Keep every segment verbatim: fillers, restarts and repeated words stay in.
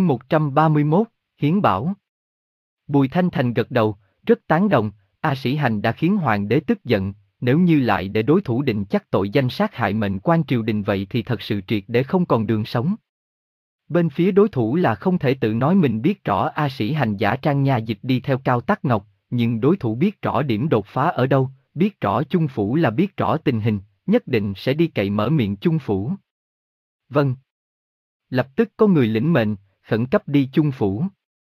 một trăm ba mươi mốt, Hiến Bảo. Bùi Thanh Thành gật đầu, rất tán đồng, A Sĩ Hành đã khiến hoàng đế tức giận, nếu như lại để đối thủ định chắc tội danh sát hại mệnh quan triều đình vậy thì thật sự triệt để không còn đường sống. Bên phía đối thủ là không thể tự nói mình biết rõ A Sĩ Hành giả trang nha dịch đi theo Cao Tắc Ngọc, nhưng đối thủ biết rõ điểm đột phá ở đâu, biết rõ Chung Phủ là biết rõ tình hình, nhất định sẽ đi cậy mở miệng Chung Phủ. Vâng. Lập tức có người lĩnh mệnh, khẩn cấp đi Chung Phủ.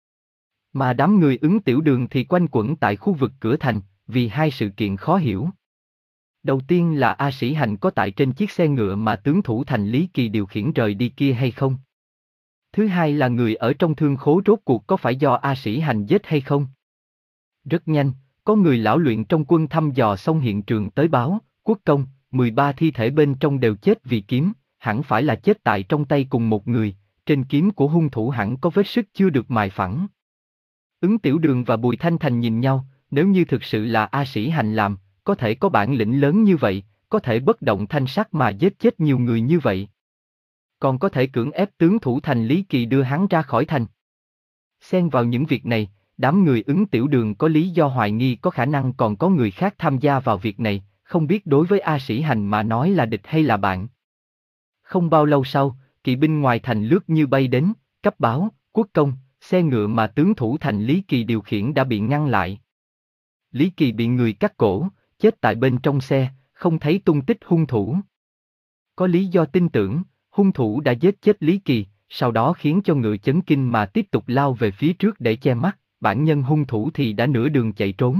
Mà đám người Ứng Tiểu Đường thì quanh quẩn tại khu vực cửa thành, vì hai sự kiện khó hiểu. Đầu tiên là A Sĩ Hành có tại trên chiếc xe ngựa mà tướng thủ thành Lý Kỳ điều khiển rời đi kia hay không? Thứ hai là người ở trong thương khố rốt cuộc có phải do A Sĩ Hành giết hay không? Rất nhanh, có người lão luyện trong quân thăm dò xong hiện trường tới báo, quốc công, mười ba thi thể bên trong đều chết vì kiếm, hẳn phải là chết tại trong tay cùng một người, trên kiếm của hung thủ hẳn có vết sức chưa được mài phẳng. Ứng Tiểu Đường và Bùi Thanh Thành nhìn nhau, nếu như thực sự là A Sĩ Hành làm, có thể có bản lĩnh lớn như vậy, có thể bất động thanh sắc mà giết chết nhiều người như vậy. Còn có thể cưỡng ép tướng thủ thành Lý Kỳ đưa hắn ra khỏi thành. Xen vào những việc này, đám người Ứng Tiểu Đường có lý do hoài nghi có khả năng còn có người khác tham gia vào việc này, không biết đối với A Sĩ Hành mà nói là địch hay là bạn. Không bao lâu sau, kỵ binh ngoài thành lướt như bay đến, cấp báo, quốc công, xe ngựa mà tướng thủ thành Lý Kỳ điều khiển đã bị ngăn lại. Lý Kỳ bị người cắt cổ, chết tại bên trong xe, không thấy tung tích hung thủ. Có lý do tin tưởng, hung thủ đã giết chết Lý Kỳ, sau đó khiến cho ngựa chấn kinh mà tiếp tục lao về phía trước để che mắt, bản nhân hung thủ thì đã nửa đường chạy trốn.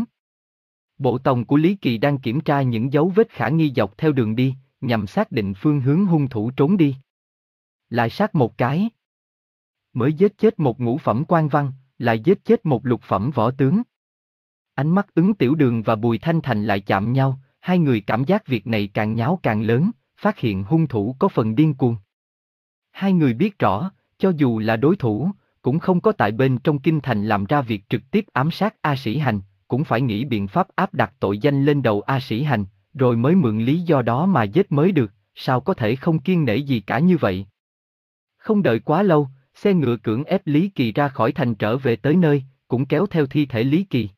Bộ tòng của Lý Kỳ đang kiểm tra những dấu vết khả nghi dọc theo đường đi, nhằm xác định phương hướng hung thủ trốn đi. Lại sát một cái. Mới giết chết một ngũ phẩm quan văn, lại giết chết một lục phẩm võ tướng. Ánh mắt Ứng Tiểu Đường và Bùi Thanh Thành lại chạm nhau, hai người cảm giác việc này càng nháo càng lớn, phát hiện hung thủ có phần điên cuồng. Hai người biết rõ, cho dù là đối thủ, cũng không có tại bên trong kinh thành làm ra việc trực tiếp ám sát A Sĩ Hành, cũng phải nghĩ biện pháp áp đặt tội danh lên đầu A Sĩ Hành, rồi mới mượn lý do đó mà giết mới được, sao có thể không kiêng nể gì cả như vậy. Không đợi quá lâu, xe ngựa cưỡng ép Lý Kỳ ra khỏi thành trở về tới nơi, cũng kéo theo thi thể Lý Kỳ.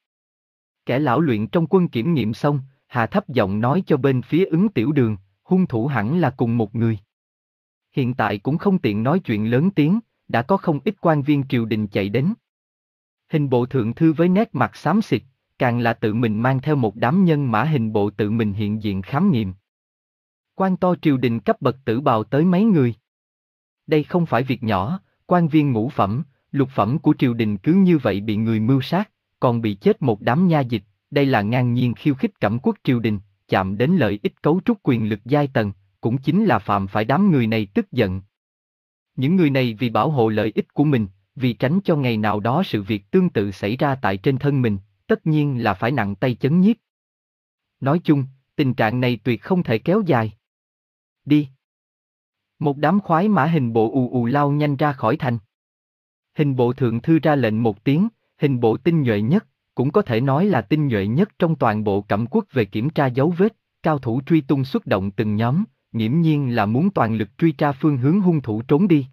Kẻ lão luyện trong quân kiểm nghiệm xong, hạ thấp giọng nói cho bên phía Ứng Tiểu Đường, hung thủ hẳn là cùng một người. Hiện tại cũng không tiện nói chuyện lớn tiếng, đã có không ít quan viên triều đình chạy đến. Hình bộ thượng thư với nét mặt xám xịt, càng là tự mình mang theo một đám nhân mã hình bộ tự mình hiện diện khám nghiệm. Quan to triều đình cấp bậc tử bào tới mấy người. Đây không phải việc nhỏ, quan viên ngũ phẩm, lục phẩm của triều đình cứ như vậy bị người mưu sát, còn bị chết một đám nha dịch, đây là ngang nhiên khiêu khích cẩm quốc triều đình, chạm đến lợi ích cấu trúc quyền lực giai tầng, cũng chính là phạm phải đám người này tức giận. Những người này vì bảo hộ lợi ích của mình, vì tránh cho ngày nào đó sự việc tương tự xảy ra tại trên thân mình, tất nhiên là phải nặng tay chấn nhiếp. Nói chung, tình trạng này tuyệt không thể kéo dài. Đi. Một đám khoái mã hình bộ ù ù lao nhanh ra khỏi thành. Hình bộ thượng thư ra lệnh một tiếng, hình bộ tinh nhuệ nhất, cũng có thể nói là tinh nhuệ nhất trong toàn bộ cẩm quốc về kiểm tra dấu vết, cao thủ truy tung xuất động từng nhóm, nghiễm nhiên là muốn toàn lực truy tra phương hướng hung thủ trốn đi.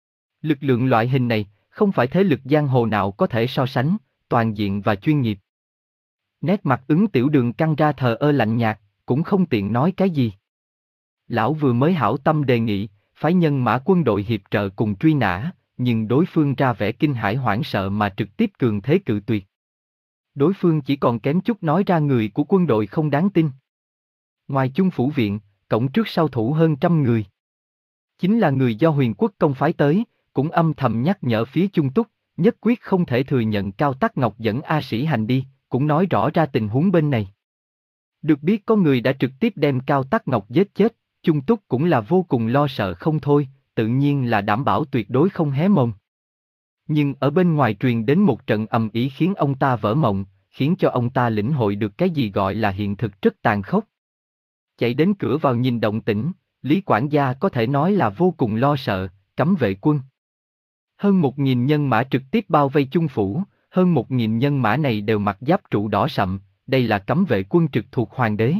Lực lượng loại hình này, không phải thế lực giang hồ nào có thể so sánh, toàn diện và chuyên nghiệp. Nét mặt Ứng Tiểu Đường căng ra thờ ơ lạnh nhạt, cũng không tiện nói cái gì. Lão vừa mới hảo tâm đề nghị, phái nhân mã quân đội hiệp trợ cùng truy nã, nhưng đối phương ra vẻ kinh hãi hoảng sợ mà trực tiếp cường thế cự tuyệt. Đối phương chỉ còn kém chút nói ra người của quân đội không đáng tin. Ngoài Chung Phủ viện, cổng trước sau thủ hơn trăm người. Chính là người do Huyền Quốc công phái tới, cũng âm thầm nhắc nhở phía Chung Túc, nhất quyết không thể thừa nhận Cao Tắc Ngọc dẫn A Sĩ Hành đi, cũng nói rõ ra tình huống bên này. Được biết có người đã trực tiếp đem Cao Tắc Ngọc giết chết, Chung Túc cũng là vô cùng lo sợ không thôi, tự nhiên là đảm bảo tuyệt đối không hé mồm. Nhưng ở bên ngoài truyền đến một trận ầm ĩ khiến ông ta vỡ mộng, khiến cho ông ta lĩnh hội được cái gì gọi là hiện thực rất tàn khốc. Chạy đến cửa vào nhìn động tĩnh, Lý quản gia có thể nói là vô cùng lo sợ, cấm vệ quân. Hơn một nghìn nhân mã trực tiếp bao vây Chung Phủ, hơn một nghìn nhân mã này đều mặc giáp trụ đỏ sậm, đây là cấm vệ quân trực thuộc hoàng đế.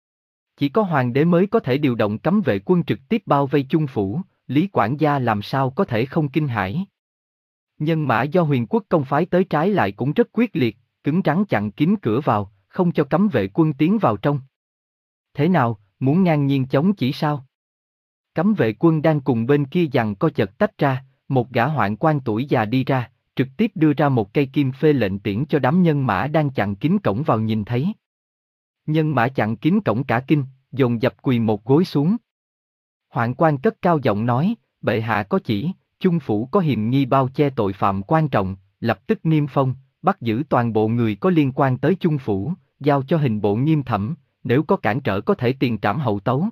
Chỉ có hoàng đế mới có thể điều động cấm vệ quân trực tiếp bao vây Chung Phủ, Lý quản gia làm sao có thể không kinh hãi. Nhân mã do Huyền Quốc công phái tới trái lại cũng rất quyết liệt, cứng rắn chặn kín cửa vào, không cho cấm vệ quân tiến vào trong. Thế nào, muốn ngang nhiên chống chỉ sao? Cấm vệ quân đang cùng bên kia giằng co chợt tách ra, một gã hoạn quan tuổi già đi ra, trực tiếp đưa ra một cây kim phê lệnh tiễn cho đám nhân mã đang chặn kín cổng vào nhìn thấy. Nhân mã chặn kín cổng cả kinh, dồn dập quỳ một gối xuống. Hoạn quan cất cao giọng nói, bệ hạ có chỉ, Chung phủ có hiềm nghi bao che tội phạm quan trọng, lập tức niêm phong, bắt giữ toàn bộ người có liên quan tới Chung phủ, giao cho hình bộ nghiêm thẩm, nếu có cản trở có thể tiền trảm hậu tấu.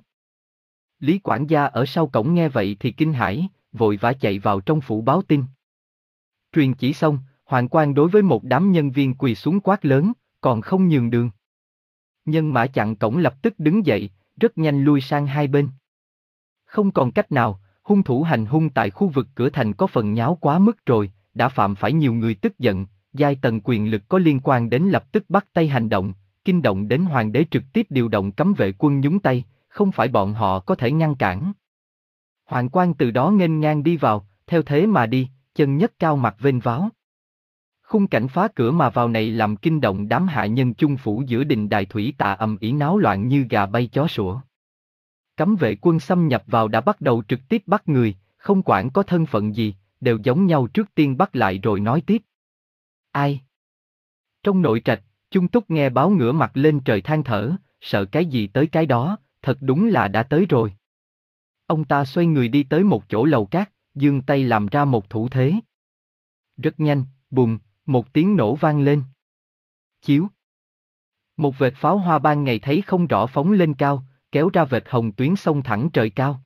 Lý quản gia ở sau cổng nghe vậy thì kinh hãi, vội vã chạy vào trong phủ báo tin. Truyền chỉ xong, hoạn quan đối với một đám nhân viên quỳ xuống quát lớn, còn không nhường đường. Nhân mã chặn cổng lập tức đứng dậy, rất nhanh lui sang hai bên. Không còn cách nào, hung thủ hành hung tại khu vực cửa thành có phần nháo quá mức rồi, đã phạm phải nhiều người tức giận, giai tầng quyền lực có liên quan đến lập tức bắt tay hành động, kinh động đến hoàng đế trực tiếp điều động cấm vệ quân nhúng tay, không phải bọn họ có thể ngăn cản. Hoạn quan từ đó nghênh ngang đi vào, theo thế mà đi, chân nhấc cao mặt vênh váo. Khung cảnh phá cửa mà vào này làm kinh động đám hạ nhân Chung phủ giữa đình đài thủy tạ ầm ĩ náo loạn như gà bay chó sủa. Cấm vệ quân xâm nhập vào đã bắt đầu trực tiếp bắt người, không quản có thân phận gì, đều giống nhau trước tiên bắt lại rồi nói tiếp. Ai? Trong nội trạch, Chung Túc nghe báo ngửa mặt lên trời than thở, sợ cái gì tới cái đó, thật đúng là đã tới rồi. Ông ta xoay người đi tới một chỗ lầu cát, giương tay làm ra một thủ thế. Rất nhanh, bùm, một tiếng nổ vang lên. Chiếu. Một vệt pháo hoa ban ngày thấy không rõ phóng lên cao, kéo ra vệt hồng tuyến xông thẳng trời cao.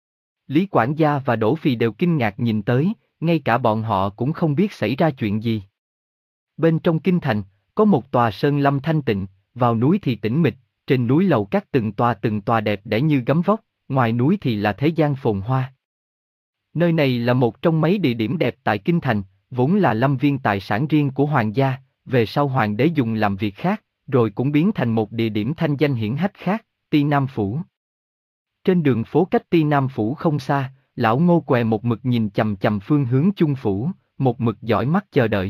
Lý quản gia và Đỗ Phì đều kinh ngạc nhìn tới, ngay cả bọn họ cũng không biết xảy ra chuyện gì. Bên trong kinh thành, có một tòa sơn lâm thanh tịnh, vào núi thì tĩnh mịch, trên núi lầu các từng tòa từng tòa đẹp đẽ như gấm vóc, ngoài núi thì là thế gian phồn hoa. Nơi này là một trong mấy địa điểm đẹp tại kinh thành, vốn là lâm viên tài sản riêng của hoàng gia, về sau hoàng đế dùng làm việc khác, rồi cũng biến thành một địa điểm thanh danh hiển hách khác, Ti Nam Phủ. Trên đường phố cách Ti Nam Phủ không xa, lão Ngô què một mực nhìn chằm chằm phương hướng Chung phủ, một mực dõi mắt chờ đợi.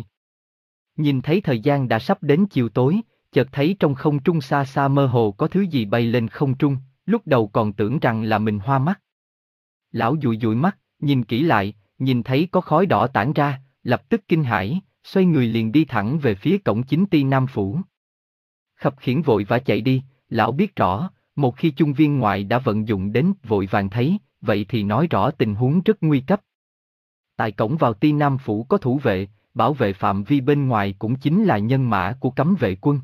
Nhìn thấy thời gian đã sắp đến chiều tối, chợt thấy trong không trung xa xa mơ hồ có thứ gì bay lên không trung, lúc đầu còn tưởng rằng là mình hoa mắt. Lão dụi dụi mắt, nhìn kỹ lại, nhìn thấy có khói đỏ tản ra, lập tức kinh hãi, xoay người liền đi thẳng về phía cổng chính Ti Nam Phủ. Khập khiễng vội vã chạy đi, lão biết rõ, một khi Chung viên ngoại đã vận dụng đến vội vàng thấy, vậy thì nói rõ tình huống rất nguy cấp. Tại cổng vào Ti Nam Phủ có thủ vệ, bảo vệ phạm vi bên ngoài cũng chính là nhân mã của cấm vệ quân.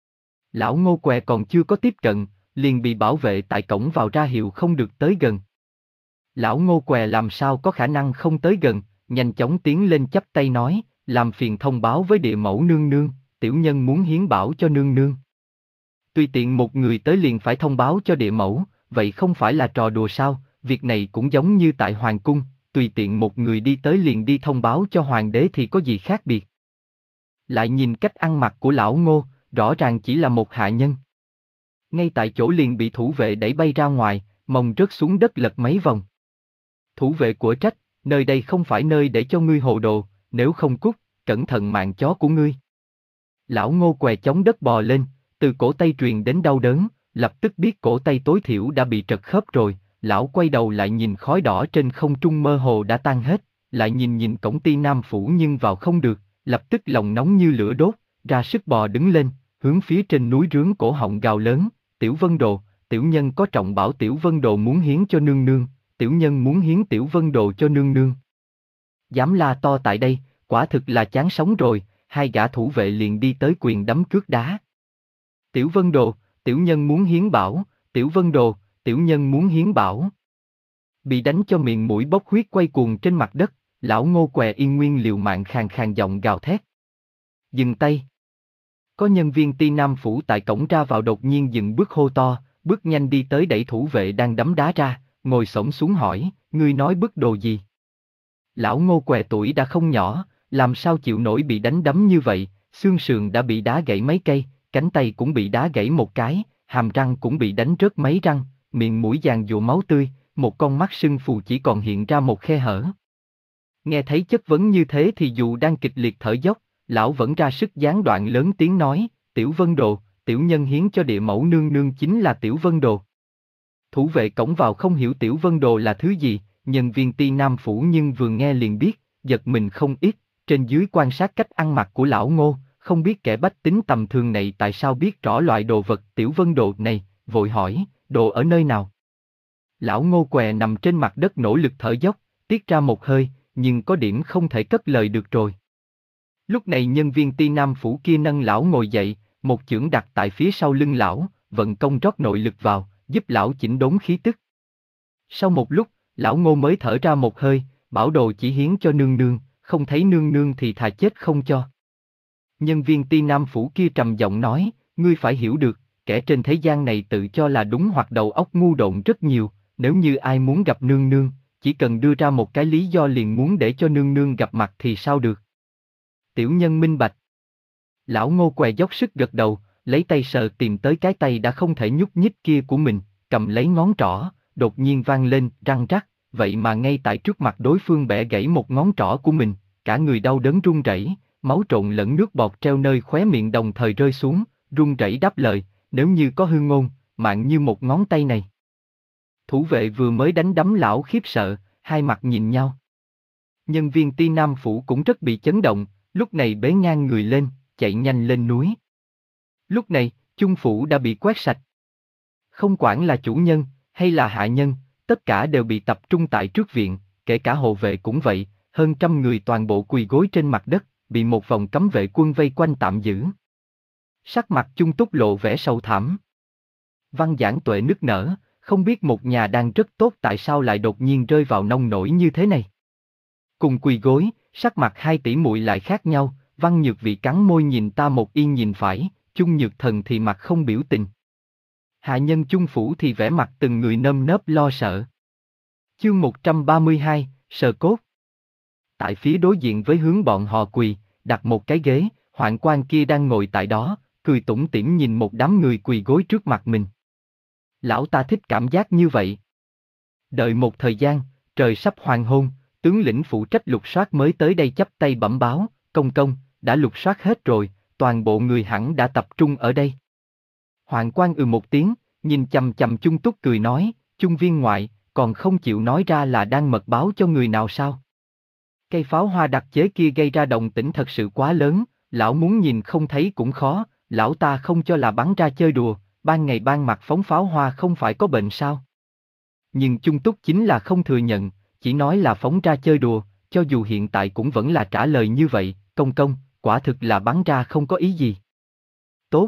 Lão Ngô què còn chưa có tiếp cận, liền bị bảo vệ tại cổng vào ra hiệu không được tới gần. Lão Ngô què làm sao có khả năng không tới gần, nhanh chóng tiến lên chắp tay nói, làm phiền thông báo với địa mẫu nương nương, tiểu nhân muốn hiến bảo cho nương nương. Tùy tiện một người tới liền phải thông báo cho địa mẫu, vậy không phải là trò đùa sao, việc này cũng giống như tại hoàng cung, tùy tiện một người đi tới liền đi thông báo cho hoàng đế thì có gì khác biệt. Lại nhìn cách ăn mặc của lão Ngô, rõ ràng chỉ là một hạ nhân. Ngay tại chỗ liền bị thủ vệ đẩy bay ra ngoài, mông rớt xuống đất lật mấy vòng. Thủ vệ của trách, nơi đây không phải nơi để cho ngươi hồ đồ, nếu không cút, cẩn thận mạng chó của ngươi. Lão Ngô què chống đất bò lên, từ cổ tay truyền đến đau đớn, lập tức biết cổ tay tối thiểu đã bị trật khớp rồi, lão quay đầu lại nhìn khói đỏ trên không trung mơ hồ đã tan hết, lại nhìn nhìn cổng Ti Nam Phủ nhưng vào không được, lập tức lòng nóng như lửa đốt, ra sức bò đứng lên, hướng phía trên núi rướng cổ họng gào lớn, Tiểu Vân Đồ, tiểu nhân có trọng bảo Tiểu Vân Đồ muốn hiến cho nương nương, tiểu nhân muốn hiến Tiểu Vân Đồ cho nương nương. Dám la to tại đây, quả thực là chán sống rồi, hai gã thủ vệ liền đi tới quyền đấm cước đá. Tiểu Vân Đồ, tiểu nhân muốn hiến bảo, Tiểu Vân Đồ, tiểu nhân muốn hiến bảo. Bị đánh cho miệng mũi bốc huyết quay cuồng trên mặt đất, lão Ngô què yên nguyên liều mạng khàn khàn giọng gào thét. Dừng tay. Có nhân viên Ti Nam Phủ tại cổng ra vào đột nhiên dừng bước hô to, bước nhanh đi tới đẩy thủ vệ đang đấm đá ra, ngồi xổm xuống hỏi, ngươi nói bức đồ gì? Lão Ngô què tuổi đã không nhỏ, làm sao chịu nổi bị đánh đấm như vậy, xương sườn đã bị đá gãy mấy cây, cánh tay cũng bị đá gãy một cái, hàm răng cũng bị đánh rớt mấy răng, miệng mũi giàn giụa máu tươi, một con mắt sưng phù chỉ còn hiện ra một khe hở. Nghe thấy chất vấn như thế thì dù đang kịch liệt thở dốc, lão vẫn ra sức gián đoạn lớn tiếng nói, Tiểu Vân Đồ, tiểu nhân hiến cho địa mẫu nương nương chính là Tiểu Vân Đồ. Thủ vệ cổng vào không hiểu Tiểu Vân Đồ là thứ gì, nhân viên Ti Nam Phủ nhưng vừa nghe liền biết, giật mình không ít, trên dưới quan sát cách ăn mặc của lão Ngô, không biết kẻ bách tính tầm thường này tại sao biết rõ loại đồ vật Tiểu Vân Đồ này, vội hỏi, đồ ở nơi nào? Lão Ngô què nằm trên mặt đất nỗ lực thở dốc, tiết ra một hơi, nhưng có điểm không thể cất lời được rồi. Lúc này nhân viên Ti Nam Phủ kia nâng lão ngồi dậy, một chưởng đặt tại phía sau lưng lão, vận công rót nội lực vào, giúp lão chỉnh đốn khí tức. Sau một lúc, lão Ngô mới thở ra một hơi, bảo đồ chỉ hiến cho nương nương, không thấy nương nương thì thà chết không cho. Nhân viên Ti Nam Phủ kia trầm giọng nói, ngươi phải hiểu được, kẻ trên thế gian này tự cho là đúng hoặc đầu óc ngu độn rất nhiều, nếu như ai muốn gặp nương nương, chỉ cần đưa ra một cái lý do liền muốn để cho nương nương gặp mặt thì sao được. Tiểu nhân minh bạch. Lão Ngô què dốc sức gật đầu, lấy tay sờ tìm tới cái tay đã không thể nhúc nhích kia của mình, cầm lấy ngón trỏ, đột nhiên vang lên, răng rắc, vậy mà ngay tại trước mặt đối phương bẻ gãy một ngón trỏ của mình, cả người đau đớn run rẩy, máu trộn lẫn nước bọt treo nơi khóe miệng đồng thời rơi xuống, run rẩy đáp lời, nếu như có hư ngôn, mạng như một ngón tay này. Thủ vệ vừa mới đánh đấm lão khiếp sợ, hai mặt nhìn nhau. Nhân viên Ti Nam Phủ cũng rất bị chấn động, lúc này bế ngang người lên, chạy nhanh lên núi. Lúc này, chung phủ đã bị quét sạch. Không quản là chủ nhân, hay là hạ nhân, tất cả đều bị tập trung tại trước viện, kể cả hộ vệ cũng vậy, hơn trăm người toàn bộ quỳ gối trên mặt đất, bị một vòng cấm vệ quân vây quanh tạm giữ. Sắc mặt Chung Túc lộ vẻ sầu thảm. Văn Giảng Tuệ nức nở, không biết một nhà đang rất tốt tại sao lại đột nhiên rơi vào nông nổi như thế này. Cùng quỳ gối, sắc mặt hai tỷ muội lại khác nhau, Văn Nhược Vị cắn môi nhìn ta một yên nhìn phải, Chung Nhược Thần thì mặt không biểu tình. Hạ nhân Chung phủ thì vẻ mặt từng người nơm nớp lo sợ. Chương một trăm ba mươi hai, Sờ Cốt. Tại phía đối diện với hướng bọn họ quỳ, đặt một cái ghế, hoạn quan kia đang ngồi tại đó, cười tủm tỉm nhìn một đám người quỳ gối trước mặt mình. Lão ta thích cảm giác như vậy. Đợi một thời gian, trời sắp hoàng hôn, tướng lĩnh phụ trách lục soát mới tới đây chắp tay bẩm báo, công công, đã lục soát hết rồi, toàn bộ người hẳn đã tập trung ở đây. Hoạn quan ừ một tiếng, nhìn chằm chằm Chung Túc cười nói, Chung viên ngoại, còn không chịu nói ra là đang mật báo cho người nào sao? Cây pháo hoa đặc chế kia gây ra động tĩnh thật sự quá lớn, lão muốn nhìn không thấy cũng khó, lão ta không cho là bắn ra chơi đùa, ban ngày ban mặt phóng pháo hoa không phải có bệnh sao? Nhưng Chung Túc chính là không thừa nhận, chỉ nói là phóng ra chơi đùa, cho dù hiện tại cũng vẫn là trả lời như vậy, công công, quả thực là bắn ra không có ý gì. Tốt.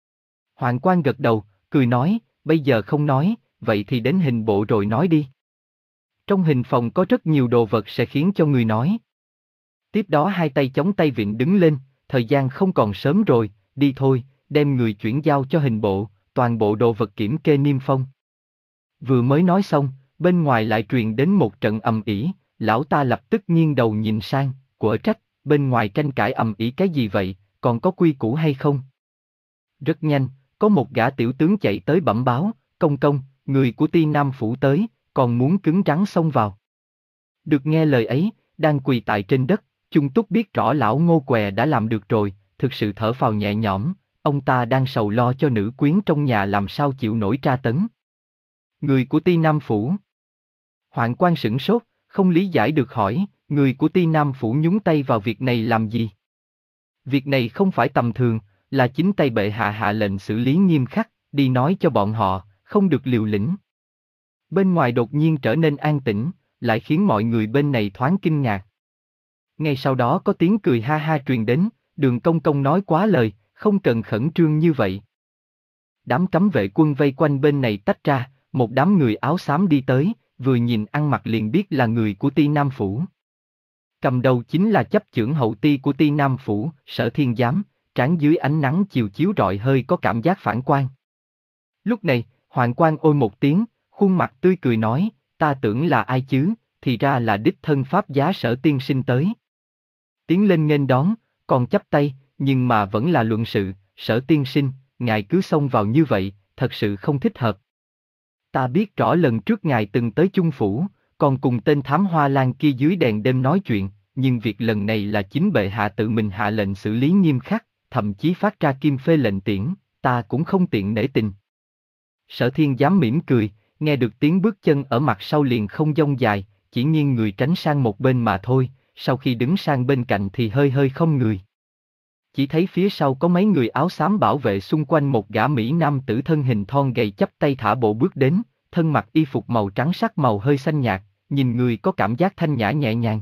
Hoạn quan gật đầu, cười nói, bây giờ không nói, vậy thì đến hình bộ rồi nói đi. Trong hình phòng có rất nhiều đồ vật sẽ khiến cho người nói. Tiếp đó hai tay chống tay vịn đứng lên, thời gian không còn sớm rồi, đi thôi, đem người chuyển giao cho hình bộ, toàn bộ đồ vật kiểm kê niêm phong. Vừa mới nói xong, bên ngoài lại truyền đến một trận ầm ĩ, lão ta lập tức nghiêng đầu nhìn sang, quở trách, bên ngoài tranh cãi ầm ĩ cái gì vậy, còn có quy củ hay không? Rất nhanh, có một gã tiểu tướng chạy tới bẩm báo, công công, người của Ti Nam Phủ tới, còn muốn cứng rắn xông vào. Được nghe lời ấy, đang quỳ tại trên đất, Chung Túc biết rõ lão Ngô què đã làm được rồi, thực sự thở phào nhẹ nhõm, ông ta đang sầu lo cho nữ quyến trong nhà làm sao chịu nổi tra tấn. Người của Ti Nam Phủ. Hoạn quan sửng sốt, không lý giải được hỏi, người của Ti Nam Phủ nhúng tay vào việc này làm gì? Việc này không phải tầm thường, là chính tay bệ hạ hạ lệnh xử lý nghiêm khắc, đi nói cho bọn họ, không được liều lĩnh. Bên ngoài đột nhiên trở nên an tĩnh, lại khiến mọi người bên này thoáng kinh ngạc. Ngay sau đó có tiếng cười ha ha truyền đến, Đường công công nói quá lời, không cần khẩn trương như vậy. Đám cấm vệ quân vây quanh bên này tách ra, một đám người áo xám đi tới, vừa nhìn ăn mặc liền biết là người của Ti Nam Phủ. Cầm đầu chính là chấp chưởng hậu ti của Ti Nam Phủ, Sở Thiên Giám, trán dưới ánh nắng chiều chiếu rọi hơi có cảm giác phản quang. Lúc này, Hoạn quan ôi một tiếng, khuôn mặt tươi cười nói, ta tưởng là ai chứ, thì ra là đích thân pháp giá Sở tiên sinh tới. Tiến lên nghênh đón, còn chắp tay, nhưng mà vẫn là luận sự, Sở tiên sinh, ngài cứ xông vào như vậy, thật sự không thích hợp. Ta biết rõ lần trước ngài từng tới Chung phủ, còn cùng tên thám hoa lang kia dưới đèn đêm nói chuyện, nhưng việc lần này là chính bệ hạ tự mình hạ lệnh xử lý nghiêm khắc, thậm chí phát ra kim phê lệnh tiễn, ta cũng không tiện nể tình. Sở Thiên Giám mỉm cười, nghe được tiếng bước chân ở mặt sau liền không dông dài, chỉ nghiêng người tránh sang một bên mà thôi, sau khi đứng sang bên cạnh thì hơi hơi không người. Chỉ thấy phía sau có mấy người áo xám bảo vệ xung quanh một gã Mỹ nam tử thân hình thon gầy chắp tay thả bộ bước đến, thân mặc y phục màu trắng sắc màu hơi xanh nhạt, nhìn người có cảm giác thanh nhã nhẹ nhàng.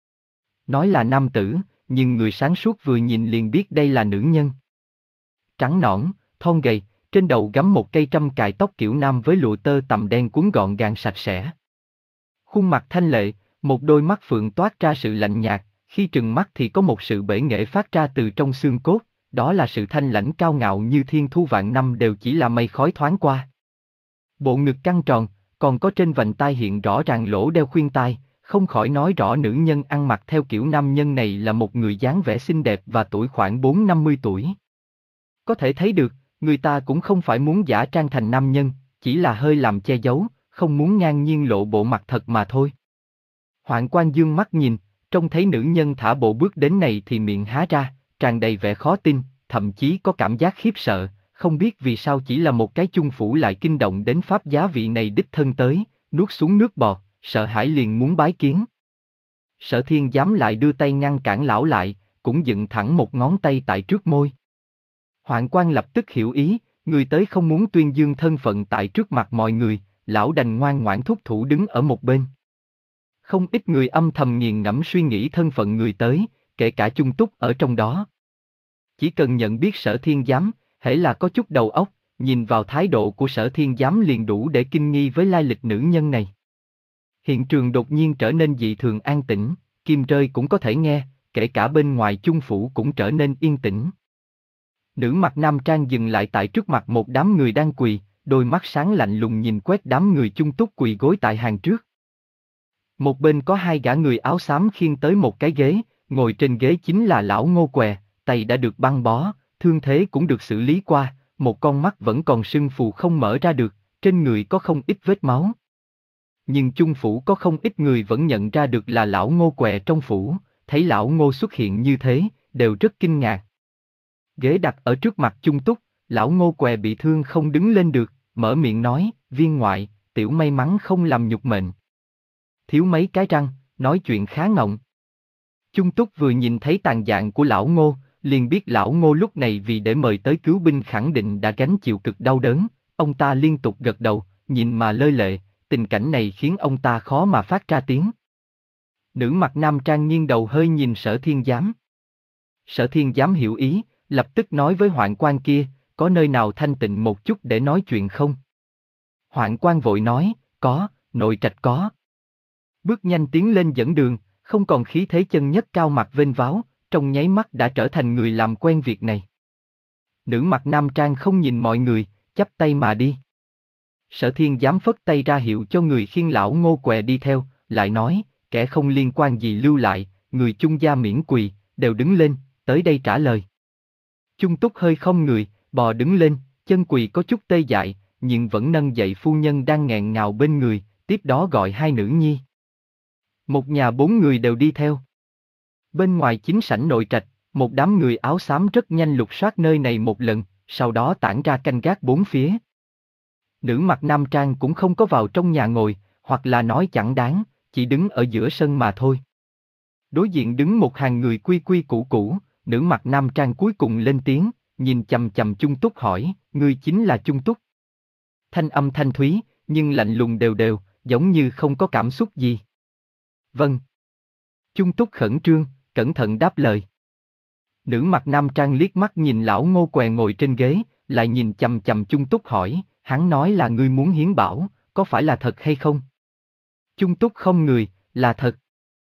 Nói là nam tử, nhưng người sáng suốt vừa nhìn liền biết đây là nữ nhân. Trắng nõn, thon gầy, trên đầu gắm một cây trâm cài tóc kiểu nam với lụa tơ tằm đen cuốn gọn gàng sạch sẽ. Khuôn mặt thanh lệ, một đôi mắt phượng toát ra sự lạnh nhạt, khi trừng mắt thì có một sự bể nghệ phát ra từ trong xương cốt, đó là sự thanh lãnh cao ngạo như thiên thu vạn năm đều chỉ là mây khói thoáng qua. Bộ ngực căng tròn, còn có trên vành tai hiện rõ ràng lỗ đeo khuyên tai, không khỏi nói rõ nữ nhân ăn mặc theo kiểu nam nhân này là một người dáng vẻ xinh đẹp và tuổi khoảng bốn năm mươi tuổi. Có thể thấy được, người ta cũng không phải muốn giả trang thành nam nhân, chỉ là hơi làm che giấu, không muốn ngang nhiên lộ bộ mặt thật mà thôi. Hoạn Quan dương mắt nhìn, trông thấy nữ nhân thả bộ bước đến này thì miệng há ra, tràn đầy vẻ khó tin, thậm chí có cảm giác khiếp sợ, không biết vì sao chỉ là một cái chung phủ lại kinh động đến pháp giá vị này đích thân tới, nuốt xuống nước bọt, sợ hãi liền muốn bái kiến. Sở Thiên Giám lại đưa tay ngăn cản lão lại, cũng dựng thẳng một ngón tay tại trước môi. Hoạn Quan lập tức hiểu ý, người tới không muốn tuyên dương thân phận tại trước mặt mọi người, lão đành ngoan ngoãn thúc thủ đứng ở một bên. Không ít người âm thầm nghiền ngẫm suy nghĩ thân phận người tới, kể cả Chung Túc ở trong đó. Chỉ cần nhận biết Sở Thiên Giám, hễ là có chút đầu óc, nhìn vào thái độ của Sở Thiên Giám liền đủ để kinh nghi với lai lịch nữ nhân này. Hiện trường đột nhiên trở nên dị thường an tĩnh, kim rơi cũng có thể nghe, kể cả bên ngoài chung phủ cũng trở nên yên tĩnh. Nữ mặc nam trang dừng lại tại trước mặt một đám người đang quỳ, đôi mắt sáng lạnh lùng nhìn quét đám người Chung Túc quỳ gối tại hàng trước. Một bên có hai gã người áo xám khiêng tới một cái ghế, ngồi trên ghế chính là lão Ngô Què, tay đã được băng bó, thương thế cũng được xử lý qua, một con mắt vẫn còn sưng phù không mở ra được, trên người có không ít vết máu. Nhưng chung phủ có không ít người vẫn nhận ra được là lão Ngô Què trong phủ, thấy lão Ngô xuất hiện như thế, đều rất kinh ngạc. Ghế đặt ở trước mặt Chung Túc, lão Ngô Què bị thương không đứng lên được, mở miệng nói, viên ngoại, tiểu may mắn không làm nhục mệnh. Thiếu mấy cái răng, nói chuyện khá ngọng. Chung Túc vừa nhìn thấy tàn dạng của lão Ngô, liền biết lão Ngô lúc này vì để mời tới cứu binh khẳng định đã gánh chịu cực đau đớn, ông ta liên tục gật đầu, nhìn mà lơi lệ, tình cảnh này khiến ông ta khó mà phát ra tiếng. Nữ mặc nam trang nghiêng đầu hơi nhìn Sở Thiên Giám. Sở Thiên Giám hiểu ý, lập tức nói với Hoạn Quan kia, có nơi nào thanh tịnh một chút để nói chuyện không? Hoạn Quan vội nói, có, nội trạch có. Bước nhanh tiến lên dẫn đường, không còn khí thế chân nhất cao mặt vênh váo, trong nháy mắt đã trở thành người làm quen việc này. Nữ mặc nam trang không nhìn mọi người, chắp tay mà đi. Sở Thiên Giám phất tay ra hiệu cho người khiêng lão Ngô Què đi theo, lại nói, kẻ không liên quan gì lưu lại, người chung gia miễn quỳ, đều đứng lên, tới đây trả lời. Chung Túc hơi không người, bò đứng lên, chân quỳ có chút tê dại, nhưng vẫn nâng dậy phu nhân đang nghẹn ngào bên người, tiếp đó gọi hai nữ nhi. Một nhà bốn người đều đi theo. Bên ngoài chính sảnh nội trạch, một đám người áo xám rất nhanh lục soát nơi này một lần, sau đó tản ra canh gác bốn phía. Nữ mặc nam trang cũng không có vào trong nhà ngồi, hoặc là nói chẳng đáng, chỉ đứng ở giữa sân mà thôi. Đối diện đứng một hàng người quy quy củ củ, nữ mặc nam trang cuối cùng lên tiếng, nhìn chằm chằm Chung Túc hỏi, ngươi chính là Chung Túc. Thanh âm thanh thúy, nhưng lạnh lùng đều đều, giống như không có cảm xúc gì. Vâng. Chung Túc khẩn trương, cẩn thận đáp lời. Nữ mặc nam trang liếc mắt nhìn lão Ngô Què ngồi trên ghế, lại nhìn chằm chằm Chung Túc hỏi, hắn nói là ngươi muốn hiến bảo, có phải là thật hay không? Chung Túc không người, là thật.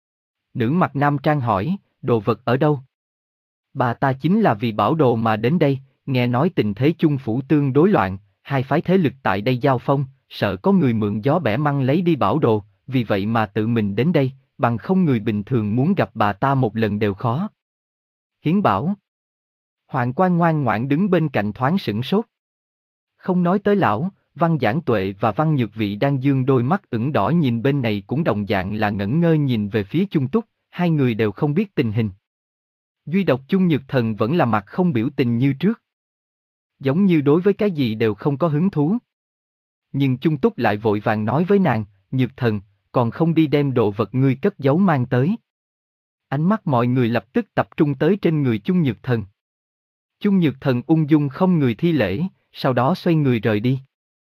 Nữ mặc nam trang hỏi, đồ vật ở đâu? Bà ta chính là vì bảo đồ mà đến đây, nghe nói tình thế chung phủ tương đối loạn, hai phái thế lực tại đây giao phong, sợ có người mượn gió bẻ măng lấy đi bảo đồ, vì vậy mà tự mình đến đây, bằng không người bình thường muốn gặp bà ta một lần đều khó. Hiến bảo. Hoạn Quan ngoan ngoãn đứng bên cạnh thoáng sửng sốt. Không nói tới lão, Văn Giảng Tuệ và Văn Nhược Vị đang dương đôi mắt ửng đỏ nhìn bên này cũng đồng dạng là ngẩn ngơ nhìn về phía Chung Túc, hai người đều không biết tình hình. Duy độc Chung Nhược Thần vẫn là mặt không biểu tình như trước. Giống như đối với cái gì đều không có hứng thú. Nhưng Chung Túc lại vội vàng nói với nàng, Nhược Thần, còn không đi đem đồ vật ngươi cất giấu mang tới. Ánh mắt mọi người lập tức tập trung tới trên người Chung Nhược Thần. Chung Nhược Thần ung dung không người thi lễ, sau đó xoay người rời đi.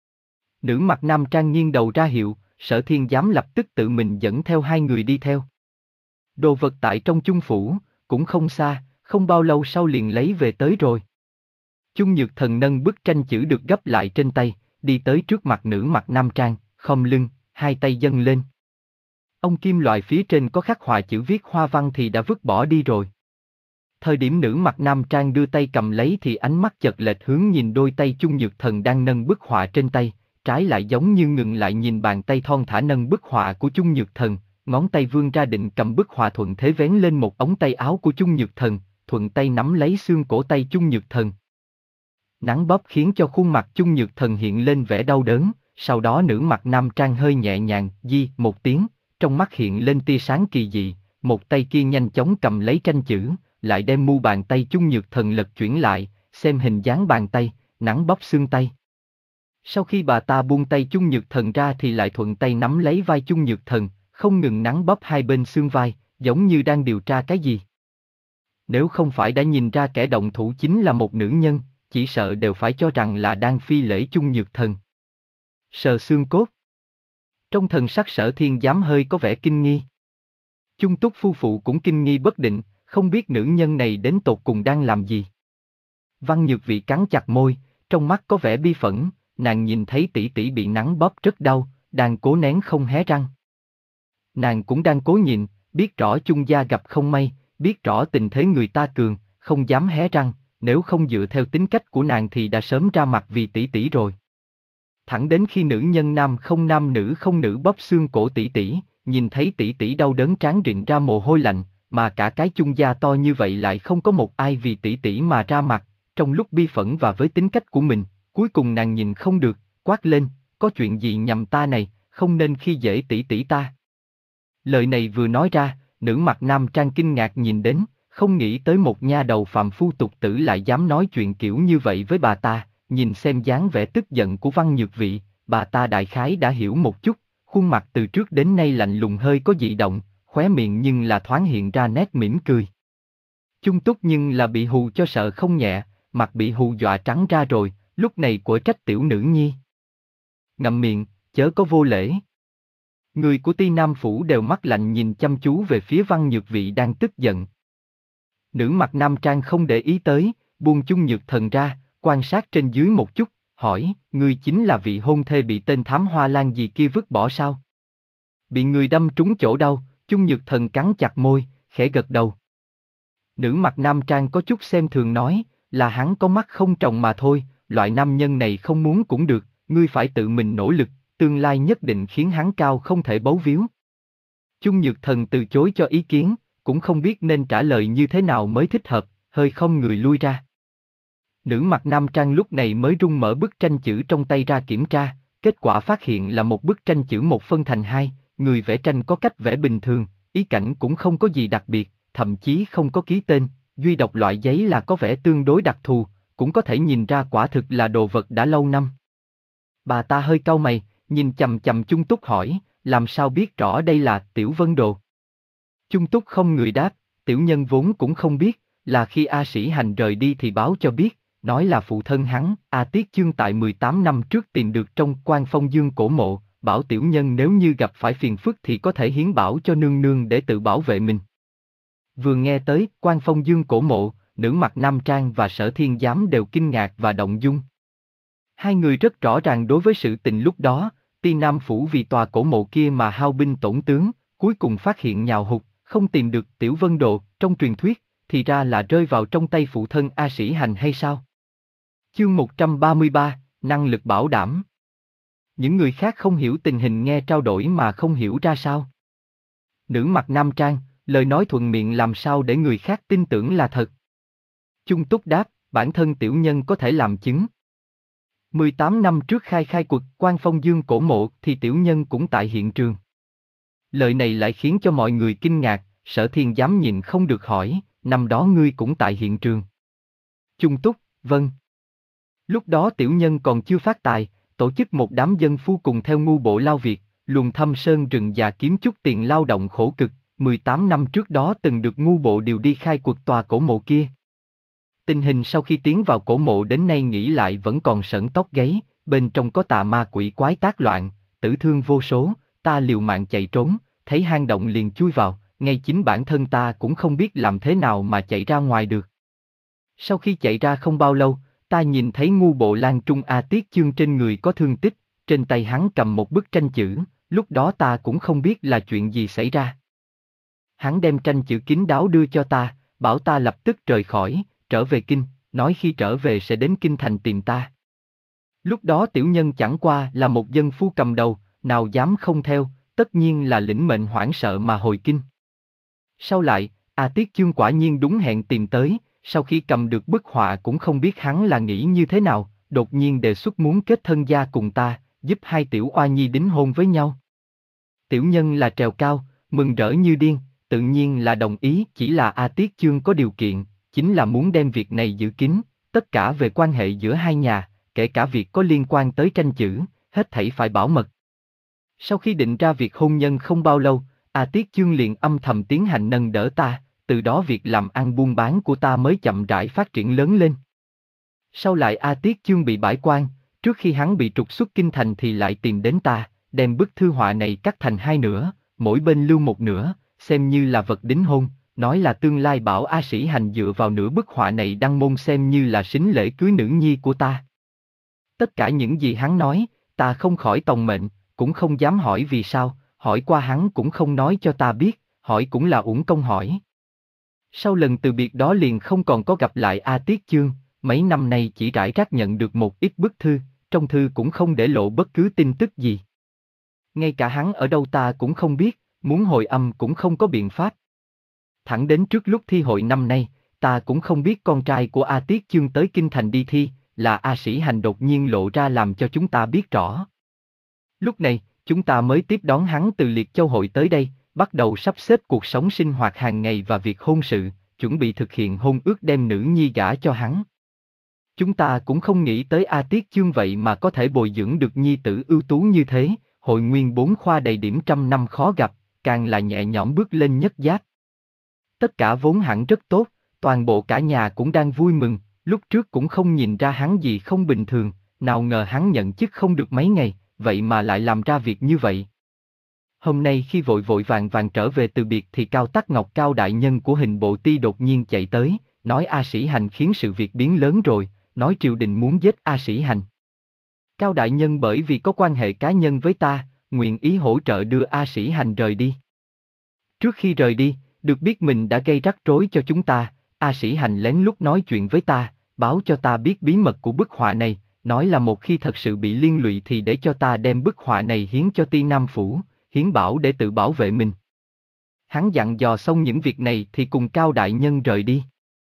Nữ mặc nam trang nghiêng đầu ra hiệu, Sở Thiên Giám lập tức tự mình dẫn theo hai người đi theo. Đồ vật tại trong chung phủ, cũng không xa, không bao lâu sau liền lấy về tới rồi. Chung Nhược Thần nâng bức tranh chữ được gấp lại trên tay, đi tới trước mặt nữ mặc nam trang, khom lưng, hai tay dâng lên. Ông kim loại phía trên có khắc họa chữ viết hoa văn thì đã vứt bỏ đi rồi. Thời điểm nữ mặc nam trang đưa tay cầm lấy thì ánh mắt chợt lệch hướng nhìn đôi tay Chung Nhược Thần đang nâng bức họa trên tay, trái lại giống như ngừng lại nhìn bàn tay thon thả nâng bức họa của Chung Nhược Thần, ngón tay vươn ra định cầm bức họa thuận thế vén lên một ống tay áo của Chung Nhược Thần, thuận tay nắm lấy xương cổ tay Chung Nhược Thần. Nắng bóp khiến cho khuôn mặt Chung Nhược Thần hiện lên vẻ đau đớn, sau đó nữ mặc nam trang hơi nhẹ nhàng, di một tiếng, trong mắt hiện lên tia sáng kỳ dị, một tay kia nhanh chóng cầm lấy tranh chữ, lại đem mu bàn tay Chung Nhược Thần lật chuyển lại, xem hình dáng bàn tay, nắng bóp xương tay. Sau khi bà ta buông tay Chung Nhược Thần ra thì lại thuận tay nắm lấy vai Chung Nhược Thần, không ngừng nắng bóp hai bên xương vai, giống như đang điều tra cái gì. Nếu không phải đã nhìn ra kẻ động thủ chính là một nữ nhân, chỉ sợ đều phải cho rằng là đang phi lễ Chung Nhược Thần. Sờ xương cốt. Trong thần sắc Sở Thiên Giám hơi có vẻ kinh nghi. Chung Túc phu phụ cũng kinh nghi bất định, không biết nữ nhân này đến tột cùng đang làm gì. Văn Nhược Vị cắn chặt môi, trong mắt có vẻ bi phẫn, nàng nhìn thấy tỷ tỷ bị nắng bóp rất đau, đang cố nén không hé răng. Nàng cũng đang cố nhịn, biết rõ Chung gia gặp không may, biết rõ tình thế người ta cường, không dám hé răng, nếu không dựa theo tính cách của nàng thì đã sớm ra mặt vì tỷ tỷ rồi. Thẳng đến khi nữ nhân nam không nam nữ không nữ bóp xương cổ tỷ tỷ, nhìn thấy tỷ tỷ đau đớn trán rịn ra mồ hôi lạnh, mà cả cái Chung gia to như vậy lại không có một ai vì tỷ tỷ mà ra mặt, trong lúc bi phẫn và với tính cách của mình, cuối cùng nàng nhìn không được, quát lên, có chuyện gì nhằm ta này, không nên khi dễ tỷ tỷ ta. Lời này vừa nói ra, nữ mặc nam trang kinh ngạc nhìn đến, không nghĩ tới một nha đầu phàm phu tục tử lại dám nói chuyện kiểu như vậy với bà ta, nhìn xem dáng vẻ tức giận của Văn Nhược Vị, bà ta đại khái đã hiểu một chút, khuôn mặt từ trước đến nay lạnh lùng hơi có dị động, khóe miệng nhưng là thoáng hiện ra nét mỉm cười. Chung Túc nhưng là bị hù cho sợ không nhẹ, mặt bị hù dọa trắng ra rồi, lúc này của trách tiểu nữ nhi. Ngậm miệng, chớ có vô lễ. Người của Ti Nam Phủ đều mắt lạnh nhìn chăm chú về phía Văn Nhược Vị đang tức giận. Nữ mặc nam trang không để ý tới, buông Chung Nhược Thần ra, quan sát trên dưới một chút, hỏi, ngươi chính là vị hôn thê bị tên thám hoa lan gì kia vứt bỏ sao? Bị người đâm trúng chỗ đau, Chung Nhược Thần cắn chặt môi, khẽ gật đầu. Nữ mặc nam trang có chút xem thường nói, là hắn có mắt không tròng mà thôi, loại nam nhân này không muốn cũng được, ngươi phải tự mình nỗ lực, tương lai nhất định khiến hắn cao không thể bấu víu. Chung Nhược Thần từ chối cho ý kiến, cũng không biết nên trả lời như thế nào mới thích hợp, hơi không người lui ra. Nữ mặc nam trang lúc này mới rung mở bức tranh chữ trong tay ra kiểm tra, kết quả phát hiện là một bức tranh chữ một phân thành hai, người vẽ tranh có cách vẽ bình thường, ý cảnh cũng không có gì đặc biệt, thậm chí không có ký tên, duy độc loại giấy là có vẻ tương đối đặc thù, cũng có thể nhìn ra quả thực là đồ vật đã lâu năm. Bà ta hơi cau mày, nhìn chằm chằm Chung Túc hỏi, làm sao biết rõ đây là Tiểu Vân Đồ? Chung Túc không người đáp, tiểu nhân vốn cũng không biết, là khi A Sĩ Hành rời đi thì báo cho biết, nói là phụ thân hắn, A Tiết Chương tại mười tám năm trước tìm được trong Quan Phong Dương cổ mộ, bảo tiểu nhân nếu như gặp phải phiền phức thì có thể hiến bảo cho nương nương để tự bảo vệ mình. Vừa nghe tới Quan Phong Dương cổ mộ, nữ mặc nam trang và Sở Thiên Giám đều kinh ngạc và động dung. Hai người rất rõ ràng đối với sự tình lúc đó, Ti Nam Phủ vì tòa cổ mộ kia mà hao binh tổn tướng, cuối cùng phát hiện nhào hụt, không tìm được Tiểu Vân Đồ, trong truyền thuyết, thì ra là rơi vào trong tay phụ thân A Sĩ Hành hay sao? Chương một trăm ba mươi ba, năng lực bảo đảm. Những người khác không hiểu tình hình nghe trao đổi mà không hiểu ra sao. Nữ mặc nam trang, lời nói thuận miệng làm sao để người khác tin tưởng là thật. Chung Túc đáp, bản thân tiểu nhân có thể làm chứng. mười tám năm trước khai khai cuộc Quan Phong Dương cổ mộ thì tiểu nhân cũng tại hiện trường. Lời này lại khiến cho mọi người kinh ngạc, Sở Thiên dám nhịn không được hỏi, năm đó ngươi cũng tại hiện trường. Chung Túc, vâng. Lúc đó tiểu nhân còn chưa phát tài, tổ chức một đám dân phu cùng theo ngu bộ lao việc, luồn thâm sơn rừng già kiếm chút tiền lao động khổ cực, mười tám năm trước đó từng được ngu bộ điều đi khai cuộc tòa cổ mộ kia. Tình hình sau khi tiến vào cổ mộ đến nay nghĩ lại vẫn còn sởn tóc gáy, bên trong có tà ma quỷ quái tác loạn, tử thương vô số, ta liều mạng chạy trốn, thấy hang động liền chui vào, ngay chính bản thân ta cũng không biết làm thế nào mà chạy ra ngoài được. Sau khi chạy ra không bao lâu, ta nhìn thấy ngu bộ Lan Trung A Tiết Chương trên người có thương tích, trên tay hắn cầm một bức tranh chữ, lúc đó ta cũng không biết là chuyện gì xảy ra. Hắn đem tranh chữ kín đáo đưa cho ta, bảo ta lập tức rời khỏi, trở về kinh, nói khi trở về sẽ đến kinh thành tìm ta. Lúc đó tiểu nhân chẳng qua là một dân phu cầm đầu, nào dám không theo, tất nhiên là lĩnh mệnh hoảng sợ mà hồi kinh. Sau lại, A Tiết Chương quả nhiên đúng hẹn tìm tới, sau khi cầm được bức họa cũng không biết hắn là nghĩ như thế nào, đột nhiên đề xuất muốn kết thân gia cùng ta, giúp hai tiểu oa nhi đính hôn với nhau. Tiểu nhân là trèo cao, mừng rỡ như điên, tự nhiên là đồng ý, chỉ là A Tiết Chương có điều kiện, chính là muốn đem việc này giữ kín, tất cả về quan hệ giữa hai nhà, kể cả việc có liên quan tới tranh chữ, hết thảy phải bảo mật. Sau khi định ra việc hôn nhân không bao lâu, A Tiết Chương liền âm thầm tiến hành nâng đỡ ta, từ đó việc làm ăn buôn bán của ta mới chậm rãi phát triển lớn lên. Sau lại A Tiết Chương bị bãi quan, trước khi hắn bị trục xuất kinh thành thì lại tìm đến ta, đem bức thư họa này cắt thành hai nửa, mỗi bên lưu một nửa, xem như là vật đính hôn, nói là tương lai bảo A Sĩ Hành dựa vào nửa bức họa này đăng môn xem như là sính lễ cưới nữ nhi của ta. Tất cả những gì hắn nói, ta không khỏi tòng mệnh, cũng không dám hỏi vì sao, hỏi qua hắn cũng không nói cho ta biết, hỏi cũng là uổng công hỏi. Sau lần từ biệt đó liền không còn có gặp lại A Tiết Chương, mấy năm nay chỉ rải rác nhận được một ít bức thư, trong thư cũng không để lộ bất cứ tin tức gì. Ngay cả hắn ở đâu ta cũng không biết, muốn hồi âm cũng không có biện pháp. Thẳng đến trước lúc thi hội năm nay, ta cũng không biết con trai của A Tiết Chương tới kinh thành đi thi, là A Sĩ Hành đột nhiên lộ ra làm cho chúng ta biết rõ. Lúc này, chúng ta mới tiếp đón hắn từ Liệt Châu hội tới đây, bắt đầu sắp xếp cuộc sống sinh hoạt hàng ngày và việc hôn sự, chuẩn bị thực hiện hôn ước đem nữ nhi gả cho hắn. Chúng ta cũng không nghĩ tới A Tiết Chương vậy mà có thể bồi dưỡng được nhi tử ưu tú như thế, hội nguyên bốn khoa đầy điểm trăm năm khó gặp, càng là nhẹ nhõm bước lên nhất giáp. Tất cả vốn hẳn rất tốt, toàn bộ cả nhà cũng đang vui mừng, lúc trước cũng không nhìn ra hắn gì không bình thường, nào ngờ hắn nhận chức không được mấy ngày, vậy mà lại làm ra việc như vậy. Hôm nay khi vội vội vàng vàng trở về từ biệt thì Cao Tắc Ngọc Cao đại nhân của Hình Bộ Ti đột nhiên chạy tới, nói A Sĩ Hành khiến sự việc biến lớn rồi, nói triều đình muốn giết A Sĩ Hành. Cao đại nhân bởi vì có quan hệ cá nhân với ta, nguyện ý hỗ trợ đưa A Sĩ Hành rời đi. Trước khi rời đi, được biết mình đã gây rắc rối cho chúng ta, A Sĩ Hành lén lút nói chuyện với ta, báo cho ta biết bí mật của bức họa này, nói là một khi thật sự bị liên lụy thì để cho ta đem bức họa này hiến cho Ti Nam Phủ, hiến bảo để tự bảo vệ mình. Hắn dặn dò xong những việc này thì cùng Cao đại nhân rời đi.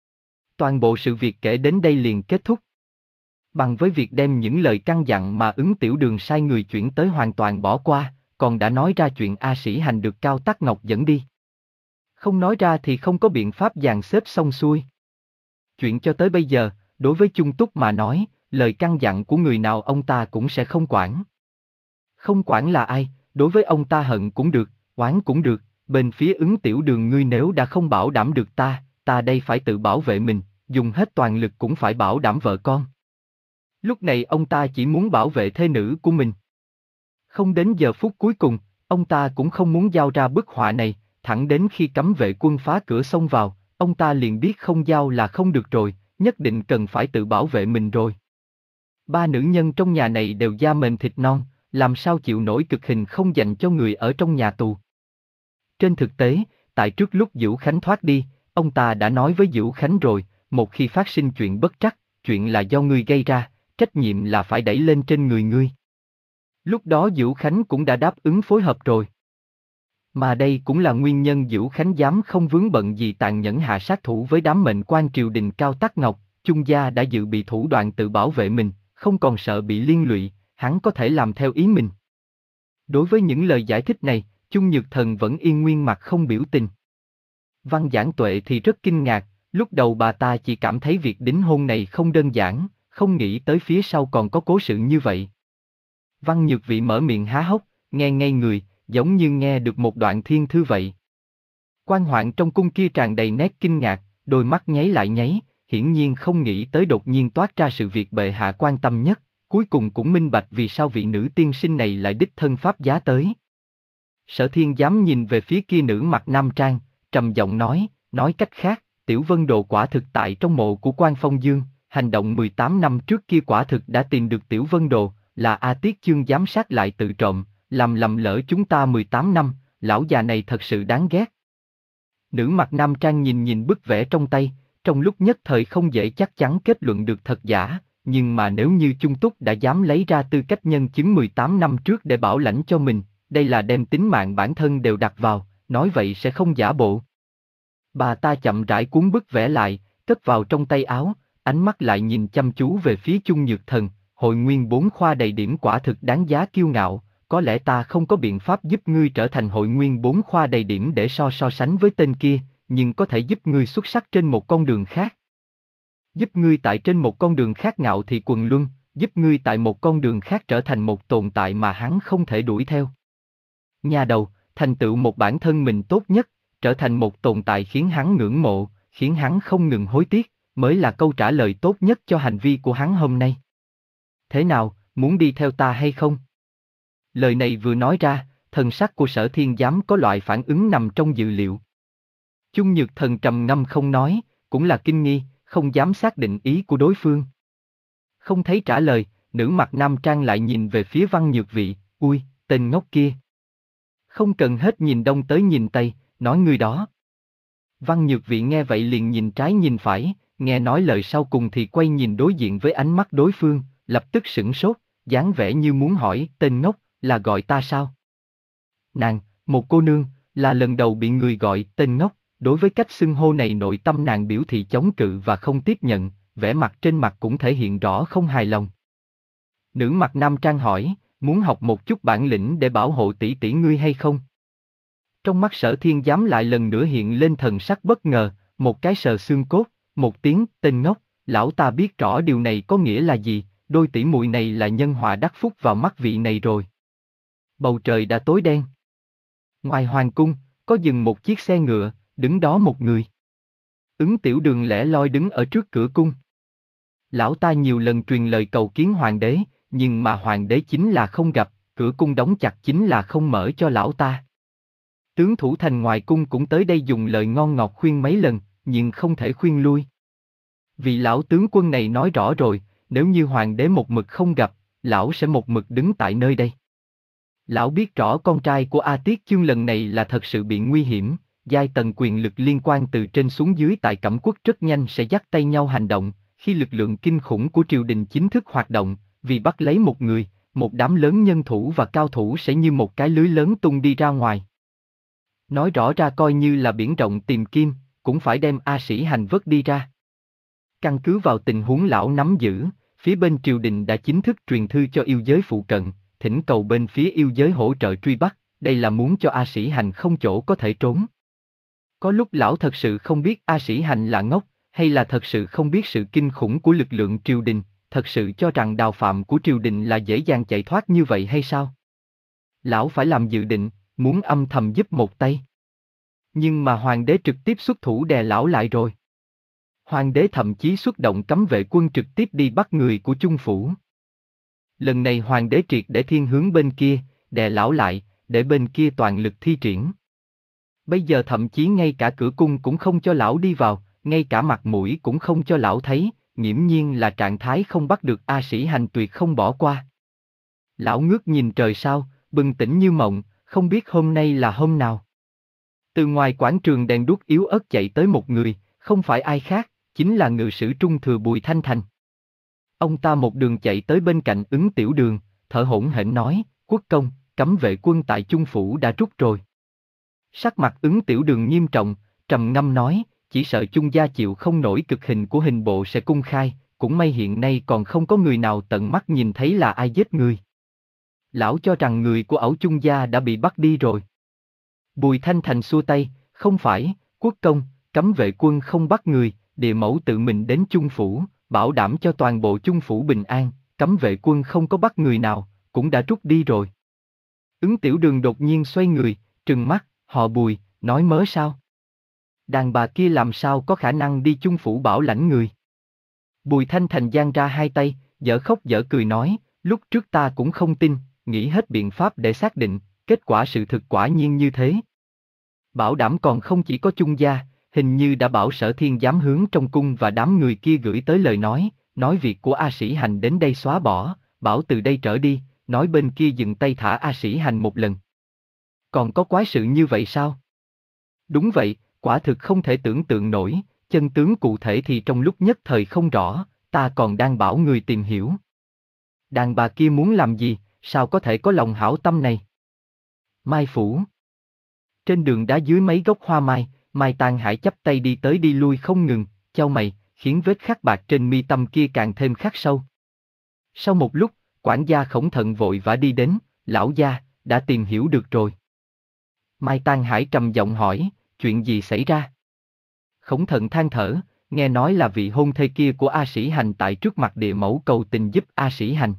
Toàn bộ sự việc kể đến đây liền kết thúc. Bằng với việc đem những lời căn dặn mà Ứng Tiểu Đường sai người chuyển tới hoàn toàn bỏ qua, còn đã nói ra chuyện A Sĩ Hành được Cao Tắc Ngọc dẫn đi. Không nói ra thì không có biện pháp dàn xếp xong xuôi. Chuyện cho tới bây giờ, đối với Chung Túc mà nói, lời căn dặn của người nào ông ta cũng sẽ không quản. Không quản là ai, đối với ông ta hận cũng được, oán cũng được, bên phía Ứng Tiểu Đường ngươi nếu đã không bảo đảm được ta, ta đây phải tự bảo vệ mình, dùng hết toàn lực cũng phải bảo đảm vợ con. Lúc này ông ta chỉ muốn bảo vệ thê nữ của mình. Không đến giờ phút cuối cùng, ông ta cũng không muốn giao ra bức họa này, thẳng đến khi cấm vệ quân phá cửa xông vào, ông ta liền biết không giao là không được rồi, nhất định cần phải tự bảo vệ mình rồi. Ba nữ nhân trong nhà này đều da mềm thịt non, làm sao chịu nổi cực hình không dành cho người ở trong nhà tù. Trên thực tế, tại trước lúc Dữu Khánh thoát đi, ông ta đã nói với Dữu Khánh rồi, một khi phát sinh chuyện bất trắc, chuyện là do ngươi gây ra, trách nhiệm là phải đẩy lên trên người ngươi. Lúc đó Dữu Khánh cũng đã đáp ứng phối hợp rồi. Mà đây cũng là nguyên nhân Dữu Khánh dám không vướng bận gì tàn nhẫn hạ sát thủ với đám mệnh quan triều đình Cao Tắc Ngọc, Chung gia đã dự bị thủ đoạn tự bảo vệ mình, không còn sợ bị liên lụy, hắn có thể làm theo ý mình. Đối với những lời giải thích này, Chung Nhược Thần vẫn yên nguyên mặt không biểu tình. Văn Giảng Tuệ thì rất kinh ngạc, lúc đầu bà ta chỉ cảm thấy việc đính hôn này không đơn giản, không nghĩ tới phía sau còn có cố sự như vậy. Văn Nhược Vị mở miệng há hốc, nghe ngây người, giống như nghe được một đoạn thiên thư vậy. Quan Hoạn trong cung kia tràn đầy nét kinh ngạc, đôi mắt nháy lại nháy, hiển nhiên không nghĩ tới đột nhiên toát ra sự việc bệ hạ quan tâm nhất, cuối cùng cũng minh bạch vì sao vị nữ tiên sinh này lại đích thân pháp giá tới. Sở Thiên Giám nhìn về phía kia nữ mặc nam trang, trầm giọng nói, nói cách khác, Tiểu Vân Đồ quả thực tại trong mộ của Quan Phong Dương, hành động mười tám năm trước kia quả thực đã tìm được Tiểu Vân Đồ, là A Tiết Chương giám sát lại tự trộm, làm lầm lỡ chúng ta mười tám năm, lão già này thật sự đáng ghét. Nữ mặc nam trang nhìn nhìn bức vẽ trong tay, trong lúc nhất thời không dễ chắc chắn kết luận được thật giả, nhưng mà nếu như Chung Túc đã dám lấy ra tư cách nhân chứng mười tám năm trước để bảo lãnh cho mình, đây là đem tính mạng bản thân đều đặt vào, nói vậy sẽ không giả bộ. Bà ta chậm rãi cuốn bức vẽ lại, cất vào trong tay áo, ánh mắt lại nhìn chăm chú về phía Chung Nhược Thần, hội nguyên bốn khoa đầy điểm quả thực đáng giá kiêu ngạo, có lẽ ta không có biện pháp giúp ngươi trở thành hội nguyên bốn khoa đầy điểm để so so sánh với tên kia, nhưng có thể giúp ngươi xuất sắc trên một con đường khác. Giúp ngươi tại trên một con đường khác ngạo thị quần luân, giúp ngươi tại một con đường khác trở thành một tồn tại mà hắn không thể đuổi theo. Nhà đầu, thành tựu một bản thân mình tốt nhất, trở thành một tồn tại khiến hắn ngưỡng mộ, khiến hắn không ngừng hối tiếc, mới là câu trả lời tốt nhất cho hành vi của hắn hôm nay. Thế nào, muốn đi theo ta hay không? Lời này vừa nói ra, thần sắc của Sở Thiên Giám có loại phản ứng nằm trong dự liệu. Chung Nhược Thần trầm ngâm không nói, cũng là kinh nghi, không dám xác định ý của đối phương. Không thấy trả lời, nữ mặc nam trang lại nhìn về phía Văn Nhược Vị, ui, tên ngốc kia. Không cần hết nhìn đông tới nhìn tây, nói người đó. Văn Nhược Vị nghe vậy liền nhìn trái nhìn phải, nghe nói lời sau cùng thì quay nhìn đối diện với ánh mắt đối phương, lập tức sửng sốt, dáng vẻ như muốn hỏi, tên ngốc, là gọi ta sao? Nàng, một cô nương, là lần đầu bị người gọi tên ngốc, đối với cách xưng hô này nội tâm nàng biểu thị chống cự và không tiếp nhận, vẻ mặt trên mặt cũng thể hiện rõ không hài lòng. Nữ mặc nam trang hỏi, muốn học một chút bản lĩnh để bảo hộ tỷ tỷ ngươi hay không? Trong mắt Sở Thiên Giám lại lần nữa hiện lên thần sắc bất ngờ, một cái sờ xương cốt, một tiếng tên ngốc, lão ta biết rõ điều này có nghĩa là gì, đôi tỷ muội này là nhân họa đắc phúc vào mắt vị này rồi. Bầu trời đã tối đen. Ngoài hoàng cung, có dừng một chiếc xe ngựa, đứng đó một người. Ứng Tiểu Đường lẻ loi đứng ở trước cửa cung. Lão ta nhiều lần truyền lời cầu kiến hoàng đế, nhưng mà hoàng đế chính là không gặp, cửa cung đóng chặt chính là không mở cho lão ta. Tướng thủ thành ngoài cung cũng tới đây dùng lời ngon ngọt khuyên mấy lần, nhưng không thể khuyên lui. Vị lão tướng quân này nói rõ rồi, nếu như hoàng đế một mực không gặp, lão sẽ một mực đứng tại nơi đây. Lão biết rõ con trai của A Tiết Chương lần này là thật sự bị nguy hiểm, giai tầng quyền lực liên quan từ trên xuống dưới tại Cẩm Quốc rất nhanh sẽ dắt tay nhau hành động, khi lực lượng kinh khủng của triều đình chính thức hoạt động, vì bắt lấy một người, một đám lớn nhân thủ và cao thủ sẽ như một cái lưới lớn tung đi ra ngoài. Nói rõ ra coi như là biển rộng tìm kim, cũng phải đem A Sĩ Hành vớt đi ra. Căn cứ vào tình huống lão nắm giữ, phía bên triều đình đã chính thức truyền thư cho yêu giới phụ cận, thỉnh cầu bên phía yêu giới hỗ trợ truy bắt, đây là muốn cho A Sĩ Hành không chỗ có thể trốn. Có lúc lão thật sự không biết A Sĩ Hành là ngốc, hay là thật sự không biết sự kinh khủng của lực lượng triều đình, thật sự cho rằng đào phạm của triều đình là dễ dàng chạy thoát như vậy hay sao? Lão phải làm dự định, muốn âm thầm giúp một tay. Nhưng mà hoàng đế trực tiếp xuất thủ đè lão lại rồi. Hoàng đế thậm chí xuất động cấm vệ quân trực tiếp đi bắt người của Chung phủ. Lần này hoàng đế triệt để thiên hướng bên kia, đè lão lại, để bên kia toàn lực thi triển. Bây giờ thậm chí ngay cả cửa cung cũng không cho lão đi vào, ngay cả mặt mũi cũng không cho lão thấy, nghiễm nhiên là trạng thái không bắt được A Sĩ Hành tuyệt không bỏ qua. Lão ngước nhìn trời sao, bừng tỉnh như mộng, không biết hôm nay là hôm nào. Từ ngoài quảng trường đèn đuốc yếu ớt chạy tới một người, không phải ai khác, chính là ngự sử trung thừa Bùi Thanh Thành. Ông ta một đường chạy tới bên cạnh Ứng Tiểu Đường, thở hổn hển nói, quốc công, cấm vệ quân tại Chung phủ đã rút rồi. Sắc mặt Ứng Tiểu Đường nghiêm trọng, trầm ngâm nói, chỉ sợ Chung gia chịu không nổi cực hình của hình bộ sẽ cung khai, cũng may hiện nay còn không có người nào tận mắt nhìn thấy là ai giết người. Lão cho rằng người của ẩu chung gia đã bị bắt đi rồi. Bùi Thanh Thành xua tay, không phải, quốc công, cấm vệ quân không bắt người, địa mẫu tự mình đến chung phủ, bảo đảm cho toàn bộ chung phủ bình an, cấm vệ quân không có bắt người nào, cũng đã rút đi rồi. Ứng Tiểu Đường đột nhiên xoay người, trừng mắt, họ Bùi, nói mớ sao? Đàn bà kia làm sao có khả năng đi chung phủ bảo lãnh người? Bùi Thanh Thành giang ra hai tay, dở khóc dở cười nói, lúc trước ta cũng không tin, nghĩ hết biện pháp để xác định, kết quả sự thực quả nhiên như thế. Bảo đảm còn không chỉ có chung gia, hình như đã bảo Sở Thiên giám hướng trong cung và đám người kia gửi tới lời nói, nói việc của A Sĩ Hành đến đây xóa bỏ, bảo từ đây trở đi, nói bên kia dừng tay thả A Sĩ Hành một lần. Còn có quái sự như vậy sao? Đúng vậy, quả thực không thể tưởng tượng nổi, chân tướng cụ thể thì trong lúc nhất thời không rõ, ta còn đang bảo người tìm hiểu. Đàn bà kia muốn làm gì, sao có thể có lòng hảo tâm này? Mai Phủ. Trên đường đá dưới mấy gốc hoa mai, Mai Tang Hải chắp tay đi tới đi lui không ngừng, chau mày, khiến vết khắc bạc trên mi tâm kia càng thêm khắc sâu. Sau một lúc, quản gia Khổng Thận vội vã đi đến, lão gia, đã tìm hiểu được rồi. Mai Tang Hải trầm giọng hỏi, chuyện gì xảy ra? Khổng Thận than thở, nghe nói là vị hôn thê kia của A Sĩ Hành tại trước mặt địa mẫu cầu tình giúp A Sĩ Hành.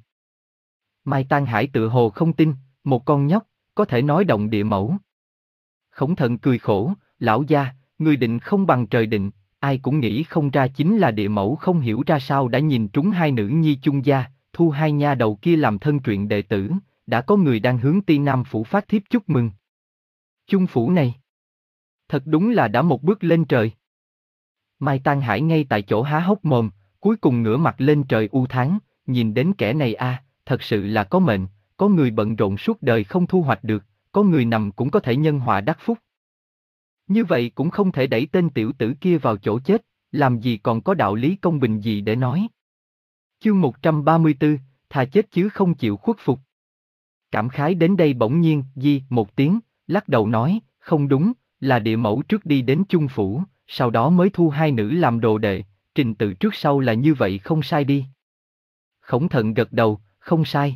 Mai Tang Hải tự hồ không tin, một con nhóc, có thể nói động địa mẫu. Khổng Thận cười khổ, lão gia, người định không bằng trời định, ai cũng nghĩ không ra chính là địa mẫu không hiểu ra sao đã nhìn trúng hai nữ nhi chung gia, thu hai nha đầu kia làm thân truyện đệ tử, đã có người đang hướng Ti Nam Phủ phát thiếp chúc mừng. Chung phủ này, thật đúng là đã một bước lên trời. Mai Tang Hải ngay tại chỗ há hốc mồm, cuối cùng ngửa mặt lên trời u thán, nhìn đến kẻ này a, thật sự là có mệnh, có người bận rộn suốt đời không thu hoạch được, có người nằm cũng có thể nhân họa đắc phúc. Như vậy cũng không thể đẩy tên tiểu tử kia vào chỗ chết, làm gì còn có đạo lý công bình gì để nói. Chương một trăm ba mươi tư, thà chết chứ không chịu khuất phục. Cảm khái đến đây bỗng nhiên, di một tiếng, lắc đầu nói, không đúng, là địa mẫu trước đi đến chung phủ, sau đó mới thu hai nữ làm đồ đệ, trình tự trước sau là như vậy không sai đi. Khổng Thận gật đầu, không sai.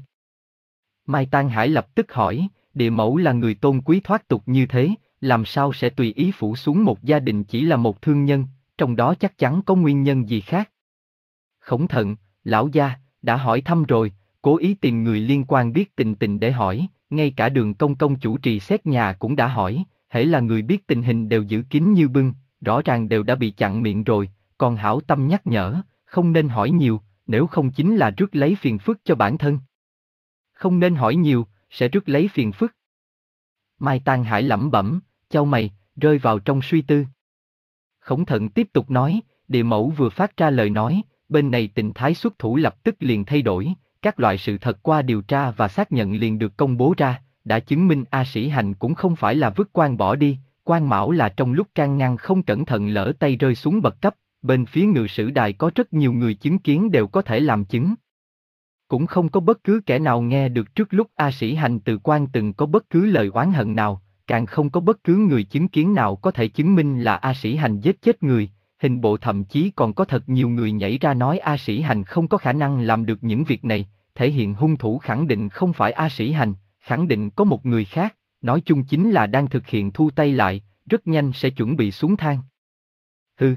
Mai Tang Hải lập tức hỏi, địa mẫu là người tôn quý thoát tục như thế, làm sao sẽ tùy ý phủ xuống một gia đình chỉ là một thương nhân, trong đó chắc chắn có nguyên nhân gì khác. Khổng Thận, lão gia, đã hỏi thăm rồi, cố ý tìm người liên quan biết tình tình để hỏi, ngay cả Đường công công chủ trì xét nhà cũng đã hỏi, hễ là người biết tình hình đều giữ kín như bưng, rõ ràng đều đã bị chặn miệng rồi, còn hảo tâm nhắc nhở, không nên hỏi nhiều, nếu không chính là rước lấy phiền phức cho bản thân. Không nên hỏi nhiều, sẽ rước lấy phiền phức. Mai Tang Hải lẩm bẩm, chau mày, rơi vào trong suy tư. Khổng Thận tiếp tục nói, địa mẫu vừa phát ra lời nói, bên này tình thái xuất thủ lập tức liền thay đổi, các loại sự thật qua điều tra và xác nhận liền được công bố ra, đã chứng minh A Sĩ Hành cũng không phải là vứt quan bỏ đi, quan mão là trong lúc can ngăn không cẩn thận lỡ tay rơi xuống bậc cấp, bên phía ngự sử đài có rất nhiều người chứng kiến đều có thể làm chứng. Cũng không có bất cứ kẻ nào nghe được trước lúc A Sĩ Hành từ quan từng có bất cứ lời oán hận nào, càng không có bất cứ người chứng kiến nào có thể chứng minh là A Sĩ Hành giết chết người, hình bộ thậm chí còn có thật nhiều người nhảy ra nói A Sĩ Hành không có khả năng làm được những việc này, thể hiện hung thủ khẳng định không phải A Sĩ Hành, khẳng định có một người khác, nói chung chính là đang thực hiện thu tay lại, rất nhanh sẽ chuẩn bị xuống thang. Hừ.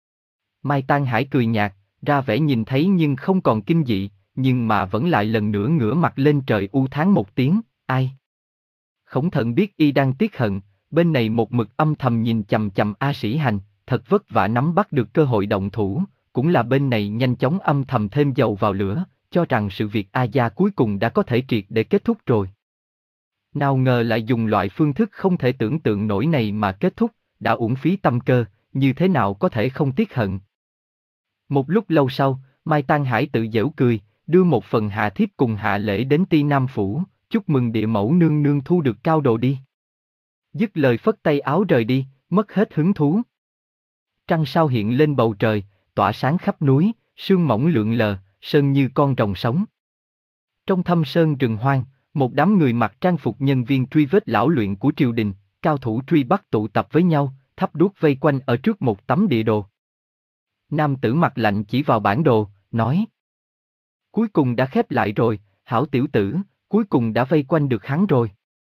Mai Tang Hải cười nhạt, ra vẻ nhìn thấy nhưng không còn kinh dị, nhưng mà vẫn lại lần nữa ngửa mặt lên trời u thán một tiếng, ai? Khổng Thận biết y đang tiếc hận, bên này một mực âm thầm nhìn chằm chằm A Sĩ Hành, thật vất vả nắm bắt được cơ hội động thủ, cũng là bên này nhanh chóng âm thầm thêm dầu vào lửa, cho rằng sự việc A Gia cuối cùng đã có thể triệt để kết thúc rồi. Nào ngờ lại dùng loại phương thức không thể tưởng tượng nổi này mà kết thúc, đã uổng phí tâm cơ, như thế nào có thể không tiếc hận. Một lúc lâu sau, Mai Tang Hải tự giễu cười, đưa một phần hạ thiếp cùng hạ lễ đến Ti Nam Phủ, chúc mừng địa mẫu nương nương thu được cao đồ đi. Dứt lời phất tay áo rời đi, mất hết hứng thú. Trăng sao hiện lên bầu trời, tỏa sáng khắp núi, sương mỏng lượn lờ, sơn như con rồng sống. Trong thâm sơn rừng hoang, một đám người mặc trang phục nhân viên truy vết lão luyện của triều đình, cao thủ truy bắt tụ tập với nhau, thắp đuốc vây quanh ở trước một tấm địa đồ. Nam tử mặt lạnh chỉ vào bản đồ, nói. Cuối cùng đã khép lại rồi, hảo tiểu tử, cuối cùng đã vây quanh được hắn rồi.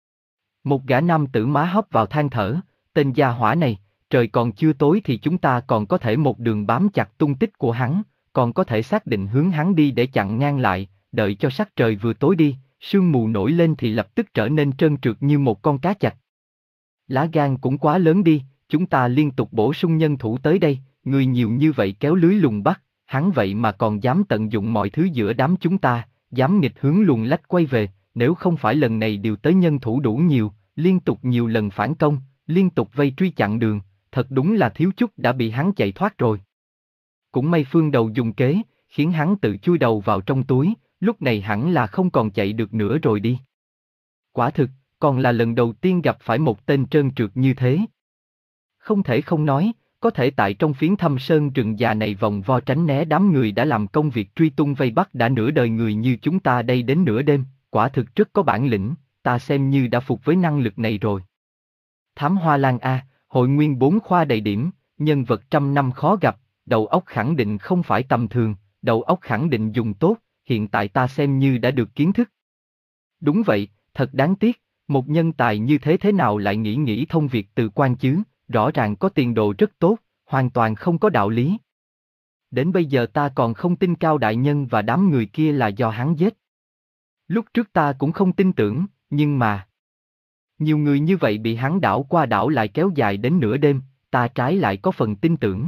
Một gã nam tử má hấp vào than thở, tên gia hỏa này, trời còn chưa tối thì chúng ta còn có thể một đường bám chặt tung tích của hắn, còn có thể xác định hướng hắn đi để chặn ngang lại, đợi cho sắc trời vừa tối đi, sương mù nổi lên thì lập tức trở nên trơn trượt như một con cá chạch. Lá gan cũng quá lớn đi, chúng ta liên tục bổ sung nhân thủ tới đây, người nhiều như vậy kéo lưới lùng bắt, hắn vậy mà còn dám tận dụng mọi thứ giữa đám chúng ta, dám nghịch hướng luồn lách quay về, nếu không phải lần này điều tới nhân thủ đủ nhiều, liên tục nhiều lần phản công, liên tục vây truy chặn đường, thật đúng là thiếu chút đã bị hắn chạy thoát rồi. Cũng may Phương Đầu dùng kế, khiến hắn tự chui đầu vào trong túi, lúc này hẳn là không còn chạy được nữa rồi đi. Quả thực, còn là lần đầu tiên gặp phải một tên trơn trượt như thế. Không thể không nói, có thể tại trong phiến thâm sơn rừng già này vòng vo tránh né đám người đã làm công việc truy tung vây bắt đã nửa đời người như chúng ta đây đến nửa đêm, quả thực rất có bản lĩnh, ta xem như đã phục với năng lực này rồi. Thám Hoa Lan A, hội nguyên bốn khoa đầy điểm, nhân vật trăm năm khó gặp, đầu óc khẳng định không phải tầm thường, đầu óc khẳng định dùng tốt, hiện tại ta xem như đã được kiến thức. Đúng vậy, thật đáng tiếc, một nhân tài như thế thế nào lại nghĩ nghĩ thông việc từ quan chứ, rõ ràng có tiền đồ rất tốt, hoàn toàn không có đạo lý. Đến bây giờ ta còn không tin Cao đại nhân và đám người kia là do hắn giết. Lúc trước ta cũng không tin tưởng, nhưng mà... Nhiều người như vậy bị hắn đảo qua đảo lại kéo dài đến nửa đêm, ta trái lại có phần tin tưởng.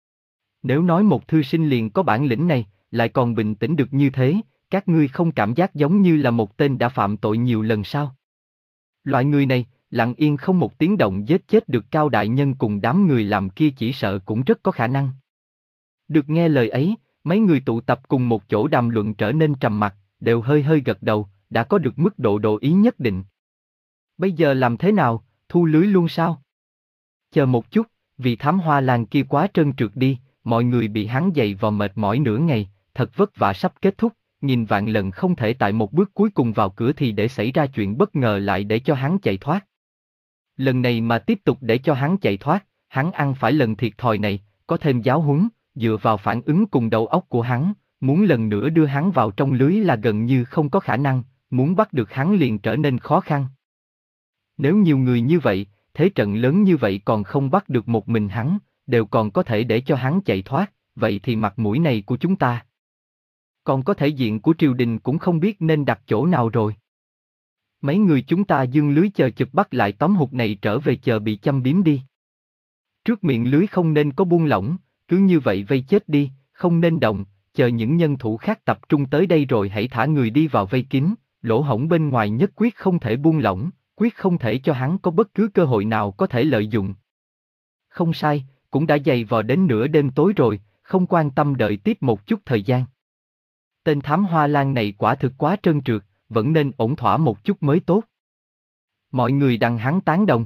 Nếu nói một thư sinh liền có bản lĩnh này, lại còn bình tĩnh được như thế, các ngươi không cảm giác giống như là một tên đã phạm tội nhiều lần sao? Loại người này, lặng yên không một tiếng động giết chết được Cao đại nhân cùng đám người làm kia chỉ sợ cũng rất có khả năng. Được nghe lời ấy, mấy người tụ tập cùng một chỗ đàm luận trở nên trầm mặc, đều hơi hơi gật đầu, đã có được mức độ độ ý nhất định. Bây giờ làm thế nào, thu lưới luôn sao? Chờ một chút, vì Thám Hoa Lan kia quá trơn trượt đi, mọi người bị hắn giày vò mệt mỏi nửa ngày, thật vất vả sắp kết thúc, nghìn vạn lần không thể tại một bước cuối cùng vào cửa thì để xảy ra chuyện bất ngờ lại để cho hắn chạy thoát. Lần này mà tiếp tục để cho hắn chạy thoát, hắn ăn phải lần thiệt thòi này, có thêm giáo huấn, dựa vào phản ứng cùng đầu óc của hắn, muốn lần nữa đưa hắn vào trong lưới là gần như không có khả năng, muốn bắt được hắn liền trở nên khó khăn. Nếu nhiều người như vậy, thế trận lớn như vậy còn không bắt được một mình hắn, đều còn có thể để cho hắn chạy thoát, vậy thì mặt mũi này của chúng ta. Còn có thể diện của triều đình cũng không biết nên đặt chỗ nào rồi. Mấy người chúng ta dương lưới chờ chụp bắt lại tóm hụt này trở về chờ bị châm biếm đi. Trước miệng lưới không nên có buông lỏng, cứ như vậy vây chết đi, không nên động, chờ những nhân thủ khác tập trung tới đây rồi hãy thả người đi vào vây kín, lỗ hổng bên ngoài nhất quyết không thể buông lỏng, quyết không thể cho hắn có bất cứ cơ hội nào có thể lợi dụng. Không sai, cũng đã dày vò đến nửa đêm tối rồi, không quan tâm đợi tiếp một chút thời gian. Tên Thám Hoa Lan này quả thực quá trơn trượt, vẫn nên ổn thỏa một chút mới tốt. Mọi người đằng hắn tán đồng.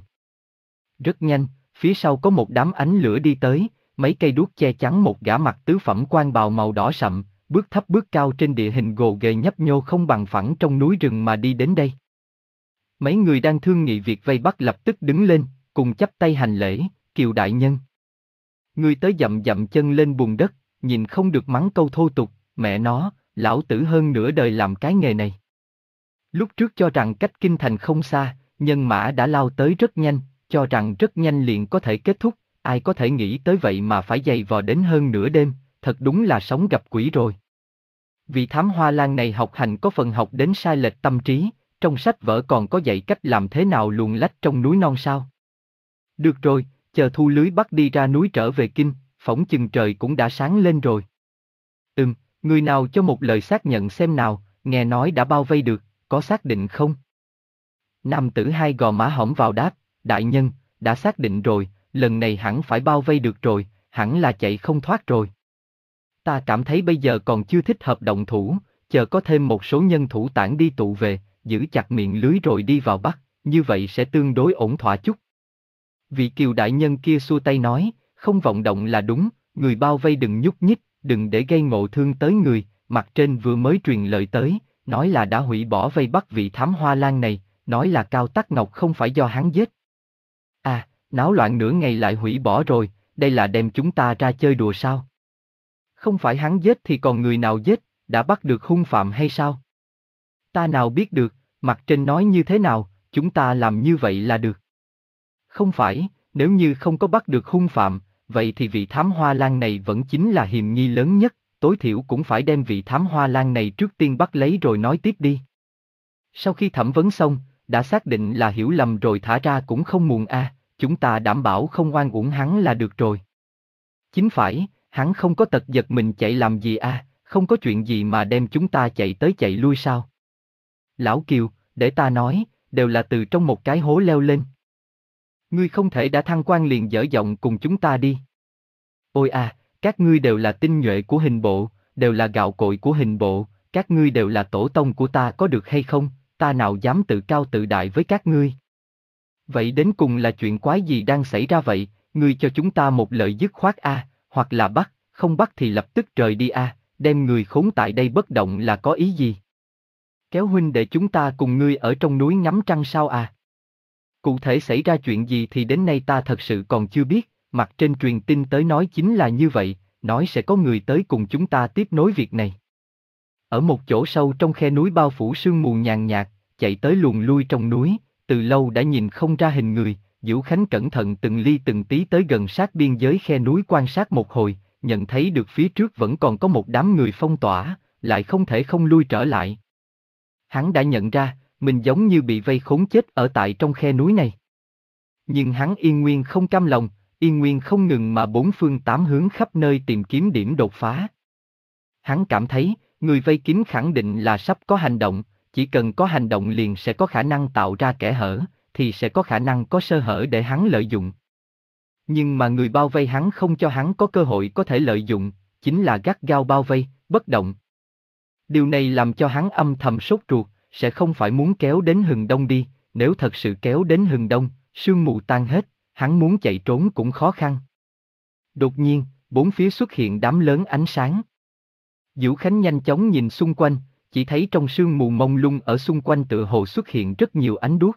Rất nhanh, phía sau có một đám ánh lửa đi tới, mấy cây đuốc che chắn một gã mặc tứ phẩm quan bào màu đỏ sậm, bước thấp bước cao trên địa hình gồ ghề nhấp nhô không bằng phẳng trong núi rừng mà đi đến đây. Mấy người đang thương nghị việc vây bắt lập tức đứng lên, cùng chắp tay hành lễ, Kiều đại nhân. Người tới dậm dậm chân lên bùn đất, nhìn không được mắng câu thô tục, mẹ nó, lão tử hơn nửa đời làm cái nghề này. Lúc trước cho rằng cách kinh thành không xa, nhân mã đã lao tới rất nhanh, cho rằng rất nhanh liền có thể kết thúc, ai có thể nghĩ tới vậy mà phải dày vò đến hơn nửa đêm, thật đúng là sống gặp quỷ rồi. Vì Thám Hoa Lan này học hành có phần học đến sai lệch tâm trí, trong sách vở còn có dạy cách làm thế nào luồn lách trong núi non sao. Được rồi, chờ thu lưới bắt đi ra núi trở về kinh, phỏng chừng trời cũng đã sáng lên rồi. Ừm, người nào cho một lời xác nhận xem nào, nghe nói đã bao vây được, có xác định không? Nam tử hai gò má hõm vào đáp, đại nhân, đã xác định rồi, lần này hẳn phải bao vây được rồi, hẳn là chạy không thoát rồi. Ta cảm thấy bây giờ còn chưa thích hợp động thủ, chờ có thêm một số nhân thủ tản đi tụ về, giữ chặt miệng lưới rồi đi vào bắt, như vậy sẽ tương đối ổn thỏa chút. Vị Kiều đại nhân kia xua tay nói, không vọng động là đúng, người bao vây đừng nhúc nhích, đừng để gây ngộ thương tới người, mặt trên vừa mới truyền lời tới, nói là đã hủy bỏ vây bắt vị Thám Hoa Lan này, nói là Cao Tắc Ngọc không phải do hắn giết. À, náo loạn nửa ngày lại hủy bỏ rồi, đây là đem chúng ta ra chơi đùa sao? Không phải hắn giết thì còn người nào giết, đã bắt được hung phạm hay sao? Ta nào biết được, mặt trên nói như thế nào, chúng ta làm như vậy là được. Không phải, nếu như không có bắt được hung phạm, vậy thì vị thám hoa lan này vẫn chính là hiềm nghi lớn nhất, tối thiểu cũng phải đem vị thám hoa lan này trước tiên bắt lấy rồi nói tiếp đi. Sau khi thẩm vấn xong, đã xác định là hiểu lầm rồi thả ra cũng không muộn a, à, chúng ta đảm bảo không oan uổng hắn là được rồi. Chính phải, hắn không có tật giật mình chạy làm gì a, à, không có chuyện gì mà đem chúng ta chạy tới chạy lui sao? Lão Kiều, để ta nói, đều là từ trong một cái hố leo lên. Ngươi không thể đã thăng quan liền dở giọng cùng chúng ta đi. Ôi à, các ngươi đều là tinh nhuệ của hình bộ, đều là gạo cội của hình bộ, các ngươi đều là tổ tông của ta có được hay không, ta nào dám tự cao tự đại với các ngươi. Vậy đến cùng là chuyện quái gì đang xảy ra vậy, ngươi cho chúng ta một lời dứt khoát a, à, hoặc là bắt, không bắt thì lập tức rời đi a, à, đem người khốn tại đây bất động là có ý gì? Kéo huynh để chúng ta cùng ngươi ở trong núi ngắm trăng sao à? Cụ thể xảy ra chuyện gì thì đến nay ta thật sự còn chưa biết, mặt trên truyền tin tới nói chính là như vậy, nói sẽ có người tới cùng chúng ta tiếp nối việc này. Ở một chỗ sâu trong khe núi bao phủ sương mù nhàn nhạt, chạy tới luồn lui trong núi, từ lâu đã nhìn không ra hình người, Dữu Khánh cẩn thận từng ly từng tí tới gần sát biên giới khe núi quan sát một hồi, nhận thấy được phía trước vẫn còn có một đám người phong tỏa, lại không thể không lui trở lại. Hắn đã nhận ra, mình giống như bị vây khốn chết ở tại trong khe núi này. Nhưng hắn yên nguyên không cam lòng, yên nguyên không ngừng mà bốn phương tám hướng khắp nơi tìm kiếm điểm đột phá. Hắn cảm thấy, người vây kín khẳng định là sắp có hành động, chỉ cần có hành động liền sẽ có khả năng tạo ra kẽ hở, thì sẽ có khả năng có sơ hở để hắn lợi dụng. Nhưng mà người bao vây hắn không cho hắn có cơ hội có thể lợi dụng, chính là gắt gao bao vây, bất động. Điều này làm cho hắn âm thầm sốt ruột, sẽ không phải muốn kéo đến hừng đông đi, nếu thật sự kéo đến hừng đông, sương mù tan hết, hắn muốn chạy trốn cũng khó khăn. Đột nhiên, bốn phía xuất hiện đám lớn ánh sáng. Dữu Khánh nhanh chóng nhìn xung quanh, chỉ thấy trong sương mù mông lung ở xung quanh tựa hồ xuất hiện rất nhiều ánh đuốc.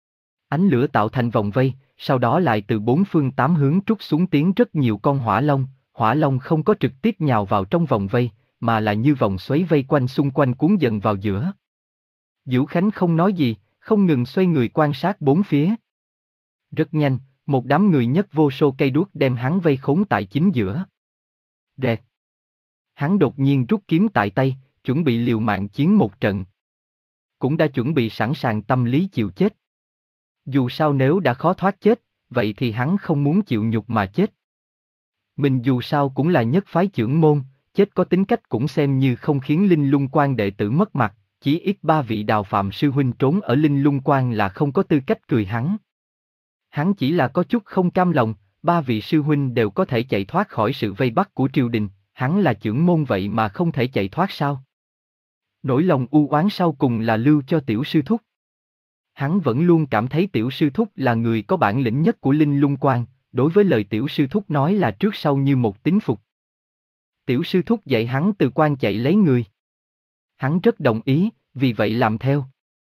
Ánh lửa tạo thành vòng vây, sau đó lại từ bốn phương tám hướng trút xuống tiến rất nhiều con hỏa long, hỏa long không có trực tiếp nhào vào trong vòng vây, mà là như vòng xoáy vây quanh xung quanh cuốn dần vào giữa. Dữu Khánh không nói gì, không ngừng xoay người quan sát bốn phía. Rất nhanh, một đám người nhấc vô số cây đuốc đem hắn vây khốn tại chính giữa. Rẹt. Hắn đột nhiên rút kiếm tại tay, chuẩn bị liều mạng chiến một trận. Cũng đã chuẩn bị sẵn sàng tâm lý chịu chết. Dù sao nếu đã khó thoát chết, vậy thì hắn không muốn chịu nhục mà chết. Mình dù sao cũng là nhất phái chưởng môn, chết có tính cách cũng xem như không khiến Linh Lung Quan đệ tử mất mặt, chỉ ít ba vị Đào Phạm sư huynh trốn ở Linh Lung Quan là không có tư cách cười hắn. Hắn chỉ là có chút không cam lòng, ba vị sư huynh đều có thể chạy thoát khỏi sự vây bắt của triều đình, hắn là chưởng môn vậy mà không thể chạy thoát sao? Nỗi lòng u oán sau cùng là lưu cho tiểu sư thúc. Hắn vẫn luôn cảm thấy tiểu sư thúc là người có bản lĩnh nhất của Linh Lung Quan, đối với lời tiểu sư thúc nói là trước sau như một tín phục. Tiểu sư thúc dạy hắn từ quan chạy lấy người. Hắn rất đồng ý, vì vậy làm theo.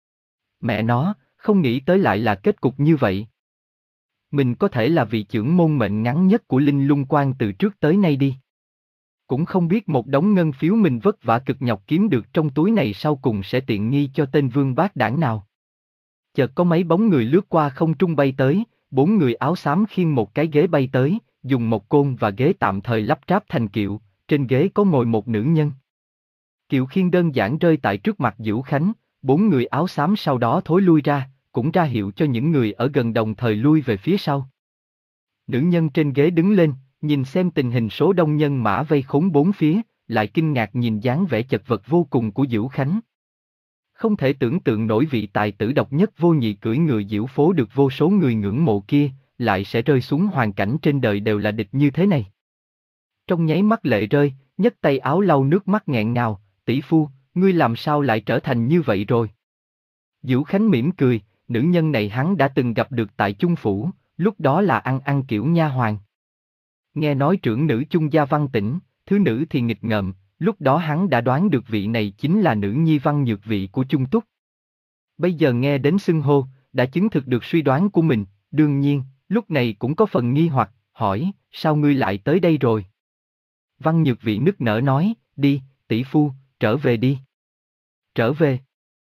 Mẹ nó, không nghĩ tới lại là kết cục như vậy. Mình có thể là vị chưởng môn mệnh ngắn nhất của Linh Lung Quan từ trước tới nay đi. Cũng không biết một đống ngân phiếu mình vất vả cực nhọc kiếm được trong túi này sau cùng sẽ tiện nghi cho tên vương bát đảng nào. Chợt có mấy bóng người lướt qua không trung bay tới, bốn người áo xám khiêng một cái ghế bay tới, dùng một côn và ghế tạm thời lắp ráp thành kiệu, trên ghế có ngồi một nữ nhân. Kiệu khiêng đơn giản rơi tại trước mặt Dữu Khánh, bốn người áo xám sau đó thối lui ra, cũng ra hiệu cho những người ở gần đồng thời lui về phía sau. Nữ nhân trên ghế đứng lên, nhìn xem tình hình số đông nhân mã vây khốn bốn phía, lại kinh ngạc nhìn dáng vẻ chật vật vô cùng của Dữu Khánh. Không thể tưởng tượng nổi vị tài tử độc nhất vô nhị cưỡi ngựa diễu phố được vô số người ngưỡng mộ kia, lại sẽ rơi xuống hoàn cảnh trên đời đều là địch như thế này. Trong nháy mắt lệ rơi, nhấc tay áo lau nước mắt nghẹn ngào, tỷ phu, ngươi làm sao lại trở thành như vậy rồi? Dữu Khánh mỉm cười, nữ nhân này hắn đã từng gặp được tại Chung Phủ, lúc đó là ăn ăn kiểu nha hoàn. Nghe nói trưởng nữ Chung gia Văn Tĩnh, thứ nữ thì nghịch ngợm, lúc đó hắn đã đoán được vị này chính là nữ nhi Văn Nhược vị của Chung Túc. Bây giờ nghe đến xưng hô, đã chứng thực được suy đoán của mình, đương nhiên, lúc này cũng có phần nghi hoặc, hỏi, sao ngươi lại tới đây rồi? Văn Nhược Vị nức nở nói, đi, tỷ phu, trở về đi. Trở về.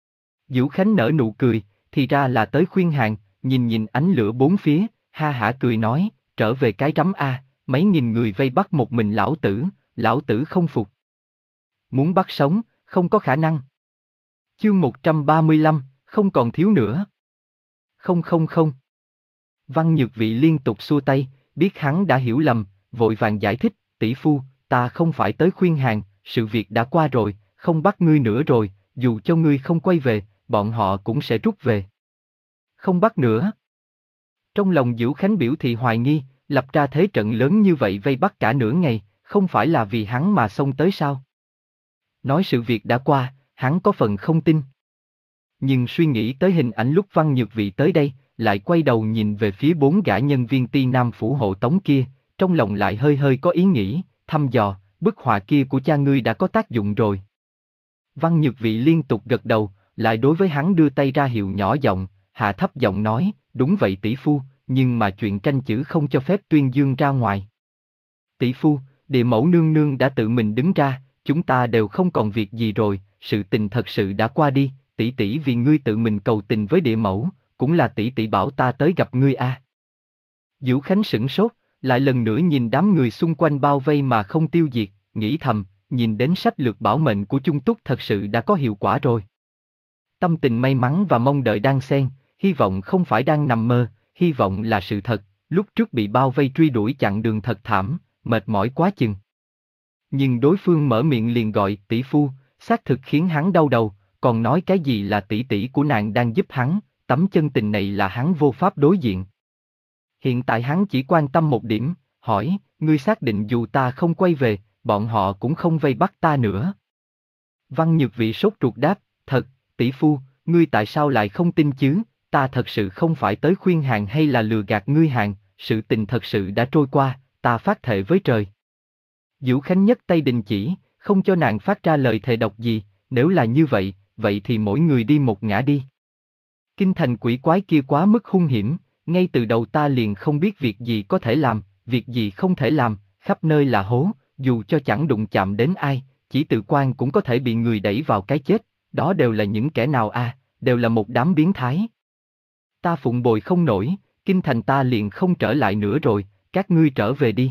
Vũ Khánh nở nụ cười, thì ra là tới khuyên hàng, nhìn nhìn ánh lửa bốn phía, ha hả cười nói, trở về cái rắm a, mấy nghìn người vây bắt một mình lão tử, lão tử không phục. Muốn bắt sống, không có khả năng. Chương một trăm ba mươi lăm, không còn thiếu nữa. Không không không. Văn Nhược Vị liên tục xua tay, biết hắn đã hiểu lầm, vội vàng giải thích, tỷ phu, ta không phải tới khuyên hàng, sự việc đã qua rồi, không bắt ngươi nữa rồi, dù cho ngươi không quay về, bọn họ cũng sẽ rút về. Không bắt nữa. Trong lòng Vũ Khánh biểu thị hoài nghi, lập ra thế trận lớn như vậy vây bắt cả nửa ngày, không phải là vì hắn mà xông tới sao? Nói sự việc đã qua, hắn có phần không tin. Nhưng suy nghĩ tới hình ảnh lúc Văn Nhược Vị tới đây, lại quay đầu nhìn về phía bốn gã nhân viên Ti Nam phủ hộ tống kia, trong lòng lại hơi hơi có ý nghĩ, thăm dò, bức họa kia của cha ngươi đã có tác dụng rồi. Văn Nhược Vị liên tục gật đầu, lại đối với hắn đưa tay ra hiệu nhỏ giọng, hạ thấp giọng nói, đúng vậy tỷ phu, nhưng mà chuyện tranh chữ không cho phép tuyên dương ra ngoài. Tỷ phu, địa mẫu nương nương đã tự mình đứng ra, chúng ta đều không còn việc gì rồi, sự tình thật sự đã qua đi, tỷ tỷ vì ngươi tự mình cầu tình với địa mẫu, cũng là tỷ tỷ bảo ta tới gặp ngươi a. À. Vũ Khánh sửng sốt, lại lần nữa nhìn đám người xung quanh bao vây mà không tiêu diệt, nghĩ thầm, nhìn đến sách lược bảo mệnh của Chung Túc thật sự đã có hiệu quả rồi. Tâm tình may mắn và mong đợi đang xen, hy vọng không phải đang nằm mơ, hy vọng là sự thật, lúc trước bị bao vây truy đuổi chặn đường thật thảm, mệt mỏi quá chừng. Nhưng đối phương mở miệng liền gọi tỷ phu, xác thực khiến hắn đau đầu, còn nói cái gì là tỷ tỷ của nàng đang giúp hắn, tấm chân tình này là hắn vô pháp đối diện. Hiện tại hắn chỉ quan tâm một điểm, hỏi, ngươi xác định dù ta không quay về, bọn họ cũng không vây bắt ta nữa. Văn Nhược Vị sốt ruột đáp, thật, tỷ phu, ngươi tại sao lại không tin chứ, ta thật sự không phải tới khuyên hàng hay là lừa gạt ngươi hàng, sự tình thật sự đã trôi qua, ta phát thệ với trời. Vũ Khánh nhấc tay đình chỉ, không cho nàng phát ra lời thề độc gì, nếu là như vậy, vậy thì mỗi người đi một ngã đi. Kinh thành quỷ quái kia quá mức hung hiểm, ngay từ đầu ta liền không biết việc gì có thể làm, việc gì không thể làm, khắp nơi là hố, dù cho chẳng đụng chạm đến ai, chỉ tự quan cũng có thể bị người đẩy vào cái chết, đó đều là những kẻ nào a, à, đều là một đám biến thái. Ta phụng bồi không nổi, kinh thành ta liền không trở lại nữa rồi, các ngươi trở về đi.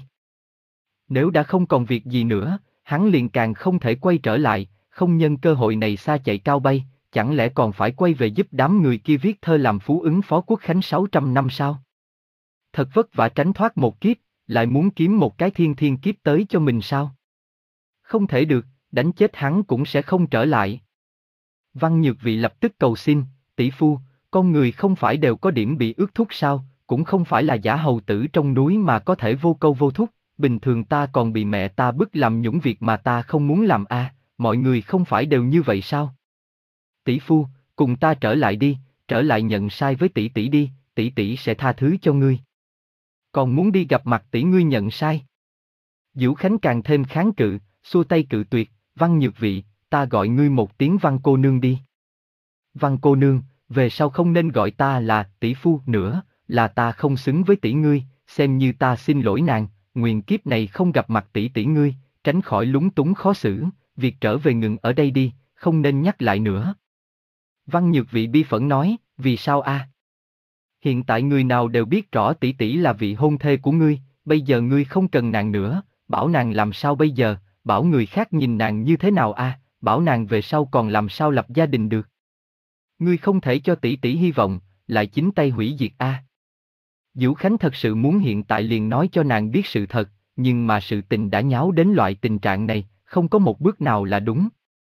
Nếu đã không còn việc gì nữa, hắn liền càng không thể quay trở lại, không nhân cơ hội này xa chạy cao bay, chẳng lẽ còn phải quay về giúp đám người kia viết thơ làm phú ứng phó quốc khánh sáu trăm năm sao? Thật vất vả tránh thoát một kiếp, lại muốn kiếm một cái thiên thiên kiếp tới cho mình sao? Không thể được, đánh chết hắn cũng sẽ không trở lại. Văn Nhược Vị lập tức cầu xin, tỷ phu, con người không phải đều có điểm bị ước thúc sao, cũng không phải là giả hầu tử trong núi mà có thể vô câu vô thúc, bình thường ta còn bị mẹ ta bức làm những việc mà ta không muốn làm a, à, mọi người không phải đều như vậy sao? Tỷ phu, cùng ta trở lại đi, trở lại nhận sai với tỷ tỷ đi, tỷ tỷ sẽ tha thứ cho ngươi. Còn muốn đi gặp mặt tỷ ngươi nhận sai. Vũ Khánh càng thêm kháng cự, xua tay cự tuyệt, Văn Nhược Vị, ta gọi ngươi một tiếng Văn cô nương đi. Văn cô nương, về sau không nên gọi ta là tỷ phu nữa, là ta không xứng với tỷ ngươi, xem như ta xin lỗi nàng, nguyện kiếp này không gặp mặt tỷ tỷ ngươi, tránh khỏi lúng túng khó xử, việc trở về ngừng ở đây đi, không nên nhắc lại nữa. Văn Nhược Vị bi phẫn nói, vì sao a? À? Hiện tại người nào đều biết rõ tỷ tỷ là vị hôn thê của ngươi, bây giờ ngươi không cần nàng nữa, bảo nàng làm sao bây giờ, bảo người khác nhìn nàng như thế nào a? À? Bảo nàng về sau còn làm sao lập gia đình được? Ngươi không thể cho tỷ tỷ hy vọng, lại chính tay hủy diệt a. À? Vũ Khánh thật sự muốn hiện tại liền nói cho nàng biết sự thật, nhưng mà sự tình đã nháo đến loại tình trạng này, không có một bước nào là đúng.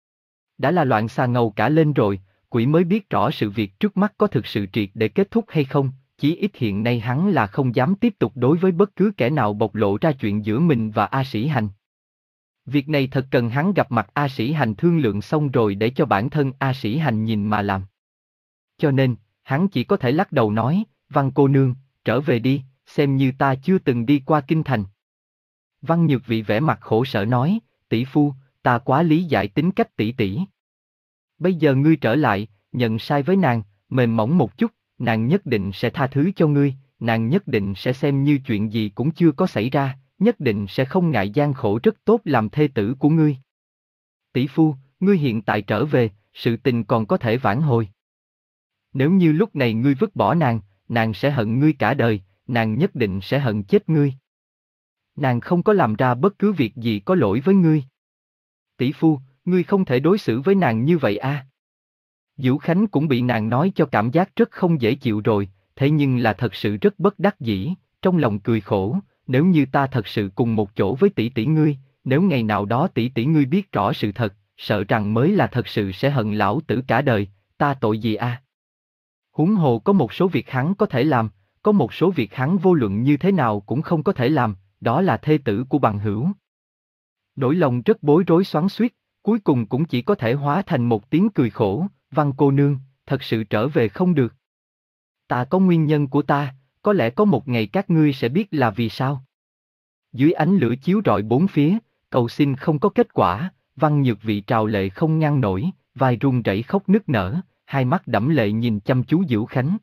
Đã là loạn xà ngầu cả lên rồi, quỷ mới biết rõ sự việc trước mắt có thực sự triệt để kết thúc hay không, chí ít hiện nay hắn là không dám tiếp tục đối với bất cứ kẻ nào bộc lộ ra chuyện giữa mình và A Sĩ Hành. Việc này thật cần hắn gặp mặt A Sĩ Hành thương lượng xong rồi để cho bản thân A Sĩ Hành nhìn mà làm. Cho nên, hắn chỉ có thể lắc đầu nói, Văn cô nương, trở về đi, xem như ta chưa từng đi qua kinh thành. Văn Nhược Vị vẻ mặt khổ sở nói, tỷ phu, ta quá lý giải tính cách tỷ tỷ. Bây giờ ngươi trở lại, nhận sai với nàng, mềm mỏng một chút, nàng nhất định sẽ tha thứ cho ngươi, nàng nhất định sẽ xem như chuyện gì cũng chưa có xảy ra, nhất định sẽ không ngại gian khổ rất tốt làm thê tử của ngươi. Tỷ phu, ngươi hiện tại trở về, sự tình còn có thể vãn hồi. Nếu như lúc này ngươi vứt bỏ nàng, nàng sẽ hận ngươi cả đời, nàng nhất định sẽ hận chết ngươi. Nàng không có làm ra bất cứ việc gì có lỗi với ngươi. Tỷ phu, ngươi không thể đối xử với nàng như vậy a. Vũ Khánh cũng bị nàng nói cho cảm giác rất không dễ chịu rồi, thế nhưng là thật sự rất bất đắc dĩ, trong lòng cười khổ, nếu như ta thật sự cùng một chỗ với tỷ tỷ ngươi, nếu ngày nào đó tỷ tỷ ngươi biết rõ sự thật, sợ rằng mới là thật sự sẽ hận lão tử cả đời, ta tội gì a? Huống hồ có một số việc hắn có thể làm, có một số việc hắn vô luận như thế nào cũng không có thể làm, đó là thê tử của bằng hữu. Nỗi lòng rất bối rối xoắn xuýt, cuối cùng cũng chỉ có thể hóa thành một tiếng cười khổ, Văn cô nương, thật sự trở về không được. Ta có nguyên nhân của ta, có lẽ có một ngày các ngươi sẽ biết là vì sao. Dưới ánh lửa chiếu rọi bốn phía, cầu xin không có kết quả, Văn Nhược Vị trào lệ không ngăn nổi, vai run rẩy khóc nức nở, hai mắt đẫm lệ nhìn chăm chú Vũ Khánh.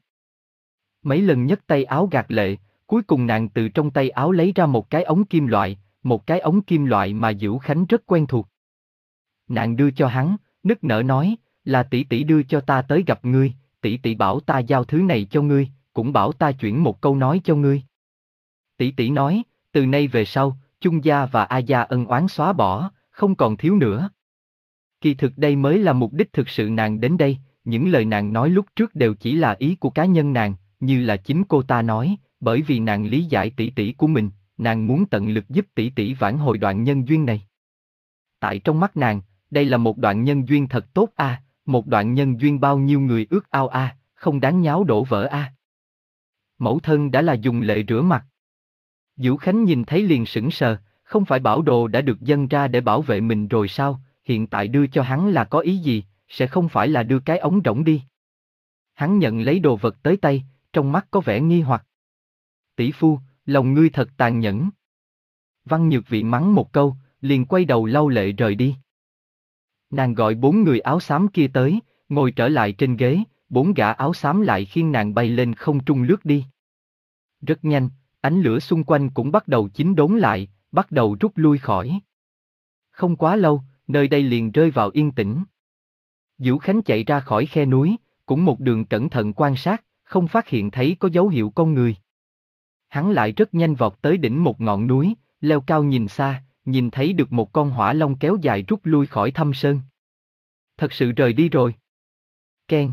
Mấy lần nhấc tay áo gạt lệ, cuối cùng nàng từ trong tay áo lấy ra một cái ống kim loại, một cái ống kim loại mà Vũ Khánh rất quen thuộc. Nàng đưa cho hắn, nức nở nói, là tỷ tỷ đưa cho ta tới gặp ngươi, tỷ tỷ bảo ta giao thứ này cho ngươi, cũng bảo ta chuyển một câu nói cho ngươi. Tỷ tỷ nói, từ nay về sau, Chung gia và A gia ân oán xóa bỏ, không còn thiếu nữa. Kỳ thực đây mới là mục đích thực sự nàng đến đây, những lời nàng nói lúc trước đều chỉ là ý của cá nhân nàng, như là chính cô ta nói, bởi vì nàng lý giải tỷ tỷ của mình, nàng muốn tận lực giúp tỷ tỷ vãn hồi đoạn nhân duyên này. Tại trong mắt nàng, đây là một đoạn nhân duyên thật tốt a, à, một đoạn nhân duyên bao nhiêu người ước ao a, à, không đáng nháo đổ vỡ a. À. Mẫu thân đã là dùng lệ rửa mặt. Vũ Khánh nhìn thấy liền sững sờ, không phải bảo đồ đã được dâng ra để bảo vệ mình rồi sao, hiện tại đưa cho hắn là có ý gì, sẽ không phải là đưa cái ống rỗng đi. Hắn nhận lấy đồ vật tới tay, trong mắt có vẻ nghi hoặc. Tỷ phu, lòng ngươi thật tàn nhẫn. Văn Nhược Vị mắng một câu, liền quay đầu lau lệ rời đi. Nàng gọi bốn người áo xám kia tới, ngồi trở lại trên ghế, bốn gã áo xám lại khiêng nàng bay lên không trung lướt đi. Rất nhanh, ánh lửa xung quanh cũng bắt đầu chín đốn lại, bắt đầu rút lui khỏi. Không quá lâu, nơi đây liền rơi vào yên tĩnh. Vũ Khánh chạy ra khỏi khe núi, cũng một đường cẩn thận quan sát, không phát hiện thấy có dấu hiệu con người. Hắn lại rất nhanh vọt tới đỉnh một ngọn núi, leo cao nhìn xa, nhìn thấy được một con hỏa long kéo dài rút lui khỏi thâm sơn. Thật sự rời đi rồi. Keng.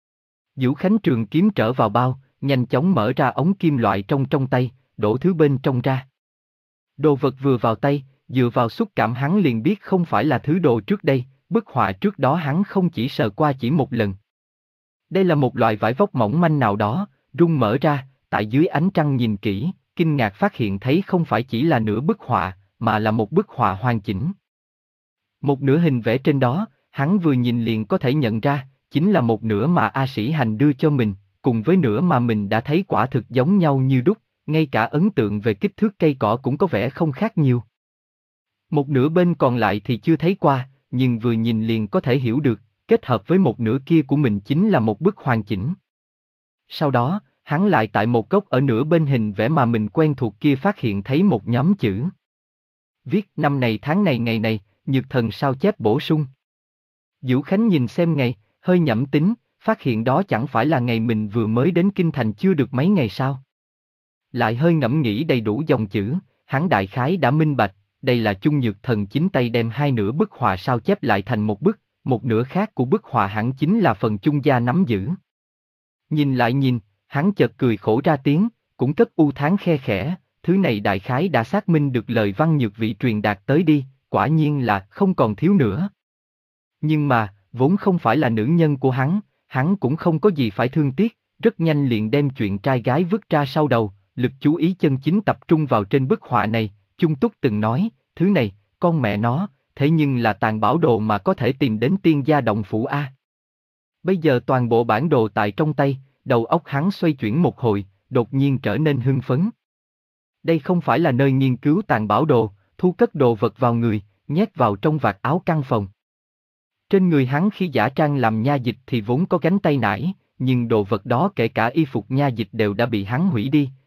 Vũ Khánh trường kiếm trở vào bao, nhanh chóng mở ra ống kim loại trong trong tay, đổ thứ bên trong ra. Đồ vật vừa vào tay, dựa vào xúc cảm hắn liền biết không phải là thứ đồ trước đây, bức họa trước đó hắn không chỉ sờ qua chỉ một lần. Đây là một loại vải vóc mỏng manh nào đó, rung mở ra, tại dưới ánh trăng nhìn kỹ, kinh ngạc phát hiện thấy không phải chỉ là nửa bức họa, mà là một bức họa hoàn chỉnh. Một nửa hình vẽ trên đó, hắn vừa nhìn liền có thể nhận ra, chính là một nửa mà A Sĩ Hành đưa cho mình, cùng với nửa mà mình đã thấy quả thực giống nhau như đúc, ngay cả ấn tượng về kích thước cây cỏ cũng có vẻ không khác nhiều. Một nửa bên còn lại thì chưa thấy qua, nhưng vừa nhìn liền có thể hiểu được, kết hợp với một nửa kia của mình chính là một bức hoàn chỉnh. Sau đó, hắn lại tại một góc ở nửa bên hình vẽ mà mình quen thuộc kia phát hiện thấy một nhóm chữ. Viết năm này tháng này ngày này, Nhược Thần sao chép bổ sung. Vũ Khánh nhìn xem ngày, hơi nhẩm tính, phát hiện đó chẳng phải là ngày mình vừa mới đến Kinh Thành chưa được mấy ngày sao. Lại hơi ngẫm nghĩ đầy đủ dòng chữ, hắn đại khái đã minh bạch, đây là Chung Nhược Thần chính tay đem hai nửa bức họa sao chép lại thành một bức, một nửa khác của bức họa hẳn chính là phần Chung gia nắm giữ. Nhìn lại nhìn, hắn chợt cười khổ ra tiếng, cũng cất u thán khe khẽ, thứ này đại khái đã xác minh được lời Văn Nhược Vị truyền đạt tới đi, quả nhiên là không còn thiếu nữa. Nhưng mà, vốn không phải là nữ nhân của hắn, hắn cũng không có gì phải thương tiếc, rất nhanh liền đem chuyện trai gái vứt ra sau đầu, lực chú ý chân chính tập trung vào trên bức họa này. Chung Túc từng nói, thứ này, con mẹ nó, thế nhưng là tàn bảo đồ mà có thể tìm đến tiên gia động phủ a. Bây giờ toàn bộ bản đồ tại trong tay, đầu óc hắn xoay chuyển một hồi, đột nhiên trở nên hưng phấn. Đây không phải là nơi nghiên cứu tàn bảo đồ, thu cất đồ vật vào người, nhét vào trong vạt áo căn phòng. Trên người hắn khi giả trang làm nha dịch thì vốn có gánh tay nải, nhưng đồ vật đó kể cả y phục nha dịch đều đã bị hắn hủy đi,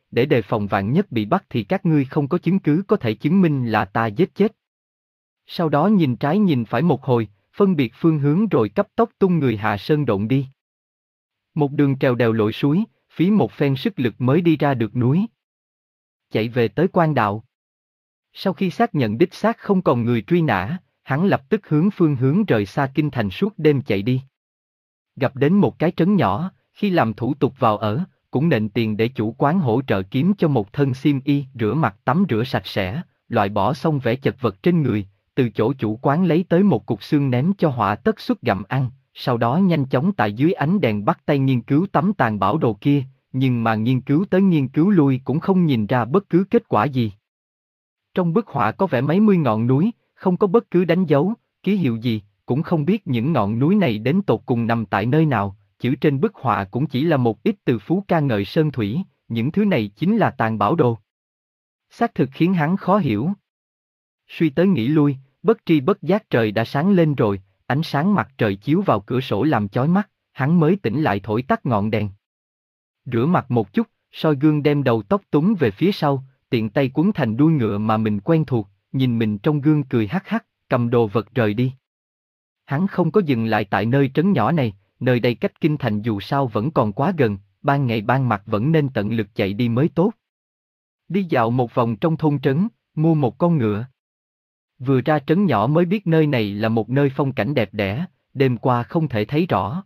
để đề phòng vạn nhất bị bắt thì các ngươi không có chứng cứ có thể chứng minh là ta giết chết. Sau đó nhìn trái nhìn phải một hồi, phân biệt phương hướng rồi cấp tốc tung người hạ sơn độn đi. Một đường trèo đèo lội suối, phí một phen sức lực mới đi ra được núi. Chạy về tới quan đạo. Sau khi xác nhận đích xác không còn người truy nã, hắn lập tức hướng phương hướng rời xa kinh thành suốt đêm chạy đi. Gặp đến một cái trấn nhỏ, khi làm thủ tục vào ở, cũng nện tiền để chủ quán hỗ trợ kiếm cho một thân xiêm y, rửa mặt tắm rửa sạch sẽ, loại bỏ xong vẻ chật vật trên người, từ chỗ chủ quán lấy tới một cục xương ném cho Họa Tất Xuất gặm ăn, sau đó nhanh chóng tại dưới ánh đèn bắt tay nghiên cứu tấm tàn bảo đồ kia, nhưng mà nghiên cứu tới nghiên cứu lui cũng không nhìn ra bất cứ kết quả gì. Trong bức họa có vẽ mấy mươi ngọn núi, không có bất cứ đánh dấu, ký hiệu gì, cũng không biết những ngọn núi này đến tột cùng nằm tại nơi nào, chữ trên bức họa cũng chỉ là một ít từ phú ca ngợi sơn thủy, những thứ này chính là tàn bảo đồ. Xác thực khiến hắn khó hiểu. Suy tới nghĩ lui, bất tri bất giác trời đã sáng lên rồi, ánh sáng mặt trời chiếu vào cửa sổ làm chói mắt, hắn mới tỉnh lại thổi tắt ngọn đèn. Rửa mặt một chút, soi gương đem đầu tóc túng về phía sau, tiện tay quấn thành đuôi ngựa mà mình quen thuộc, nhìn mình trong gương cười hắc hắc, cầm đồ vật rời đi. Hắn không có dừng lại tại nơi trấn nhỏ này, nơi đây cách kinh thành dù sao vẫn còn quá gần, ban ngày ban mặt vẫn nên tận lực chạy đi mới tốt. Đi dạo một vòng trong thôn trấn, mua một con ngựa. Vừa ra trấn nhỏ mới biết nơi này là một nơi phong cảnh đẹp đẽ, đêm qua không thể thấy rõ.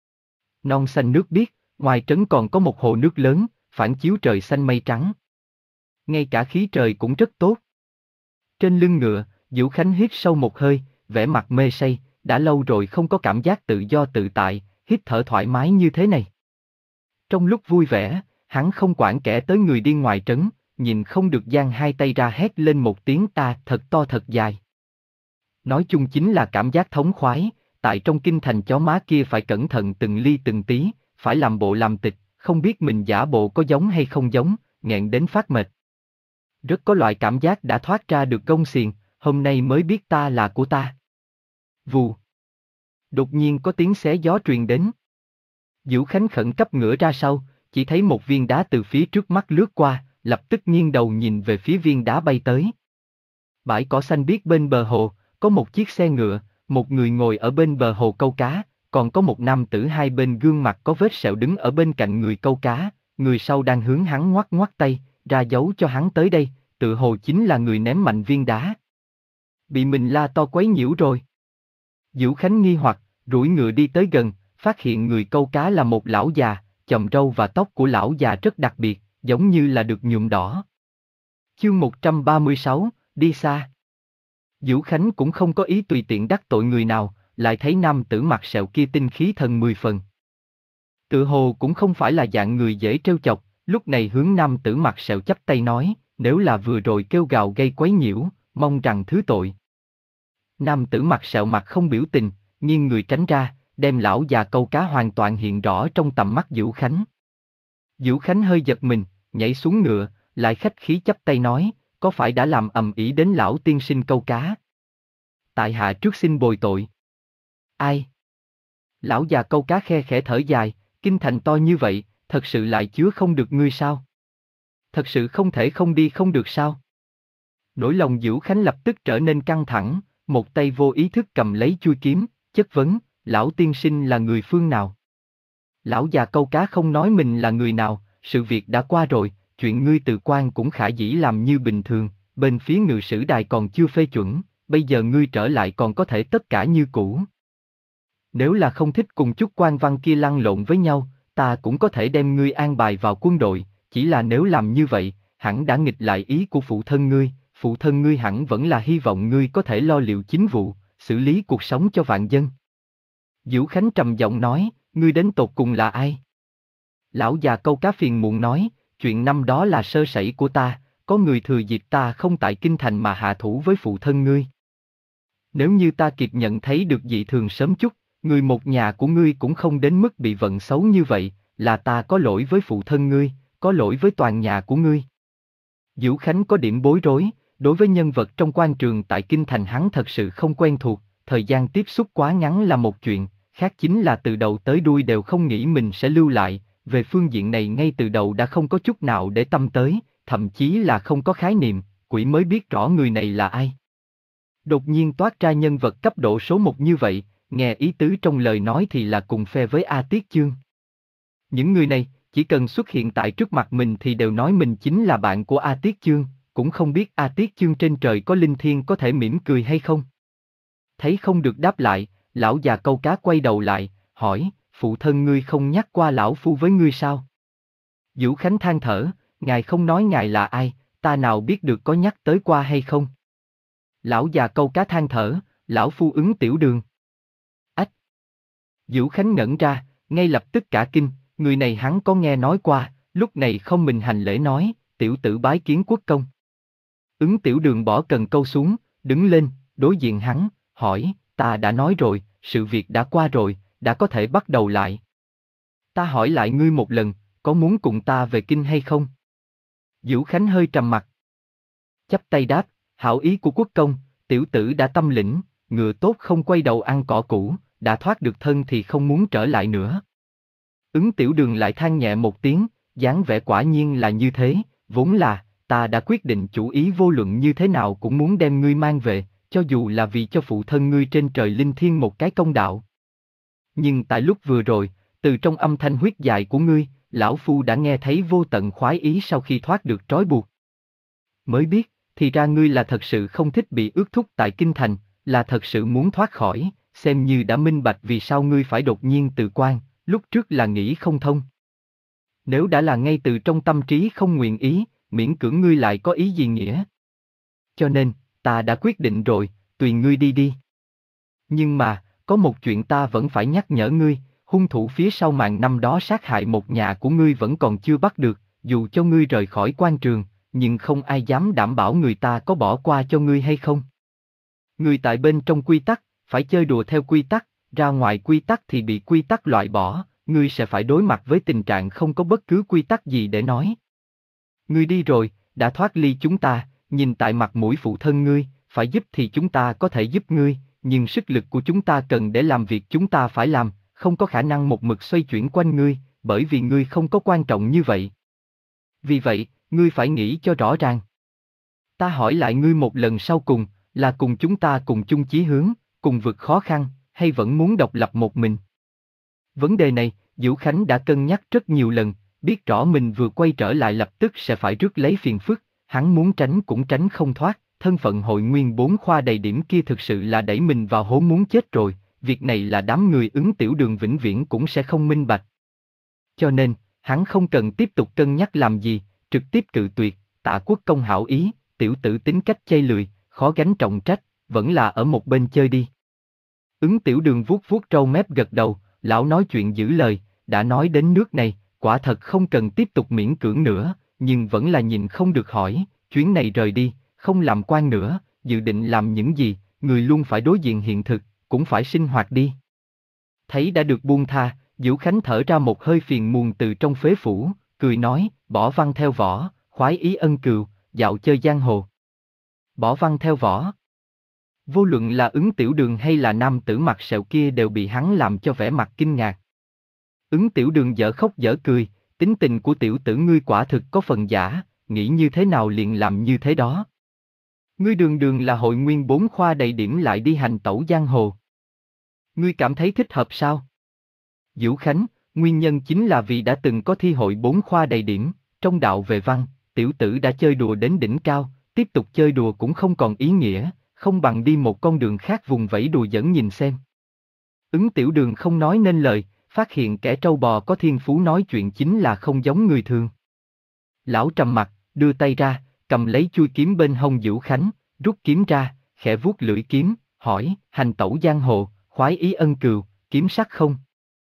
Non xanh nước biếc, ngoài trấn còn có một hồ nước lớn, phản chiếu trời xanh mây trắng. Ngay cả khí trời cũng rất tốt. Trên lưng ngựa, Vũ Khánh hít sâu một hơi, vẻ mặt mê say, đã lâu rồi không có cảm giác tự do tự tại, hít thở thoải mái như thế này. Trong lúc vui vẻ, hắn không quản kẻ tới người đi ngoài trấn, nhìn không được giang hai tay ra hét lên một tiếng ta thật to thật dài. Nói chung chính là cảm giác thống khoái, tại trong kinh thành chó má kia phải cẩn thận từng ly từng tí, phải làm bộ làm tịch, không biết mình giả bộ có giống hay không giống, nghẹn đến phát mệt. Rất có loại cảm giác đã thoát ra được gông xiềng, hôm nay mới biết ta là của ta. Vù. Đột nhiên có tiếng xé gió truyền đến. Vũ Khánh khẩn cấp ngửa ra sau, chỉ thấy một viên đá từ phía trước mắt lướt qua, lập tức nghiêng đầu nhìn về phía viên đá bay tới. Bãi cỏ xanh biếc bên bờ hồ, có một chiếc xe ngựa, một người ngồi ở bên bờ hồ câu cá, còn có một nam tử hai bên gương mặt có vết sẹo đứng ở bên cạnh người câu cá, người sau đang hướng hắn ngoắc ngoắc tay, ra dấu cho hắn tới đây, tự hồ chính là người ném mạnh viên đá. Bị mình la to quấy nhiễu rồi. Vũ Khánh nghi hoặc, duỗi ngựa đi tới gần, phát hiện người câu cá là một lão già, chòm râu và tóc của lão già rất đặc biệt, giống như là được nhuộm đỏ. Chương một trăm ba mươi sáu, đi xa. Vũ Khánh cũng không có ý tùy tiện đắc tội người nào, lại thấy nam tử mặt sẹo kia tinh khí thần mười phần. Tự hồ cũng không phải là dạng người dễ trêu chọc, lúc này hướng nam tử mặt sẹo chắp tay nói, nếu là vừa rồi kêu gào gây quấy nhiễu, mong rằng thứ tội. Nam tử mặt sẹo mặt không biểu tình, nghiêng người tránh ra, đem lão già câu cá hoàn toàn hiện rõ trong tầm mắt Vũ Khánh. Vũ Khánh hơi giật mình, nhảy xuống ngựa, lại khách khí chắp tay nói, có phải đã làm ầm ĩ đến lão tiên sinh câu cá? Tại hạ trước xin bồi tội. Ai? Lão già câu cá khe khẽ thở dài, kinh thành to như vậy, thật sự lại chứa không được ngươi sao? Thật sự không thể không đi không được sao? Nỗi lòng Vũ Khánh lập tức trở nên căng thẳng, một tay vô ý thức cầm lấy chuôi kiếm, chất vấn, lão tiên sinh là người phương nào? Lão già câu cá không nói mình là người nào, sự việc đã qua rồi, chuyện ngươi từ quan cũng khả dĩ làm như bình thường, bên phía ngự sử đài còn chưa phê chuẩn, bây giờ ngươi trở lại còn có thể tất cả như cũ. Nếu là không thích cùng chút quan văn kia lăn lộn với nhau, ta cũng có thể đem ngươi an bài vào quân đội, chỉ là nếu làm như vậy, hẳn đã nghịch lại ý của phụ thân ngươi, phụ thân ngươi hẳn vẫn là hy vọng ngươi có thể lo liệu chính vụ, xử lý cuộc sống cho vạn dân. Vũ Khánh trầm giọng nói, ngươi đến tột cùng là ai? Lão già câu cá phiền muộn nói, chuyện năm đó là sơ sẩy của ta, có người thừa dịp ta không tại kinh thành mà hạ thủ với phụ thân ngươi. Nếu như ta kịp nhận thấy được dị thường sớm chút, người một nhà của ngươi cũng không đến mức bị vận xấu như vậy, là ta có lỗi với phụ thân ngươi, có lỗi với toàn nhà của ngươi. Vũ Khánh có điểm bối rối, đối với nhân vật trong quan trường tại kinh thành hắn thật sự không quen thuộc, thời gian tiếp xúc quá ngắn là một chuyện, khác chính là từ đầu tới đuôi đều không nghĩ mình sẽ lưu lại, về phương diện này ngay từ đầu đã không có chút nào để tâm tới, thậm chí là không có khái niệm, quỷ mới biết rõ người này là ai. Đột nhiên toát ra nhân vật cấp độ số một như vậy, nghe ý tứ trong lời nói thì là cùng phe với A Tiết Chương. Những người này, chỉ cần xuất hiện tại trước mặt mình thì đều nói mình chính là bạn của A Tiết Chương, cũng không biết A Tiết Chương trên trời có linh thiêng có thể mỉm cười hay không. Thấy không được đáp lại, lão già câu cá quay đầu lại, hỏi, phụ thân ngươi không nhắc qua lão phu với ngươi sao? Vũ Khánh than thở, ngài không nói ngài là ai, ta nào biết được có nhắc tới qua hay không? Lão già câu cá than thở, lão phu Ứng Tiểu Đường. Ách! Vũ Khánh ngẩn ra, ngay lập tức cả kinh, người này hắn có nghe nói qua, lúc này không mình hành lễ nói, tiểu tử bái kiến quốc công. Ứng Tiểu Đường bỏ cần câu xuống, đứng lên, đối diện hắn, hỏi, ta đã nói rồi, sự việc đã qua rồi, đã có thể bắt đầu lại. Ta hỏi lại ngươi một lần, có muốn cùng ta về kinh hay không? Vũ Khánh hơi trầm mặt. Chắp tay đáp, hảo ý của quốc công, tiểu tử đã tâm lĩnh, ngựa tốt không quay đầu ăn cỏ cũ, đã thoát được thân thì không muốn trở lại nữa. Ứng Tiểu Đường lại than nhẹ một tiếng, dáng vẻ quả nhiên là như thế, vốn là, ta đã quyết định chủ ý vô luận như thế nào cũng muốn đem ngươi mang về, cho dù là vì cho phụ thân ngươi trên trời linh thiêng một cái công đạo. Nhưng tại lúc vừa rồi, từ trong âm thanh huyết dài của ngươi, lão phu đã nghe thấy vô tận khoái ý sau khi thoát được trói buộc. Mới biết, thì ra ngươi là thật sự không thích bị ước thúc tại kinh thành, là thật sự muốn thoát khỏi, xem như đã minh bạch vì sao ngươi phải đột nhiên từ quan, lúc trước là nghĩ không thông. Nếu đã là ngay từ trong tâm trí không nguyện ý, miễn cưỡng ngươi lại có ý gì nghĩa. Cho nên, ta đã quyết định rồi, tùy ngươi đi đi. Nhưng mà, có một chuyện ta vẫn phải nhắc nhở ngươi, hung thủ phía sau màn năm đó sát hại một nhà của ngươi vẫn còn chưa bắt được, dù cho ngươi rời khỏi quan trường, nhưng không ai dám đảm bảo người ta có bỏ qua cho ngươi hay không. Ngươi tại bên trong quy tắc, phải chơi đùa theo quy tắc, ra ngoài quy tắc thì bị quy tắc loại bỏ, ngươi sẽ phải đối mặt với tình trạng không có bất cứ quy tắc gì để nói. Ngươi đi rồi, đã thoát ly chúng ta, nhìn tại mặt mũi phụ thân ngươi, phải giúp thì chúng ta có thể giúp ngươi, nhưng sức lực của chúng ta cần để làm việc chúng ta phải làm, không có khả năng một mực xoay chuyển quanh ngươi, bởi vì ngươi không có quan trọng như vậy. Vì vậy, ngươi phải nghĩ cho rõ ràng. Ta hỏi lại ngươi một lần sau cùng, là cùng chúng ta cùng chung chí hướng, cùng vượt khó khăn, hay vẫn muốn độc lập một mình? Vấn đề này, Vũ Khánh đã cân nhắc rất nhiều lần, biết rõ mình vừa quay trở lại lập tức sẽ phải rước lấy phiền phức, hắn muốn tránh cũng tránh không thoát, thân phận hội nguyên bốn khoa đầy điểm kia thực sự là đẩy mình vào hố muốn chết rồi, việc này là đám người Ứng Tiểu Đường vĩnh viễn cũng sẽ không minh bạch. Cho nên, hắn không cần tiếp tục cân nhắc làm gì, trực tiếp cự tuyệt, Tạ quốc công hảo ý, tiểu tử tính cách chây lười, khó gánh trọng trách, vẫn là ở một bên chơi đi. Ứng Tiểu Đường vuốt vuốt râu mép gật đầu, lão nói chuyện giữ lời, đã nói đến nước này, quả thật không cần tiếp tục miễn cưỡng nữa, nhưng vẫn là nhìn không được hỏi, chuyến này rời đi, không làm quan nữa, dự định làm những gì, người luôn phải đối diện hiện thực, cũng phải sinh hoạt đi. Thấy đã được buông tha, Vũ Khánh thở ra một hơi phiền muộn từ trong phế phủ, cười nói, bỏ văn theo võ, khoái ý ân cừu, dạo chơi giang hồ. Bỏ văn theo võ. Vô luận là Ứng Tiểu Đường hay là nam tử mặt sẹo kia đều bị hắn làm cho vẻ mặt kinh ngạc. Ứng Tiểu Đường dở khóc dở cười, tính tình của tiểu tử ngươi quả thực có phần giả, nghĩ như thế nào liền làm như thế đó. Ngươi đường đường là hội nguyên bốn khoa đầy điểm lại đi hành tẩu giang hồ. Ngươi cảm thấy thích hợp sao? Vũ Khánh, nguyên nhân chính là vì đã từng có thi hội bốn khoa đầy điểm, trong đạo về văn, tiểu tử đã chơi đùa đến đỉnh cao, tiếp tục chơi đùa cũng không còn ý nghĩa, không bằng đi một con đường khác vùng vẫy đùa dẫn nhìn xem. Ứng Tiểu Đường không nói nên lời, phát hiện kẻ trâu bò có thiên phú nói chuyện chính là không giống người thường. Lão trầm mặt, đưa tay ra, cầm lấy chui kiếm bên hông Vũ Khánh, rút kiếm ra, khẽ vuốt lưỡi kiếm, hỏi, hành tẩu giang hồ, khoái ý ân cừu, kiếm sắc không?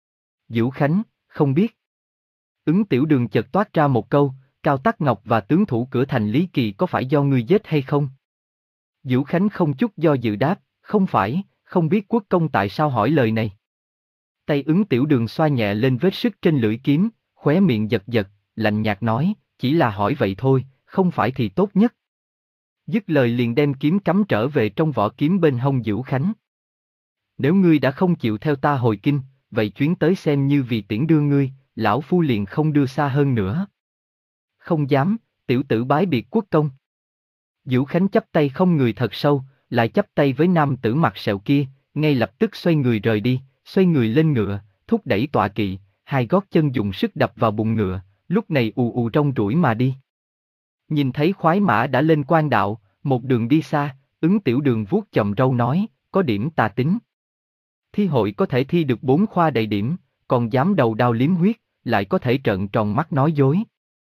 Vũ Khánh, không biết. Ứng Tiểu Đường chợt toát ra một câu, Cao Tắc Ngọc và tướng thủ cửa thành Lý Kỳ có phải do ngươi giết hay không? Vũ Khánh không chút do dự đáp, không phải, không biết quốc công tại sao hỏi lời này. Tay Ứng Tiểu Đường xoa nhẹ lên vết sức trên lưỡi kiếm, khóe miệng giật giật, lạnh nhạt nói, chỉ là hỏi vậy thôi, không phải thì tốt nhất. Dứt lời liền đem kiếm cắm trở về trong vỏ kiếm bên hông Vũ Khánh. Nếu ngươi đã không chịu theo ta hồi kinh, vậy chuyến tới xem như vì tiễn đưa ngươi, lão phu liền không đưa xa hơn nữa. Không dám, tiểu tử bái biệt quốc công. Vũ Khánh chắp tay không người thật sâu, lại chắp tay với nam tử mặt sẹo kia, ngay lập tức xoay người rời đi, xoay người lên ngựa, thúc đẩy tọa kỵ, hai gót chân dùng sức đập vào bụng ngựa, lúc này ù ù rong ruổi mà đi. Nhìn thấy khoái mã đã lên quan đạo, một đường đi xa, Ứng Tiểu Đường vuốt chòm râu nói, có điểm tà tính. Thi hội có thể thi được bốn khoa đầy điểm, còn dám đầu đao liếm huyết, lại có thể trợn tròn mắt nói dối.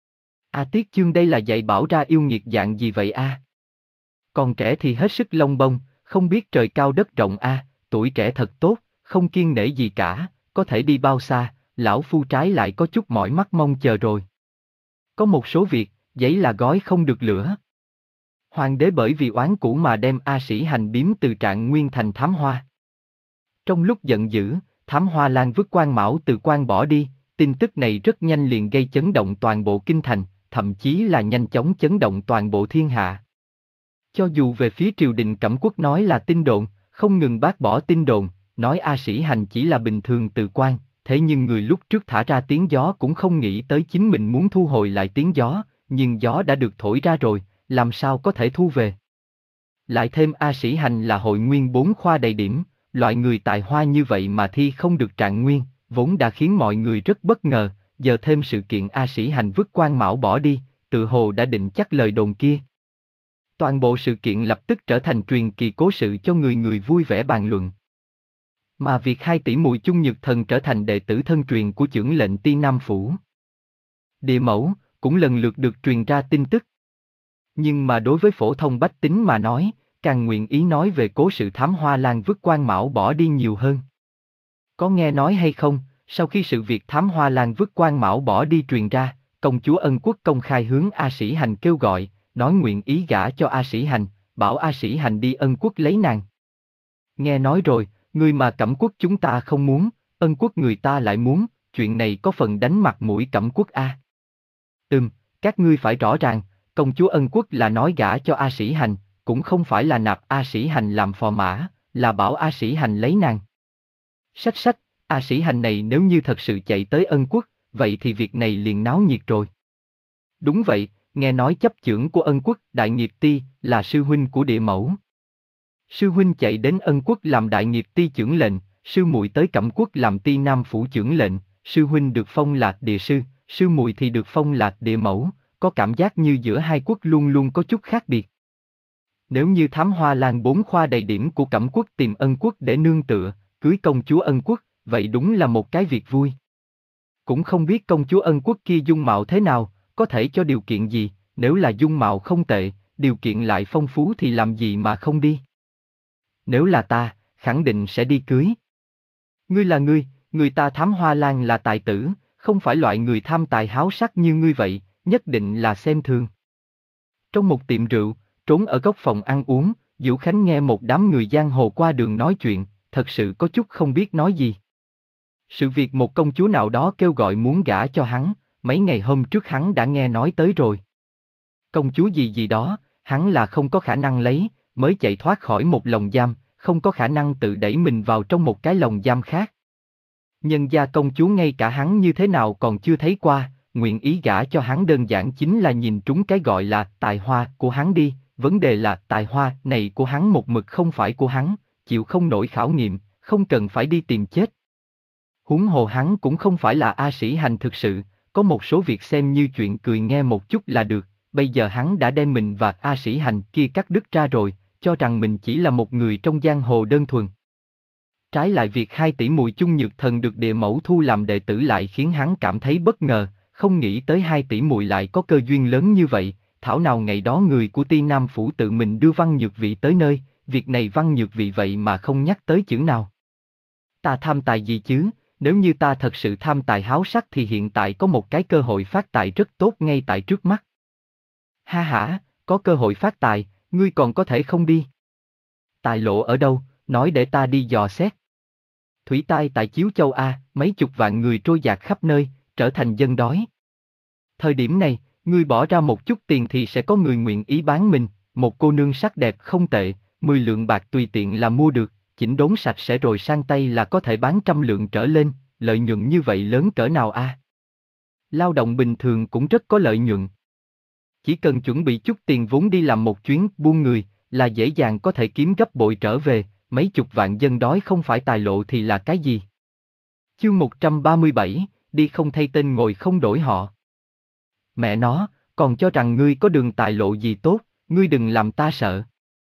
A Tiết Chương đây là dạy bảo ra yêu nghiệt dạng gì vậy a? Còn trẻ thì hết sức lông bông, không biết trời cao đất rộng a, tuổi trẻ thật tốt, không kiêng nể gì cả, có thể đi bao xa, lão phu trái lại có chút mỏi mắt mong chờ rồi. Có một số việc, giấy là gói không được lửa. Hoàng đế bởi vì oán cũ mà đem A Sĩ Hành biếm từ Trạng Nguyên thành Thám Hoa. Trong lúc giận dữ, Thám Hoa Lan vứt Quan Mão từ quan bỏ đi, tin tức này rất nhanh liền gây chấn động toàn bộ kinh thành, thậm chí là nhanh chóng chấn động toàn bộ thiên hạ. Cho dù về phía triều đình Cẩm Quốc nói là tin đồn, không ngừng bác bỏ tin đồn, nói A Sĩ Hành chỉ là bình thường từ quan, thế nhưng người lúc trước thả ra tiếng gió cũng không nghĩ tới chính mình muốn thu hồi lại tiếng gió, nhưng gió đã được thổi ra rồi, làm sao có thể thu về. Lại thêm A Sĩ Hành là hội nguyên bốn khoa đầy điểm, loại người tài hoa như vậy mà thi không được Trạng Nguyên, vốn đã khiến mọi người rất bất ngờ, giờ thêm sự kiện A Sĩ Hành vứt Quan Mão bỏ đi, tự hồ đã định chắc lời đồn kia. Toàn bộ sự kiện lập tức trở thành truyền kỳ cố sự cho người người vui vẻ bàn luận. Mà việc hai tỷ muội Chung Nhược Thần trở thành đệ tử thân truyền của chưởng lệnh Ti Nam Phủ Địa Mẫu cũng lần lượt được truyền ra tin tức. Nhưng mà đối với phổ thông bách tính mà nói, càng nguyện ý nói về cố sự Thám Hoa Lan vứt Quan Mão bỏ đi nhiều hơn. Có nghe nói hay không, sau khi sự việc Thám Hoa Lan vứt Quan Mão bỏ đi truyền ra, công chúa Ân Quốc công khai hướng A Sĩ Hành kêu gọi, nói nguyện ý gả cho A Sĩ Hành, bảo A Sĩ Hành đi Ân Quốc lấy nàng. Nghe nói rồi, người mà Cẩm Quốc chúng ta không muốn, Ân Quốc người ta lại muốn, chuyện này có phần đánh mặt mũi Cẩm Quốc a. Ừm, các ngươi phải rõ ràng, công chúa Ân Quốc là nói gả cho A Sĩ Hành, cũng không phải là nạp A Sĩ Hành làm phò mã, là bảo A Sĩ Hành lấy nàng. Sách sách, A Sĩ Hành này nếu như thật sự chạy tới Ân Quốc, vậy thì việc này liền náo nhiệt rồi. Đúng vậy, nghe nói chấp chưởng của Ân Quốc Đại Nghiệp Ti là sư huynh của Địa Mẫu. Sư huynh chạy đến Ân Quốc làm Đại Nghiệp Ti chưởng lệnh, sư muội tới Cẩm Quốc làm Ti Nam Phủ chưởng lệnh, sư huynh được phong là Địa Sư, sư muội thì được phong là Địa Mẫu, có cảm giác như giữa hai quốc luôn luôn có chút khác biệt. Nếu như Thám Hoa Lan bốn khoa đầy điểm của Cẩm Quốc tìm Ân Quốc để nương tựa, cưới công chúa Ân Quốc, vậy đúng là một cái việc vui. Cũng không biết công chúa Ân Quốc kia dung mạo thế nào, có thể cho điều kiện gì, nếu là dung mạo không tệ, điều kiện lại phong phú thì làm gì mà không đi. Nếu là ta, khẳng định sẽ đi cưới. Ngươi là ngươi, người ta Thám Hoa Lan là tài tử, không phải loại người tham tài háo sắc như ngươi vậy, nhất định là xem thường. Trong một tiệm rượu, trốn ở góc phòng ăn uống, Vũ Khánh nghe một đám người giang hồ qua đường nói chuyện, thật sự có chút không biết nói gì. Sự việc một công chúa nào đó kêu gọi muốn gả cho hắn, mấy ngày hôm trước hắn đã nghe nói tới rồi. Công chúa gì gì đó, hắn là không có khả năng lấy, mới chạy thoát khỏi một lồng giam, không có khả năng tự đẩy mình vào trong một cái lồng giam khác. Nhân gia công chúa ngay cả hắn như thế nào còn chưa thấy qua, nguyện ý gả cho hắn đơn giản chính là nhìn trúng cái gọi là tài hoa của hắn đi, vấn đề là tài hoa này của hắn một mực không phải của hắn, chịu không nổi khảo nghiệm, không cần phải đi tìm chết. Huống hồ hắn cũng không phải là A Sĩ Hành thực sự, có một số việc xem như chuyện cười nghe một chút là được, bây giờ hắn đã đem mình và A Sĩ Hành kia cắt đứt ra rồi, cho rằng mình chỉ là một người trong giang hồ đơn thuần. Trái lại việc hai tỷ muội Chung Nhược Thần được Địa Mẫu thu làm đệ tử lại khiến hắn cảm thấy bất ngờ, không nghĩ tới hai tỷ muội lại có cơ duyên lớn như vậy, thảo nào ngày đó người của Ti Nam Phủ tự mình đưa Văn Nhược Vị tới nơi, việc này Văn Nhược Vị vậy mà không nhắc tới chữ nào. Ta tham tài gì chứ, nếu như ta thật sự tham tài háo sắc thì hiện tại có một cái cơ hội phát tài rất tốt ngay tại trước mắt. Ha hả, có cơ hội phát tài, ngươi còn có thể không đi. Tài lộ ở đâu, nói để ta đi dò xét. Thủy tai tại Chiếu Châu A, mấy chục vạn người trôi dạt khắp nơi, trở thành dân đói. Thời điểm này, ngươi bỏ ra một chút tiền thì sẽ có người nguyện ý bán mình, một cô nương sắc đẹp không tệ, mười lượng bạc tùy tiện là mua được, chỉnh đốn sạch sẽ rồi sang tay là có thể bán trăm lượng trở lên, lợi nhuận như vậy lớn cỡ nào a? Lao động bình thường cũng rất có lợi nhuận. Chỉ cần chuẩn bị chút tiền vốn đi làm một chuyến buôn người, là dễ dàng có thể kiếm gấp bội trở về, mấy chục vạn dân đói không phải tài lộ thì là cái gì? Chương một trăm ba mươi bảy, đi không thay tên ngồi không đổi họ. Mẹ nó, còn cho rằng ngươi có đường tài lộ gì tốt, ngươi đừng làm ta sợ.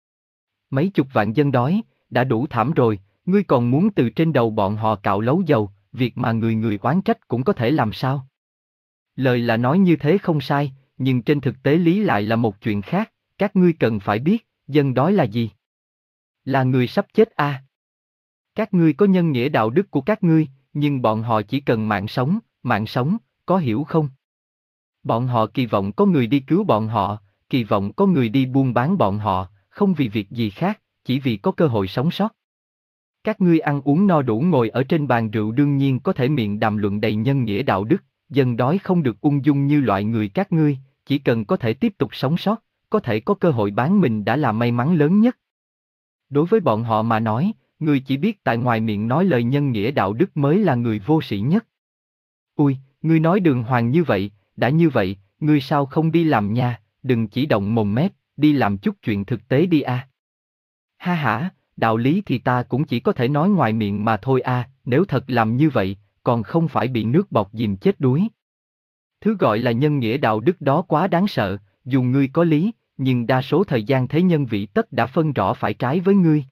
Mấy chục vạn dân đói, đã đủ thảm rồi, ngươi còn muốn từ trên đầu bọn họ cạo lấu dầu, việc mà người người oán trách cũng có thể làm sao? Lời là nói như thế không sai, nhưng trên thực tế lý lại là một chuyện khác, các ngươi cần phải biết, dân đói là gì? Là người sắp chết à? Các ngươi có nhân nghĩa đạo đức của các ngươi, nhưng bọn họ chỉ cần mạng sống, mạng sống, có hiểu không? Bọn họ kỳ vọng có người đi cứu bọn họ, kỳ vọng có người đi buôn bán bọn họ, không vì việc gì khác, chỉ vì có cơ hội sống sót. Các ngươi ăn uống no đủ ngồi ở trên bàn rượu đương nhiên có thể miệng đàm luận đầy nhân nghĩa đạo đức, dân đói không được ung dung như loại người các ngươi, chỉ cần có thể tiếp tục sống sót, có thể có cơ hội bán mình đã là may mắn lớn nhất. Đối với bọn họ mà nói, người chỉ biết tại ngoài miệng nói lời nhân nghĩa đạo đức mới là người vô sĩ nhất. Ui, ngươi nói đường hoàng như vậy, đã như vậy, ngươi sao không đi làm nha, đừng chỉ động mồm mép, đi làm chút chuyện thực tế đi a. À. Ha hả, đạo lý thì ta cũng chỉ có thể nói ngoài miệng mà thôi a, à, nếu thật làm như vậy, còn không phải bị nước bọt dìm chết đuối. Thứ gọi là nhân nghĩa đạo đức đó quá đáng sợ, dù ngươi có lý, nhưng đa số thời gian thế nhân vị tất đã phân rõ phải trái với ngươi.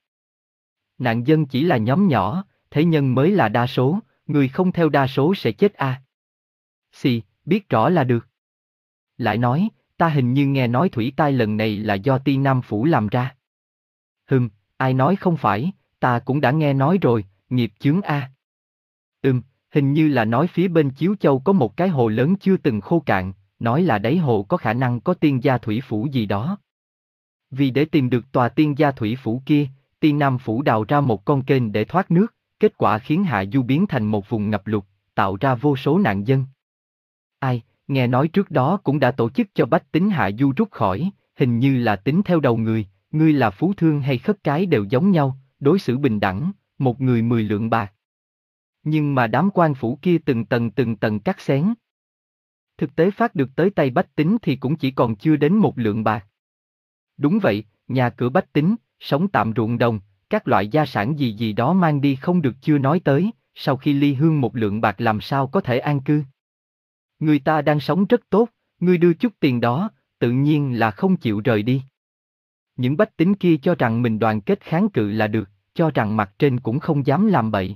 Nạn dân chỉ là nhóm nhỏ, thế nhân mới là đa số, người không theo đa số sẽ chết a. À. Xì, biết rõ là được. Lại nói, ta hình như nghe nói thủy tai lần này là do Ti Nam Phủ làm ra. Hừm, ai nói không phải, ta cũng đã nghe nói rồi, nghiệp chướng a. À. Ừm, hình như là nói phía bên Chiếu Châu có một cái hồ lớn chưa từng khô cạn, nói là đáy hồ có khả năng có tiên gia thủy phủ gì đó. Vì để tìm được tòa tiên gia thủy phủ kia, Ti Nam Phủ đào ra một con kênh để thoát nước, kết quả khiến Hạ Du biến thành một vùng ngập lụt, tạo ra vô số nạn dân. Ai, nghe nói trước đó cũng đã tổ chức cho bách tính Hạ Du rút khỏi, hình như là tính theo đầu người, ngươi là phú thương hay khất cái đều giống nhau, đối xử bình đẳng, một người mười lượng bạc. Nhưng mà đám quan phủ kia từng tầng từng tầng cắt xén. Thực tế phát được tới tay bách tính thì cũng chỉ còn chưa đến một lượng bạc. Đúng vậy, nhà cửa bách tính, sống tạm ruộng đồng, các loại gia sản gì gì đó mang đi không được chưa nói tới, sau khi ly hương một lượng bạc làm sao có thể an cư. Người ta đang sống rất tốt, ngươi đưa chút tiền đó, tự nhiên là không chịu rời đi. Những bách tính kia cho rằng mình đoàn kết kháng cự là được, cho rằng mặt trên cũng không dám làm bậy.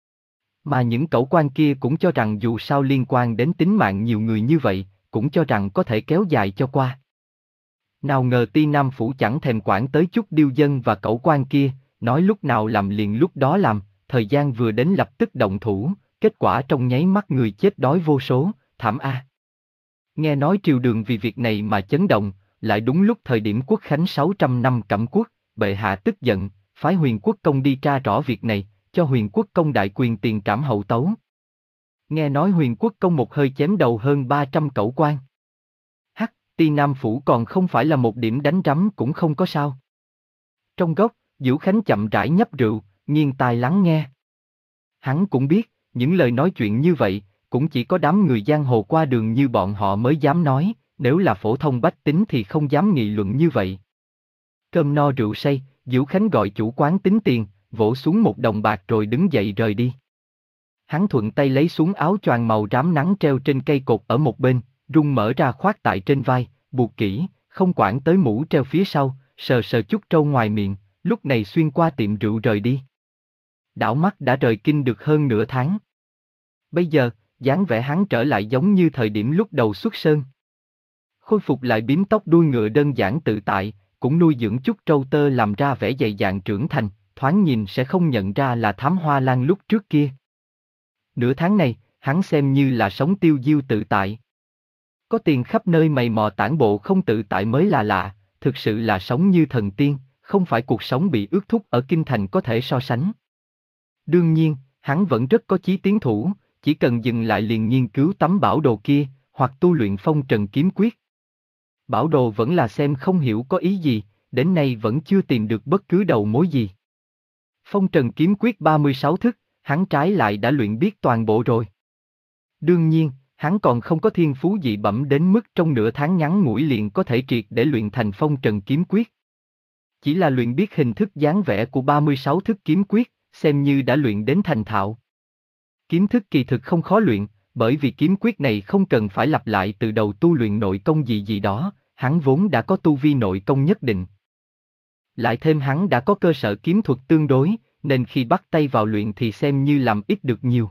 Mà những cẩu quan kia cũng cho rằng dù sao liên quan đến tính mạng nhiều người như vậy, cũng cho rằng có thể kéo dài cho qua. Nào ngờ Ti Nam Phủ chẳng thèm quản tới chút điêu dân và cẩu quan kia, nói lúc nào làm liền lúc đó làm, thời gian vừa đến lập tức động thủ, kết quả trong nháy mắt người chết đói vô số, thảm a. Nghe nói triều đường vì việc này mà chấn động, lại đúng lúc thời điểm quốc khánh sáu trăm năm Cẩm Quốc, bệ hạ tức giận, phái Huyền Quốc Công đi tra rõ việc này, cho Huyền Quốc Công đại quyền tiền trảm hậu tấu. Nghe nói Huyền Quốc Công một hơi chém đầu hơn ba trăm cẩu quan. Hắc, Ti Nam Phủ còn không phải là một điểm đánh rắm cũng không có sao. Trong góc, Dữu Khánh chậm rãi nhấp rượu, nghiêng tai lắng nghe. Hắn cũng biết, những lời nói chuyện như vậy, cũng chỉ có đám người giang hồ qua đường như bọn họ mới dám nói, nếu là phổ thông bách tính thì không dám nghị luận như vậy. Cơm no rượu say, Dữu Khánh gọi chủ quán tính tiền, vỗ xuống một đồng bạc rồi đứng dậy rời đi. Hắn thuận tay lấy xuống áo choàng màu rám nắng treo trên cây cột ở một bên, rung mở ra khoác tại trên vai, buộc kỹ, không quản tới mũ treo phía sau, sờ sờ chút trâu ngoài miệng, lúc này xuyên qua tiệm rượu rời đi. Đảo mắt đã rời kinh được hơn nửa tháng. Bây giờ, dáng vẻ hắn trở lại giống như thời điểm lúc đầu xuất sơn. Khôi phục lại bím tóc đuôi ngựa đơn giản tự tại, cũng nuôi dưỡng chút trâu tơ làm ra vẻ dày dạn trưởng thành, thoáng nhìn sẽ không nhận ra là Thám Hoa Lan lúc trước kia. Nửa tháng này, hắn xem như là sống tiêu diêu tự tại. Có tiền khắp nơi mày mò tản bộ không tự tại mới là lạ, thực sự là sống như thần tiên, không phải cuộc sống bị ước thúc ở kinh thành có thể so sánh. Đương nhiên, hắn vẫn rất có chí tiến thủ, chỉ cần dừng lại liền nghiên cứu tấm bảo đồ kia, hoặc tu luyện phong trần kiếm quyết. Bảo đồ vẫn là xem không hiểu có ý gì, đến nay vẫn chưa tìm được bất cứ đầu mối gì. Phong trần kiếm quyết ba mươi sáu thức, hắn trái lại đã luyện biết toàn bộ rồi. Đương nhiên, hắn còn không có thiên phú dị bẩm đến mức trong nửa tháng ngắn ngủi liền có thể triệt để luyện thành phong trần kiếm quyết. Chỉ là luyện biết hình thức dáng vẻ của ba mươi sáu thức kiếm quyết, xem như đã luyện đến thành thạo. Kiếm thức kỳ thực không khó luyện, bởi vì kiếm quyết này không cần phải lặp lại từ đầu tu luyện nội công gì gì đó, hắn vốn đã có tu vi nội công nhất định. Lại thêm hắn đã có cơ sở kiếm thuật tương đối, nên khi bắt tay vào luyện thì xem như làm ít được nhiều.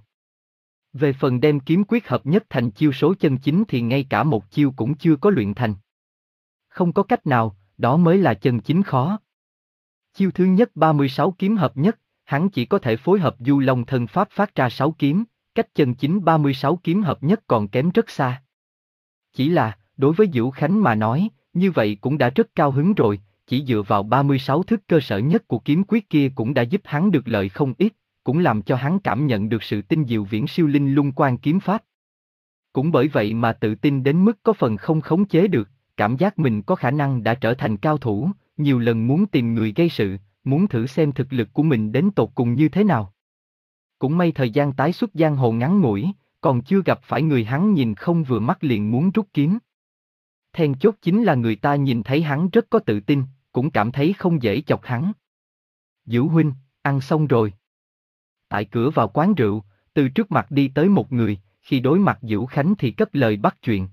Về phần đem kiếm quyết hợp nhất thành chiêu số chân chính thì ngay cả một chiêu cũng chưa có luyện thành. Không có cách nào, đó mới là chân chính khó. Chiêu thứ nhất ba mươi sáu kiếm hợp nhất, hắn chỉ có thể phối hợp Du Long thân pháp phát ra sáu kiếm, cách chân chính ba mươi sáu kiếm hợp nhất còn kém rất xa. Chỉ là, đối với Vũ Khánh mà nói, như vậy cũng đã rất cao hứng rồi, chỉ dựa vào ba mươi sáu thức cơ sở nhất của kiếm quyết kia cũng đã giúp hắn được lợi không ít, cũng làm cho hắn cảm nhận được sự tinh diệu viễn siêu linh lung quan kiếm pháp. Cũng bởi vậy mà tự tin đến mức có phần không khống chế được, cảm giác mình có khả năng đã trở thành cao thủ, nhiều lần muốn tìm người gây sự, muốn thử xem thực lực của mình đến tột cùng như thế nào. Cũng may thời gian tái xuất giang hồ ngắn ngủi, còn chưa gặp phải người hắn nhìn không vừa mắt liền muốn rút kiếm. Then chốt chính là người ta nhìn thấy hắn rất có tự tin, cũng cảm thấy không dễ chọc hắn. Vũ huynh, ăn xong rồi. Tại cửa vào quán rượu, từ trước mặt đi tới một người, khi đối mặt Vũ Khánh thì cất lời bắt chuyện.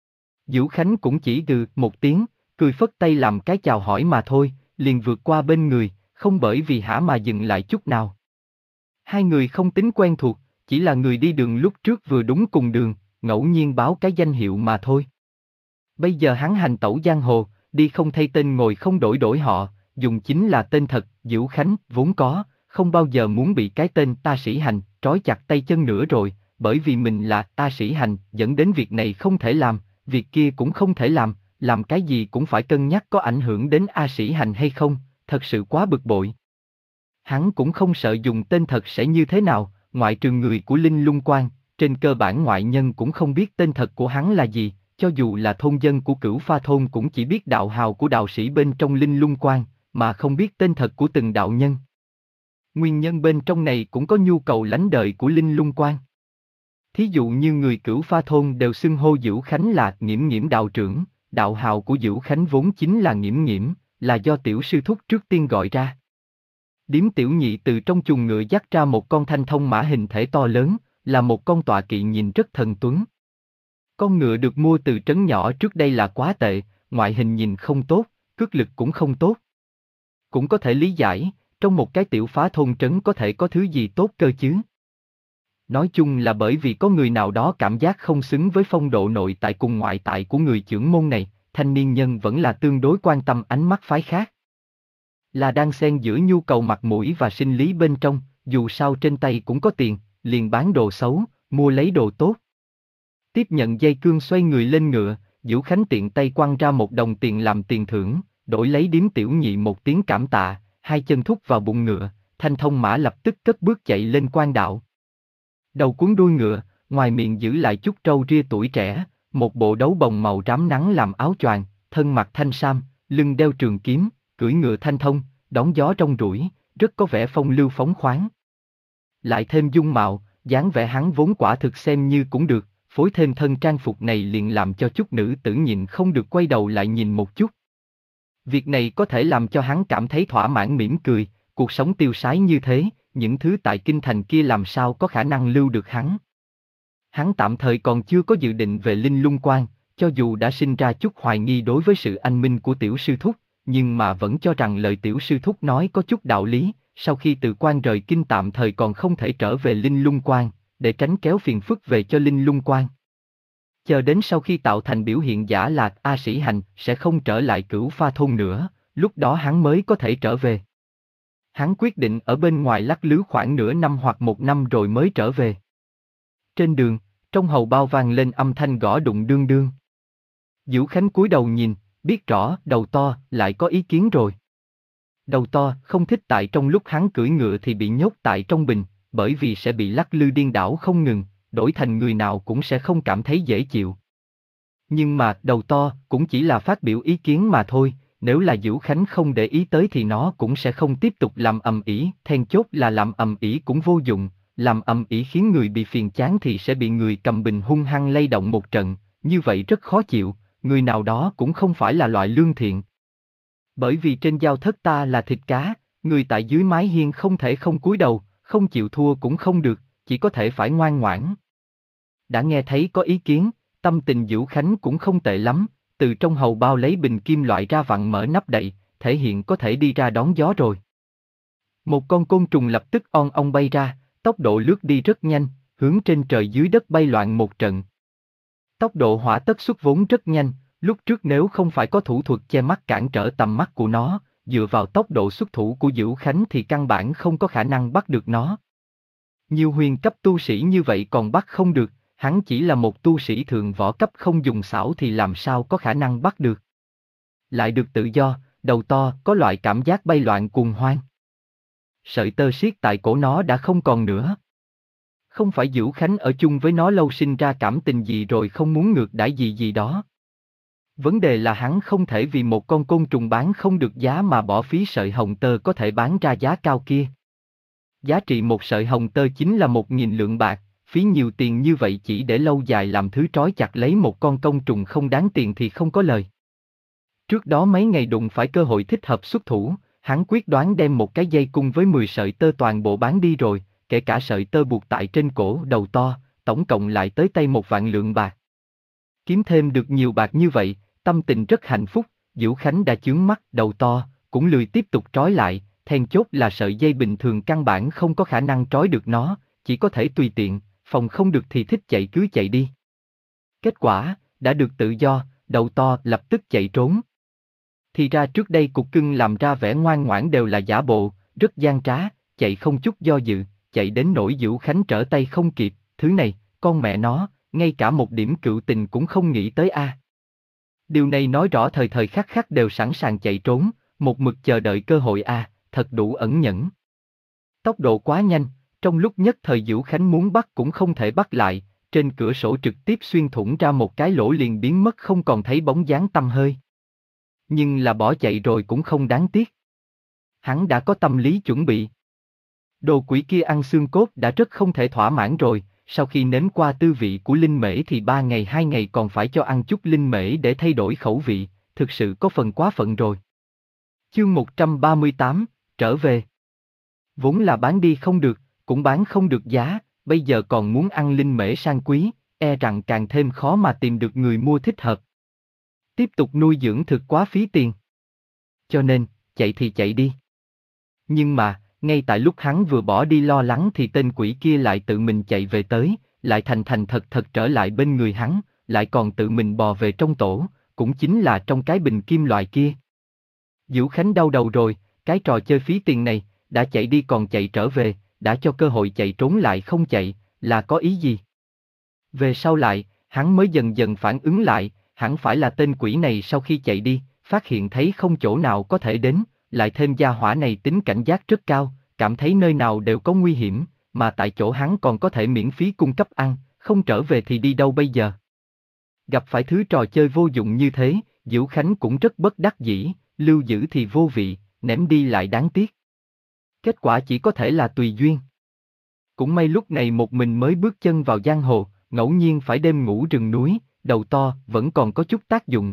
Vũ Khánh cũng chỉ gừ một tiếng, cười phất tay làm cái chào hỏi mà thôi, liền vượt qua bên người, không bởi vì hả mà dừng lại chút nào. Hai người không tính quen thuộc, chỉ là người đi đường lúc trước vừa đúng cùng đường, ngẫu nhiên báo cái danh hiệu mà thôi. Bây giờ hắn hành tẩu giang hồ, đi không thay tên ngồi không đổi đổi họ, dùng chính là tên thật, Vũ Khánh, vốn có, không bao giờ muốn bị cái tên Ta Sĩ Hành trói chặt tay chân nữa rồi, bởi vì mình là Ta Sĩ Hành, dẫn đến việc này không thể làm, việc kia cũng không thể làm, làm cái gì cũng phải cân nhắc có ảnh hưởng đến A Sĩ Hành hay không, thật sự quá bực bội. Hắn cũng không sợ dùng tên thật sẽ như thế nào, ngoại trừ người của Linh Lung Quan, trên cơ bản ngoại nhân cũng không biết tên thật của hắn là gì, cho dù là thôn dân của Cửu Pha Thôn cũng chỉ biết đạo hào của đạo sĩ bên trong Linh Lung Quan, mà không biết tên thật của từng đạo nhân. Nguyên nhân bên trong này cũng có nhu cầu lánh đời của Linh Lung Quan. Thí dụ như người Cửu Pha Thôn đều xưng hô Vũ Khánh là Nghiễm Nghiễm đạo trưởng, đạo hào của Vũ Khánh vốn chính là Nghiễm Nghiễm, là do tiểu sư thúc trước tiên gọi ra. Điếm tiểu nhị từ trong chuồng ngựa dắt ra một con thanh thông mã hình thể to lớn, là một con tọa kỵ nhìn rất thần tuấn. Con ngựa được mua từ trấn nhỏ trước đây là quá tệ, ngoại hình nhìn không tốt, cước lực cũng không tốt. Cũng có thể lý giải, trong một cái tiểu phá thôn trấn có thể có thứ gì tốt cơ chứ. Nói chung là bởi vì có người nào đó cảm giác không xứng với phong độ nội tại cùng ngoại tại của người chưởng môn này, thanh niên nhân vẫn là tương đối quan tâm ánh mắt phái khác. Là đang xen giữa nhu cầu mặt mũi và sinh lý bên trong, dù sao trên tay cũng có tiền, liền bán đồ xấu, mua lấy đồ tốt. Tiếp nhận dây cương xoay người lên ngựa, Vũ Khánh tiện tay quăng ra một đồng tiền làm tiền thưởng, đổi lấy điếm tiểu nhị một tiếng cảm tạ, hai chân thúc vào bụng ngựa, thanh thông mã lập tức cất bước chạy lên quan đạo. Đầu cuốn đuôi ngựa, ngoài miệng giữ lại chút trâu ria tuổi trẻ, một bộ đấu bồng màu rám nắng làm áo choàng, thân mặc thanh sam, lưng đeo trường kiếm, cưỡi ngựa thanh thông, đón gió trong rủi, rất có vẻ phong lưu phóng khoáng. Lại thêm dung mạo, dáng vẻ hắn vốn quả thực xem như cũng được, phối thêm thân trang phục này liền làm cho chút nữ tử nhịn không được quay đầu lại nhìn một chút. Việc này có thể làm cho hắn cảm thấy thỏa mãn mỉm cười, cuộc sống tiêu sái như thế, những thứ tại kinh thành kia làm sao có khả năng lưu được hắn. Hắn tạm thời còn chưa có dự định về Linh Lung Quan, cho dù đã sinh ra chút hoài nghi đối với sự anh minh của tiểu sư thúc, nhưng mà vẫn cho rằng lời tiểu sư thúc nói có chút đạo lý, sau khi từ quan rời kinh tạm thời còn không thể trở về Linh Lung Quan, để tránh kéo phiền phức về cho Linh Lung Quan. Chờ đến sau khi tạo thành biểu hiện giả là A Sĩ Hành sẽ không trở lại Cửu Pha Thôn nữa, lúc đó hắn mới có thể trở về. Hắn quyết định ở bên ngoài lắc lứ khoảng nửa năm hoặc một năm rồi mới trở về. Trên đường, trong hầu bao vang lên âm thanh gõ đụng đương đương. Vũ Khánh cúi đầu nhìn, biết rõ đầu to lại có ý kiến rồi. Đầu to không thích tại trong lúc hắn cưỡi ngựa thì bị nhốt tại trong bình, bởi vì sẽ bị lắc lư điên đảo không ngừng, đổi thành người nào cũng sẽ không cảm thấy dễ chịu. Nhưng mà đầu to cũng chỉ là phát biểu ý kiến mà thôi, nếu là Vũ Khánh không để ý tới thì nó cũng sẽ không tiếp tục làm ầm ĩ, then chốt là làm ầm ĩ cũng vô dụng, làm ầm ĩ khiến người bị phiền chán thì sẽ bị người cầm bình hung hăng lay động một trận, như vậy rất khó chịu, người nào đó cũng không phải là loại lương thiện. Bởi vì trên giao thất ta là thịt cá, người tại dưới mái hiên không thể không cúi đầu, không chịu thua cũng không được, chỉ có thể phải ngoan ngoãn. Đã nghe thấy có ý kiến, tâm tình Vũ Khánh cũng không tệ lắm, từ trong hầu bao lấy bình kim loại ra vặn mở nắp đậy, thể hiện có thể đi ra đón gió rồi. Một con côn trùng lập tức on ong bay ra, tốc độ lướt đi rất nhanh, hướng trên trời dưới đất bay loạn một trận. Tốc độ hỏa tốc xuất vốn rất nhanh, lúc trước nếu không phải có thủ thuật che mắt cản trở tầm mắt của nó, dựa vào tốc độ xuất thủ của Vũ Khánh thì căn bản không có khả năng bắt được nó. Nhiều huyền cấp tu sĩ như vậy còn bắt không được, hắn chỉ là một tu sĩ thượng võ cấp không dùng xảo thì làm sao có khả năng bắt được. Lại được tự do, đầu to, có loại cảm giác bay loạn cuồng hoang. Sợi tơ siết tại cổ nó đã không còn nữa. Không phải Vũ Khánh ở chung với nó lâu sinh ra cảm tình gì rồi không muốn ngược đãi gì gì đó. Vấn đề là hắn không thể vì một con côn trùng bán không được giá mà bỏ phí sợi hồng tơ có thể bán ra giá cao kia. Giá trị một sợi hồng tơ chính là một nghìn lượng bạc, phí nhiều tiền như vậy chỉ để lâu dài làm thứ trói chặt lấy một con côn trùng không đáng tiền thì không có lời. Trước đó mấy ngày đụng phải cơ hội thích hợp xuất thủ, hắn quyết đoán đem một cái dây cung với mười sợi tơ toàn bộ bán đi rồi, kể cả sợi tơ buộc tại trên cổ đầu to, tổng cộng lại tới tay một vạn lượng bạc. Kiếm thêm được nhiều bạc như vậy, tâm tình rất hạnh phúc, Vũ Khánh đã chướng mắt đầu to, cũng lười tiếp tục trói lại, then chốt là sợi dây bình thường căn bản không có khả năng trói được nó, chỉ có thể tùy tiện, phòng không được thì thích chạy cứ chạy đi. Kết quả, đã được tự do, đầu to lập tức chạy trốn. Thì ra trước đây cục cưng làm ra vẻ ngoan ngoãn đều là giả bộ, rất gian trá, chạy không chút do dự, chạy đến nỗi Vũ Khánh trở tay không kịp, thứ này, con mẹ nó, ngay cả một điểm cựu tình cũng không nghĩ tới a. Điều này nói rõ thời thời khắc khắc đều sẵn sàng chạy trốn, một mực chờ đợi cơ hội a, thật đủ ẩn nhẫn. Tốc độ quá nhanh, trong lúc nhất thời Vũ Khánh muốn bắt cũng không thể bắt lại, trên cửa sổ trực tiếp xuyên thủng ra một cái lỗ liền biến mất không còn thấy bóng dáng tăm hơi. Nhưng là bỏ chạy rồi cũng không đáng tiếc. Hắn đã có tâm lý chuẩn bị. Đồ quỷ kia ăn xương cốt đã rất không thể thỏa mãn rồi, sau khi nếm qua tư vị của linh mễ thì ba ngày hai ngày còn phải cho ăn chút linh mễ để thay đổi khẩu vị, thực sự có phần quá phận rồi. Chương một trăm ba mươi tám, trở về. Vốn là bán đi không được, cũng bán không được giá, bây giờ còn muốn ăn linh mễ sang quý, e rằng càng thêm khó mà tìm được người mua thích hợp. Tiếp tục nuôi dưỡng thực quá phí tiền. Cho nên, chạy thì chạy đi. Nhưng mà, ngay tại lúc hắn vừa bỏ đi lo lắng thì tên quỷ kia lại tự mình chạy về tới, lại thành thành thật thật trở lại bên người hắn, lại còn tự mình bò về trong tổ, cũng chính là trong cái bình kim loại kia. Vũ Khánh đau đầu rồi, cái trò chơi phí tiền này, đã chạy đi còn chạy trở về, đã cho cơ hội chạy trốn lại không chạy, là có ý gì? Về sau lại, hắn mới dần dần phản ứng lại, hẳn phải là tên quỷ này sau khi chạy đi, phát hiện thấy không chỗ nào có thể đến, lại thêm gia hỏa này tính cảnh giác rất cao, cảm thấy nơi nào đều có nguy hiểm, mà tại chỗ hắn còn có thể miễn phí cung cấp ăn, không trở về thì đi đâu bây giờ? Gặp phải thứ trò chơi vô dụng như thế, Vũ Khánh cũng rất bất đắc dĩ, lưu giữ thì vô vị, ném đi lại đáng tiếc. Kết quả chỉ có thể là tùy duyên. Cũng may lúc này một mình mới bước chân vào giang hồ, ngẫu nhiên phải đêm ngủ rừng núi, đầu to vẫn còn có chút tác dụng.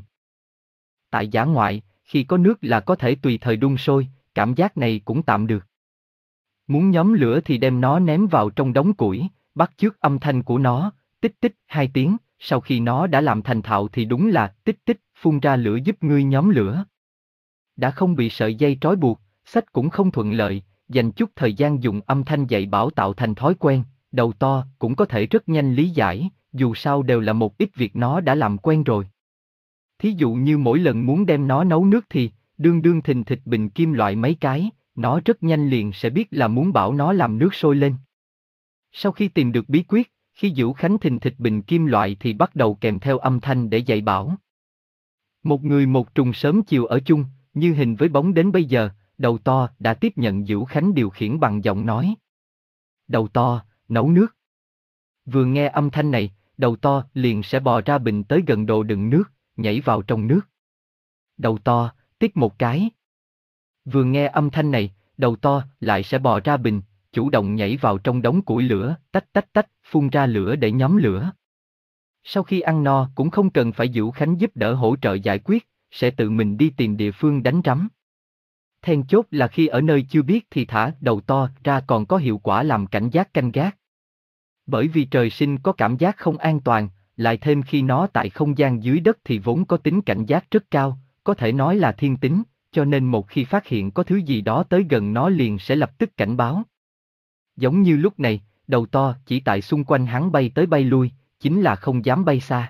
Tại dã ngoại, khi có nước là có thể tùy thời đun sôi, cảm giác này cũng tạm được. Muốn nhóm lửa thì đem nó ném vào trong đống củi, bắt chước âm thanh của nó, tích tích hai tiếng, sau khi nó đã làm thành thạo thì đúng là tích tích, phun ra lửa giúp ngươi nhóm lửa. Đã không bị sợi dây trói buộc, sách cũng không thuận lợi, dành chút thời gian dùng âm thanh dạy bảo tạo thành thói quen, đầu to cũng có thể rất nhanh lý giải, dù sao đều là một ít việc nó đã làm quen rồi. Thí dụ như mỗi lần muốn đem nó nấu nước thì, đương đương thình thịch bình kim loại mấy cái, nó rất nhanh liền sẽ biết là muốn bảo nó làm nước sôi lên. Sau khi tìm được bí quyết, khi Vũ Khánh thình thịch bình kim loại thì bắt đầu kèm theo âm thanh để dạy bảo. Một người một trùng sớm chiều ở chung, như hình với bóng đến bây giờ, đầu to đã tiếp nhận Vũ Khánh điều khiển bằng giọng nói. Đầu to, nấu nước. Vừa nghe âm thanh này, đầu to liền sẽ bò ra bình tới gần đồ đựng nước, nhảy vào trong nước. Đầu to, tiếp một cái. Vừa nghe âm thanh này, đầu to lại sẽ bò ra bình, chủ động nhảy vào trong đống củi lửa, tách tách tách, phun ra lửa để nhóm lửa. Sau khi ăn no cũng không cần phải Vũ Khánh giúp đỡ hỗ trợ giải quyết, sẽ tự mình đi tìm địa phương đánh rắm. Then chốt là khi ở nơi chưa biết thì thả đầu to ra còn có hiệu quả làm cảnh giác canh gác. Bởi vì trời sinh có cảm giác không an toàn, lại thêm khi nó tại không gian dưới đất thì vốn có tính cảnh giác rất cao, có thể nói là thiên tính, cho nên một khi phát hiện có thứ gì đó tới gần nó liền sẽ lập tức cảnh báo. Giống như lúc này, đầu to chỉ tại xung quanh hắn bay tới bay lui, chính là không dám bay xa.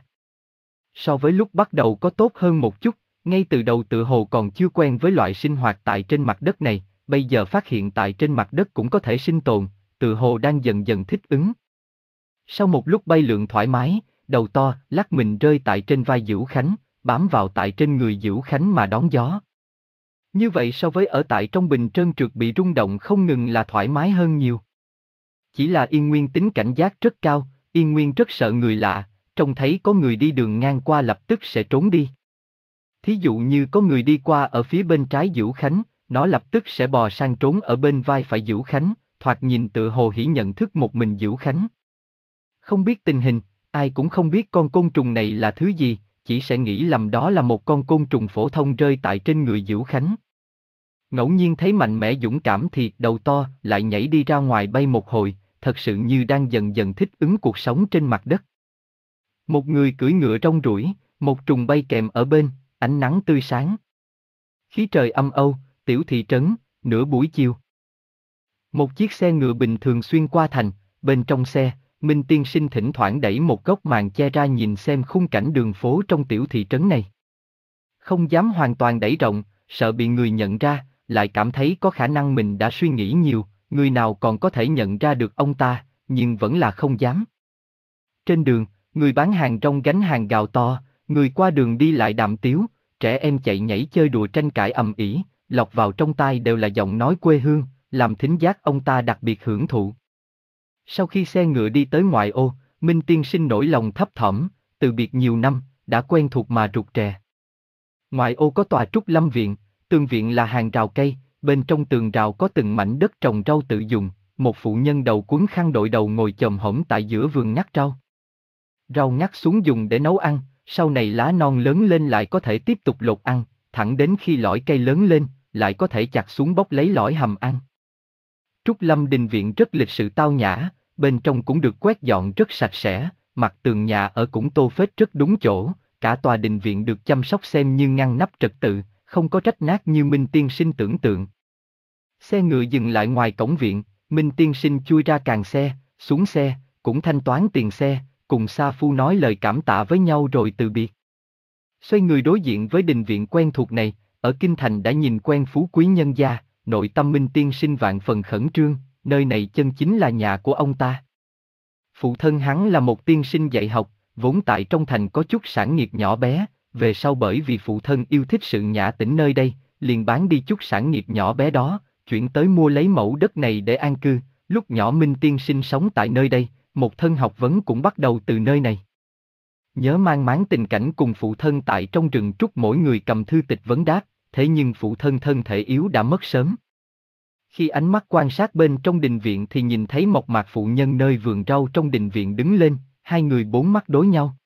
So với lúc bắt đầu có tốt hơn một chút, ngay từ đầu tự hồ còn chưa quen với loại sinh hoạt tại trên mặt đất này, bây giờ phát hiện tại trên mặt đất cũng có thể sinh tồn, tự hồ đang dần dần thích ứng. Sau một lúc bay lượn thoải mái, đầu to lắc mình rơi tại trên vai Dữu Khánh, bám vào tại trên người Dữu Khánh mà đón gió. Như vậy so với ở tại trong bình trơn trượt bị rung động không ngừng là thoải mái hơn nhiều. Chỉ là Yên Nguyên tính cảnh giác rất cao, Yên Nguyên rất sợ người lạ, trông thấy có người đi đường ngang qua lập tức sẽ trốn đi. Thí dụ như có người đi qua ở phía bên trái Dữu Khánh, nó lập tức sẽ bò sang trốn ở bên vai phải Dữu Khánh, thoạt nhìn tự hồ hỉ nhận thức một mình Dữu Khánh. Không biết tình hình, ai cũng không biết con côn trùng này là thứ gì, chỉ sẽ nghĩ lầm đó là một con côn trùng phổ thông rơi tại trên người Dữu Khánh. Ngẫu nhiên thấy mạnh mẽ dũng cảm thì đầu to lại nhảy đi ra ngoài bay một hồi, thật sự như đang dần dần thích ứng cuộc sống trên mặt đất. Một người cưỡi ngựa rong ruổi, một trùng bay kèm ở bên, ánh nắng tươi sáng. Khí trời âm âu, tiểu thị trấn, nửa buổi chiều. Một chiếc xe ngựa bình thường xuyên qua thành, bên trong xe, Minh Tiên Sinh thỉnh thoảng đẩy một góc màn che ra nhìn xem khung cảnh đường phố trong tiểu thị trấn này. Không dám hoàn toàn đẩy rộng, sợ bị người nhận ra, lại cảm thấy có khả năng mình đã suy nghĩ nhiều, người nào còn có thể nhận ra được ông ta, nhưng vẫn là không dám. Trên đường, người bán hàng rong gánh hàng gào to, người qua đường đi lại đàm tiếu, trẻ em chạy nhảy chơi đùa tranh cãi ầm ĩ, lọt vào trong tai đều là giọng nói quê hương, làm thính giác ông ta đặc biệt hưởng thụ. Sau khi xe ngựa đi tới ngoại ô, Minh Tiên Sinh nỗi lòng thấp thỏm, từ biệt nhiều năm, đã quen thuộc mà rụt rè. Ngoại ô có tòa Trúc Lâm Viện, tường viện là hàng rào cây, bên trong tường rào có từng mảnh đất trồng rau tự dùng, một phụ nhân đầu quấn khăn đội đầu ngồi chồm hổm tại giữa vườn ngắt rau. Rau ngắt xuống dùng để nấu ăn, sau này lá non lớn lên lại có thể tiếp tục lột ăn, thẳng đến khi lõi cây lớn lên, lại có thể chặt xuống bóc lấy lõi hầm ăn. Trúc Lâm đình viện rất lịch sự tao nhã, bên trong cũng được quét dọn rất sạch sẽ, mặt tường nhà ở cũng tô phết rất đúng chỗ, cả tòa đình viện được chăm sóc xem như ngăn nắp trật tự, không có rách nát như Minh Tiên Sinh tưởng tượng. Xe ngựa dừng lại ngoài cổng viện, Minh Tiên Sinh chui ra càng xe, xuống xe, cũng thanh toán tiền xe, cùng Sa Phu nói lời cảm tạ với nhau rồi từ biệt. Xoay người đối diện với đình viện quen thuộc này, ở Kinh Thành đã nhìn quen phú quý nhân gia, nội tâm Minh Tiên Sinh vạn phần khẩn trương, nơi này chân chính là nhà của ông ta. Phụ thân hắn là một tiên sinh dạy học, vốn tại trong thành có chút sản nghiệp nhỏ bé, về sau bởi vì phụ thân yêu thích sự nhã tĩnh nơi đây, liền bán đi chút sản nghiệp nhỏ bé đó, chuyển tới mua lấy mẫu đất này để an cư, lúc nhỏ Minh Tiên Sinh sống tại nơi đây, một thân học vấn cũng bắt đầu từ nơi này. Nhớ mang máng tình cảnh cùng phụ thân tại trong rừng trúc mỗi người cầm thư tịch vấn đáp, thế nhưng phụ thân thân thể yếu đã mất sớm. Khi ánh mắt quan sát bên trong đình viện thì nhìn thấy một mạc phụ nhân nơi vườn rau trong đình viện đứng lên, hai người bốn mắt đối nhau.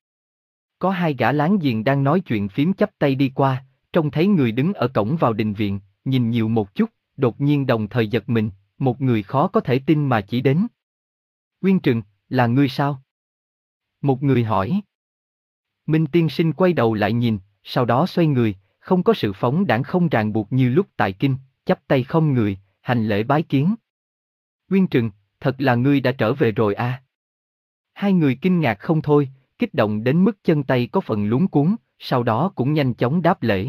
Có hai gã láng giềng đang nói chuyện phím chắp tay đi qua, trông thấy người đứng ở cổng vào đình viện, nhìn nhiều một chút, đột nhiên đồng thời giật mình, một người khó có thể tin mà chỉ đến. Uyên Trừng, là ngươi sao? Một người hỏi. Minh Tiên Sinh quay đầu lại nhìn, sau đó xoay người, không có sự phóng đãng không ràng buộc như lúc tại kinh, chắp tay không người, hành lễ bái kiến. Uyên Trừng, thật là ngươi đã trở về rồi à? Hai người kinh ngạc không thôi, kích động đến mức chân tay có phần luống cuống, sau đó cũng nhanh chóng đáp lễ.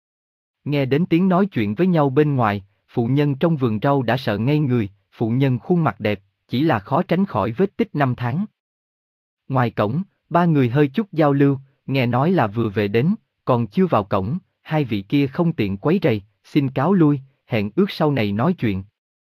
Nghe đến tiếng nói chuyện với nhau bên ngoài, phụ nhân trong vườn rau đã sợ ngây người, phụ nhân khuôn mặt đẹp, chỉ là khó tránh khỏi vết tích năm tháng. Ngoài cổng, ba người hơi chút giao lưu, nghe nói là vừa về đến, còn chưa vào cổng, hai vị kia không tiện quấy rầy, xin cáo lui, hẹn ước sau này nói chuyện.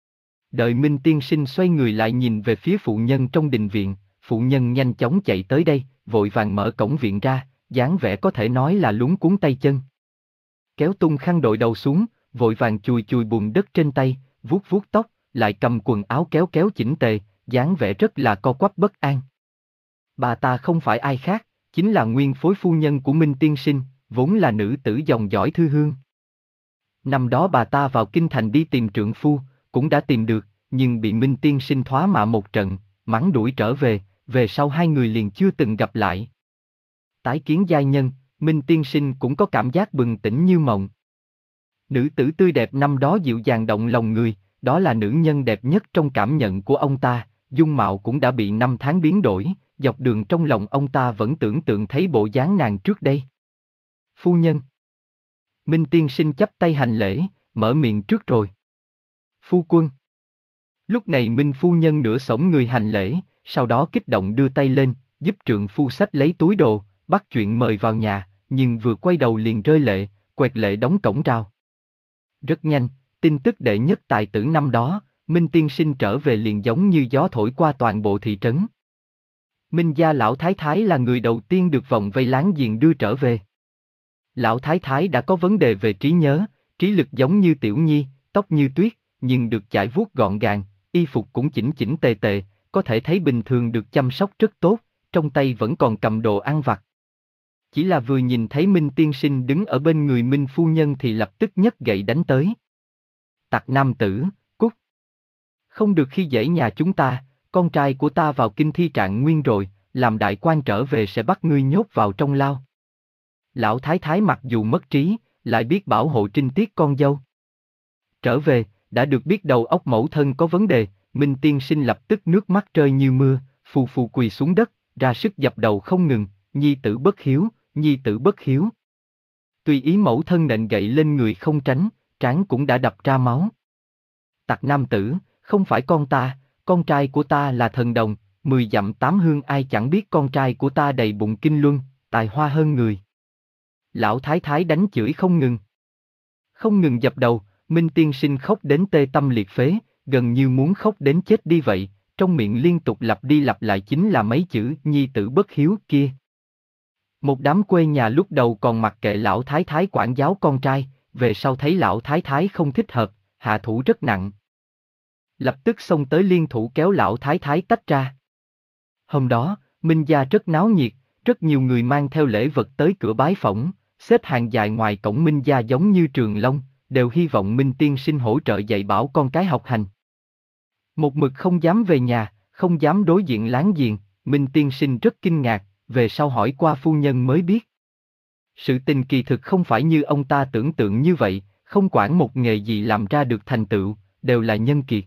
Đợi Minh Tiên Sinh xoay người lại nhìn về phía phụ nhân trong đình viện, phụ nhân nhanh chóng chạy tới đây, vội vàng mở cổng viện ra, dáng vẻ có thể nói là luống cuống tay chân. Kéo tung khăn đội đầu xuống, vội vàng chùi chùi bùn đất trên tay, vuốt vuốt tóc, lại cầm quần áo kéo kéo chỉnh tề, dáng vẻ rất là co quắp bất an. Bà ta không phải ai khác, chính là nguyên phối phu nhân của Minh Tiên Sinh, vốn là nữ tử dòng dõi Thư Hương. Năm đó bà ta vào kinh thành đi tìm trượng phu, cũng đã tìm được, nhưng bị Minh Tiên Sinh thoá mạ một trận, mắng đuổi trở về, về sau hai người liền chưa từng gặp lại. Tái kiến giai nhân, Minh Tiên Sinh cũng có cảm giác bừng tỉnh như mộng. Nữ tử tươi đẹp năm đó dịu dàng động lòng người, đó là nữ nhân đẹp nhất trong cảm nhận của ông ta, dung mạo cũng đã bị năm tháng biến đổi, dọc đường trong lòng ông ta vẫn tưởng tượng thấy bộ dáng nàng trước đây. Phu nhân. Minh Tiên Sinh chắp tay hành lễ, mở miệng trước rồi. Phu quân. Lúc này Minh phu nhân nửa xổm người hành lễ, sau đó kích động đưa tay lên, giúp trượng phu xách lấy túi đồ, bắt chuyện mời vào nhà, nhưng vừa quay đầu liền rơi lệ, quẹt lệ đóng cổng rào. Rất nhanh, tin tức đệ nhất tài tử năm đó, Minh Tiên Sinh trở về liền giống như gió thổi qua toàn bộ thị trấn. Minh gia lão thái thái là người đầu tiên được vòng vây láng giềng đưa trở về. Lão thái thái đã có vấn đề về trí nhớ, trí lực giống như tiểu nhi, tóc như tuyết, nhưng được chải vuốt gọn gàng, y phục cũng chỉnh chỉnh tề tề, có thể thấy bình thường được chăm sóc rất tốt, trong tay vẫn còn cầm đồ ăn vặt. Chỉ là vừa nhìn thấy Minh Tiên Sinh đứng ở bên người Minh phu nhân thì lập tức nhấc gậy đánh tới. Tặc nam tử, cút. Không được khi dễ nhà chúng ta, con trai của ta vào kinh thi trạng nguyên rồi, làm đại quan trở về sẽ bắt ngươi nhốt vào trong lao. Lão thái thái mặc dù mất trí, lại biết bảo hộ trinh tiết con dâu. Trở về, đã được biết đầu óc mẫu thân có vấn đề, Minh Tiên Sinh lập tức nước mắt rơi như mưa, phù phù quỳ xuống đất, ra sức dập đầu không ngừng, nhi tử bất hiếu, nhi tử bất hiếu. Tùy ý mẫu thân nện gậy lên người không tránh, trán cũng đã đập ra máu. Tặc nam tử, không phải con ta, con trai của ta là thần đồng, mười dặm tám hương ai chẳng biết con trai của ta đầy bụng kinh luân, tài hoa hơn người. Lão thái thái đánh chửi không ngừng. Không ngừng dập đầu, Minh Tiên Sinh khóc đến tê tâm liệt phế, gần như muốn khóc đến chết đi vậy, trong miệng liên tục lặp đi lặp lại chính là mấy chữ nhi tử bất hiếu kia. Một đám quê nhà lúc đầu còn mặc kệ lão thái thái quản giáo con trai, về sau thấy lão thái thái không thích hợp, hạ thủ rất nặng. Lập tức xông tới liên thủ kéo lão thái thái tách ra. Hôm đó, Minh gia rất náo nhiệt, rất nhiều người mang theo lễ vật tới cửa bái phỏng, xếp hàng dài ngoài cổng Minh gia giống như trường long, đều hy vọng Minh Tiên Sinh hỗ trợ dạy bảo con cái học hành. Một mực không dám về nhà, không dám đối diện láng giềng, Minh Tiên Sinh rất kinh ngạc, về sau hỏi qua phu nhân mới biết. Sự tình kỳ thực không phải như ông ta tưởng tượng như vậy, không quản một nghề gì làm ra được thành tựu, đều là nhân kiệt.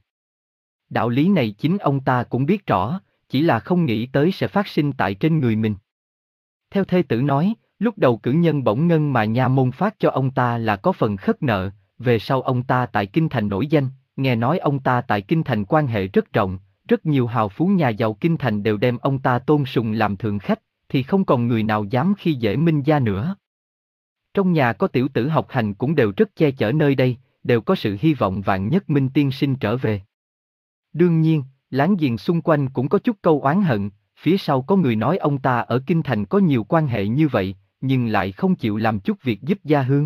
Đạo lý này chính ông ta cũng biết rõ, chỉ là không nghĩ tới sẽ phát sinh tại trên người mình. Theo thê tử nói, lúc đầu cử nhân bổng ngân mà nha môn phát cho ông ta là có phần khất nợ, về sau ông ta tại Kinh Thành nổi danh, nghe nói ông ta tại Kinh Thành quan hệ rất rộng, rất nhiều hào phú nhà giàu Kinh Thành đều đem ông ta tôn sùng làm thượng khách, thì không còn người nào dám khi dễ Minh gia nữa. Trong nhà có tiểu tử học hành cũng đều rất che chở nơi đây, đều có sự hy vọng vạn nhất Minh Tiên Sinh trở về. Đương nhiên, láng giềng xung quanh cũng có chút câu oán hận, phía sau có người nói ông ta ở Kinh Thành có nhiều quan hệ như vậy, nhưng lại không chịu làm chút việc giúp gia hương.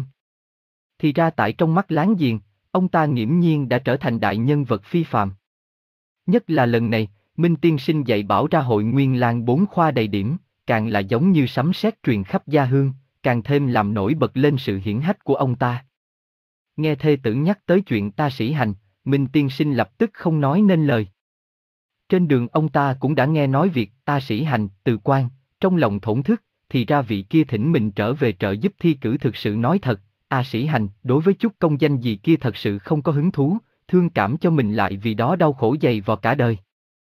Thì ra tại trong mắt láng giềng, ông ta nghiễm nhiên đã trở thành đại nhân vật phi phàm. Nhất là lần này, Minh Tiên Sinh dạy bảo ra hội Nguyên Lang bốn khoa đầy điểm, càng là giống như sấm sét truyền khắp gia hương, càng thêm làm nổi bật lên sự hiển hách của ông ta. Nghe thê tử nhắc tới chuyện Ta Sĩ Hành, Minh Tiên Sinh lập tức không nói nên lời. Trên đường ông ta cũng đã nghe nói việc Ta Sĩ Hành, Từ Quan, trong lòng thổn thức, thì ra vị kia thỉnh mình trở về trợ giúp thi cử thực sự nói thật, A Sĩ Hành đối với chút công danh gì kia thật sự không có hứng thú, thương cảm cho mình lại vì đó đau khổ dày vò cả đời.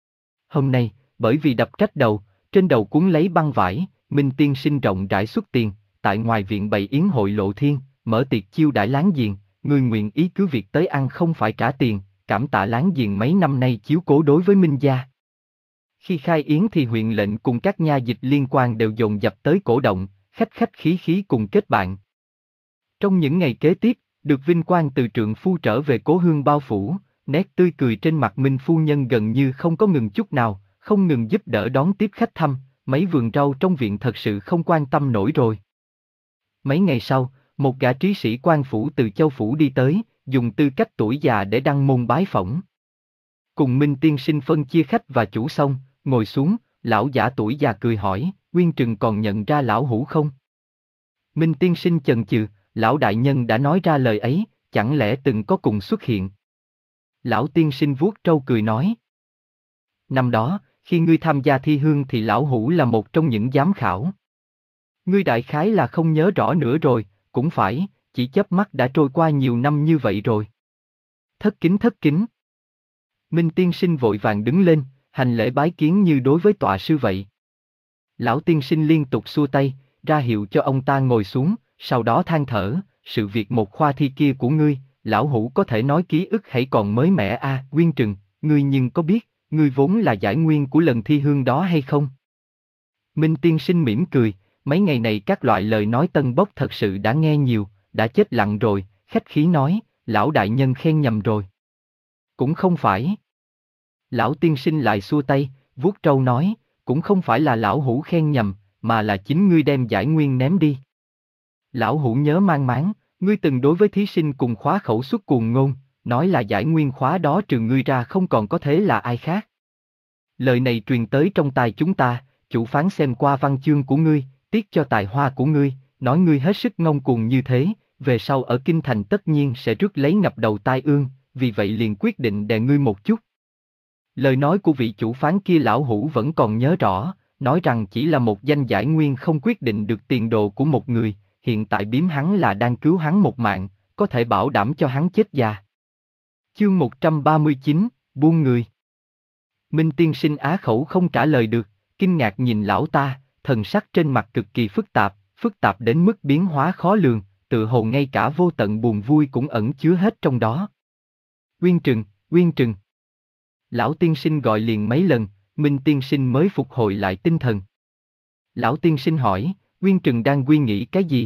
Hôm nay, bởi vì đập trách đầu, trên đầu cuốn lấy băng vải, Minh Tiên Sinh rộng rãi xuất tiền, tại ngoài viện bày yến hội lộ thiên, mở tiệc chiêu đãi láng giềng, người nguyện ý cứ việc tới ăn không phải trả tiền, cảm tạ láng giềng mấy năm nay chiếu cố đối với Minh gia. Khi khai yến thì huyện lệnh cùng các nha dịch liên quan đều dồn dập tới cổ động, khách khách khí khí cùng kết bạn. Trong những ngày kế tiếp, được vinh quang từ trượng phu trở về cố hương bao phủ, nét tươi cười trên mặt Minh phu nhân gần như không có ngừng chút nào, không ngừng giúp đỡ đón tiếp khách thăm, mấy vườn rau trong viện thật sự không quan tâm nổi rồi. Mấy ngày sau, một gã trí sĩ quan phủ từ châu phủ đi tới, dùng tư cách tuổi già để đăng môn bái phỏng. Cùng Minh tiên sinh phân chia khách và chủ xong, ngồi xuống, lão giả tuổi già cười hỏi, Uyên Trừng còn nhận ra lão hủ không? Minh tiên sinh chần chừ, lão đại nhân đã nói ra lời ấy, chẳng lẽ từng có cùng xuất hiện? Lão tiên sinh vuốt trâu cười nói. Năm đó, khi ngươi tham gia thi hương thì lão hủ là một trong những giám khảo. Ngươi đại khái là không nhớ rõ nữa rồi, cũng phải, chỉ chớp mắt đã trôi qua nhiều năm như vậy rồi. Thất kính thất kính. Minh tiên sinh vội vàng đứng lên, hành lễ bái kiến như đối với tọa sư vậy. Lão tiên sinh liên tục xua tay, ra hiệu cho ông ta ngồi xuống, sau đó than thở, sự việc một khoa thi kia của ngươi, lão hủ có thể nói ký ức hãy còn mới mẻ a, à, Uyên Trừng, ngươi nhưng có biết, ngươi vốn là giải nguyên của lần thi hương đó hay không? Minh tiên sinh mỉm cười, mấy ngày này các loại lời nói tân bốc thật sự đã nghe nhiều, đã chết lặng rồi, khách khí nói, lão đại nhân khen nhầm rồi. Cũng không phải. Lão tiên sinh lại xua tay, vuốt trâu nói, cũng không phải là lão hủ khen nhầm, mà là chính ngươi đem giải nguyên ném đi. Lão hủ nhớ mang máng, ngươi từng đối với thí sinh cùng khóa khẩu suất cuồng ngôn, nói là giải nguyên khóa đó trừ ngươi ra không còn có thế là ai khác. Lời này truyền tới trong tai chúng ta, chủ phán xem qua văn chương của ngươi, tiếc cho tài hoa của ngươi, nói ngươi hết sức ngông cuồng như thế, về sau ở kinh thành tất nhiên sẽ rước lấy ngập đầu tai ương, vì vậy liền quyết định đè ngươi một chút. Lời nói của vị chủ phán kia lão hủ vẫn còn nhớ rõ, nói rằng chỉ là một danh giải nguyên không quyết định được tiền đồ của một người, hiện tại biếm hắn là đang cứu hắn một mạng, có thể bảo đảm cho hắn chết già. Chương một trăm ba mươi chín, buông người. Minh tiên sinh á khẩu không trả lời được, kinh ngạc nhìn lão ta, thần sắc trên mặt cực kỳ phức tạp, phức tạp đến mức biến hóa khó lường, tự hồ ngay cả vô tận buồn vui cũng ẩn chứa hết trong đó. Uyên Trừng, Uyên Trừng. Lão tiên sinh gọi liền mấy lần, Minh tiên sinh mới phục hồi lại tinh thần. Lão tiên sinh hỏi, Uyên Trừng đang suy nghĩ cái gì?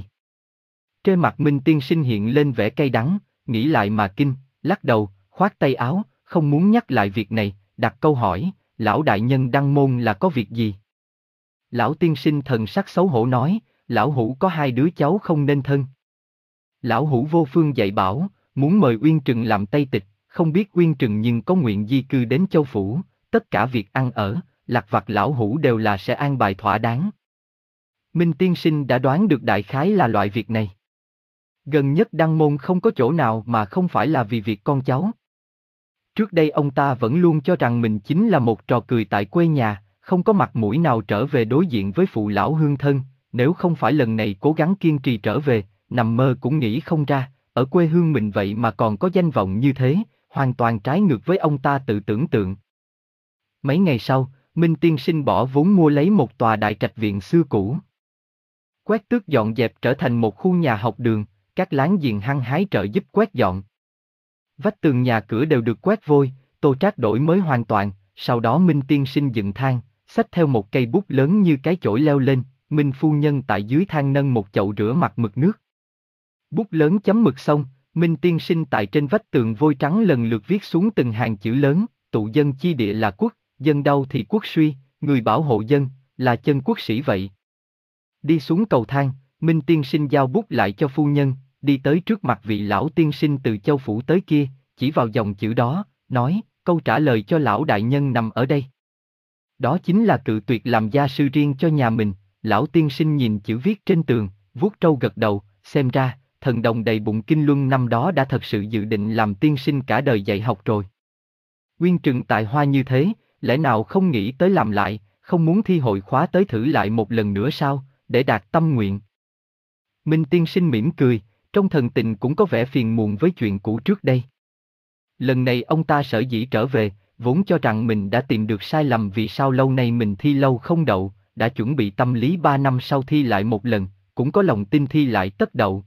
Trên mặt Minh tiên sinh hiện lên vẻ cay đắng, nghĩ lại mà kinh, lắc đầu, khoát tay áo, không muốn nhắc lại việc này, đặt câu hỏi, lão đại nhân đăng môn là có việc gì? Lão tiên sinh thần sắc xấu hổ nói, lão hủ có hai đứa cháu không nên thân. Lão hủ vô phương dạy bảo, muốn mời Uyên Trừng làm Tây Tịch, không biết Uyên Trừng nhưng có nguyện di cư đến Châu Phủ, tất cả việc ăn ở, lặt vặt lão hủ đều là sẽ an bài thỏa đáng. Minh tiên sinh đã đoán được đại khái là loại việc này. Gần nhất đăng môn không có chỗ nào mà không phải là vì việc con cháu. Trước đây ông ta vẫn luôn cho rằng mình chính là một trò cười tại quê nhà, không có mặt mũi nào trở về đối diện với phụ lão hương thân, nếu không phải lần này cố gắng kiên trì trở về, nằm mơ cũng nghĩ không ra, ở quê hương mình vậy mà còn có danh vọng như thế, hoàn toàn trái ngược với ông ta tự tưởng tượng. Mấy ngày sau, Minh tiên sinh bỏ vốn mua lấy một tòa đại trạch viện xưa cũ. Quét tước dọn dẹp trở thành một khu nhà học đường, các láng giềng hăng hái trợ giúp quét dọn. Vách tường nhà cửa đều được quét vôi, tô trát đổi mới hoàn toàn, sau đó Minh tiên sinh dựng thang, xách theo một cây bút lớn như cái chổi leo lên, Minh phu nhân tại dưới thang nâng một chậu rửa mặt mực nước. Bút lớn chấm mực xong, Minh tiên sinh tại trên vách tường vôi trắng lần lượt viết xuống từng hàng chữ lớn, tụ dân chi địa là quốc, dân đau thì quốc suy, người bảo hộ dân, là chân quốc sĩ vậy. Đi xuống cầu thang, Minh tiên sinh giao bút lại cho phu nhân, đi tới trước mặt vị lão tiên sinh từ Châu Phủ tới kia, chỉ vào dòng chữ đó, nói, câu trả lời cho lão đại nhân nằm ở đây. Đó chính là cự tuyệt làm gia sư riêng cho nhà mình, lão tiên sinh nhìn chữ viết trên tường, vuốt trâu gật đầu, xem ra, thần đồng đầy bụng kinh luân năm đó đã thật sự dự định làm tiên sinh cả đời dạy học rồi. Uyên Trừng tài hoa như thế, lẽ nào không nghĩ tới làm lại, không muốn thi hội khóa tới thử lại một lần nữa sao, để đạt tâm nguyện. Minh tiên sinh mỉm cười, trong thần tình cũng có vẻ phiền muộn với chuyện cũ trước đây. Lần này ông ta sở dĩ trở về, vốn cho rằng mình đã tìm được sai lầm vì sao lâu nay mình thi lâu không đậu, đã chuẩn bị tâm lý ba năm sau thi lại một lần, cũng có lòng tin thi lại tất đậu.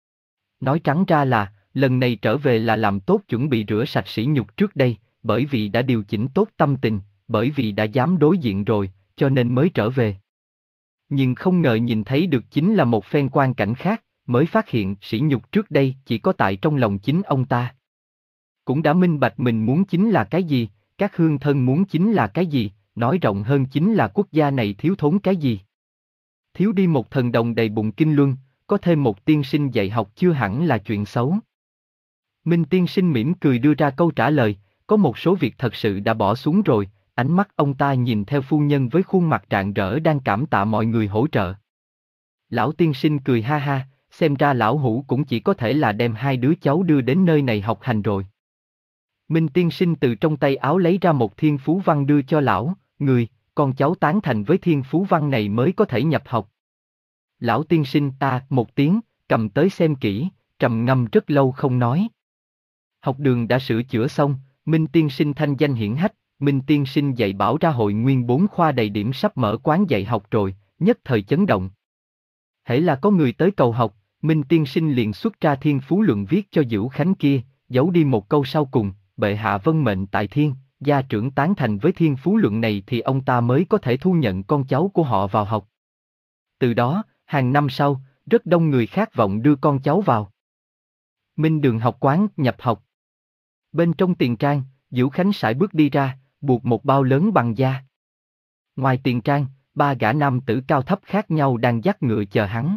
Nói trắng ra là, lần này trở về là làm tốt chuẩn bị rửa sạch sỉ nhục trước đây, bởi vì đã điều chỉnh tốt tâm tình, bởi vì đã dám đối diện rồi, cho nên mới trở về. Nhưng không ngờ nhìn thấy được chính là một phen quang cảnh khác, mới phát hiện sỉ nhục trước đây chỉ có tại trong lòng chính ông ta. Cũng đã minh bạch mình muốn chính là cái gì, các hương thân muốn chính là cái gì, nói rộng hơn chính là quốc gia này thiếu thốn cái gì. Thiếu đi một thần đồng đầy bụng kinh luân, có thêm một tiên sinh dạy học chưa hẳn là chuyện xấu. Minh tiên sinh mỉm cười đưa ra câu trả lời, có một số việc thật sự đã bỏ xuống rồi, ánh mắt ông ta nhìn theo phu nhân với khuôn mặt rạng rỡ đang cảm tạ mọi người hỗ trợ. Lão tiên sinh cười ha ha, xem ra lão hủ cũng chỉ có thể là đem hai đứa cháu đưa đến nơi này học hành rồi. Minh tiên sinh từ trong tay áo lấy ra một thiên phú văn đưa cho lão, người, con cháu tán thành với thiên phú văn này mới có thể nhập học. Lão tiên sinh ta, một tiếng, cầm tới xem kỹ, trầm ngâm rất lâu không nói. Học đường đã sửa chữa xong, Minh tiên sinh thanh danh hiển hách, Minh tiên sinh dạy bảo ra hội nguyên bốn khoa đầy điểm sắp mở quán dạy học rồi, nhất thời chấn động. Hễ là có người tới cầu học, Minh tiên sinh liền xuất ra thiên phú luận viết cho Dữu Khánh kia, giấu đi một câu sau cùng, bệ hạ vân mệnh tại thiên, gia trưởng tán thành với thiên phú luận này thì ông ta mới có thể thu nhận con cháu của họ vào học. Từ đó, hàng năm sau, rất đông người khát vọng đưa con cháu vào. Minh đường học quán, nhập học. Bên trong tiền trang, Dữu Khánh sải bước đi ra, buộc một bao lớn bằng da. Ngoài tiền trang, ba gã nam tử cao thấp khác nhau đang dắt ngựa chờ hắn.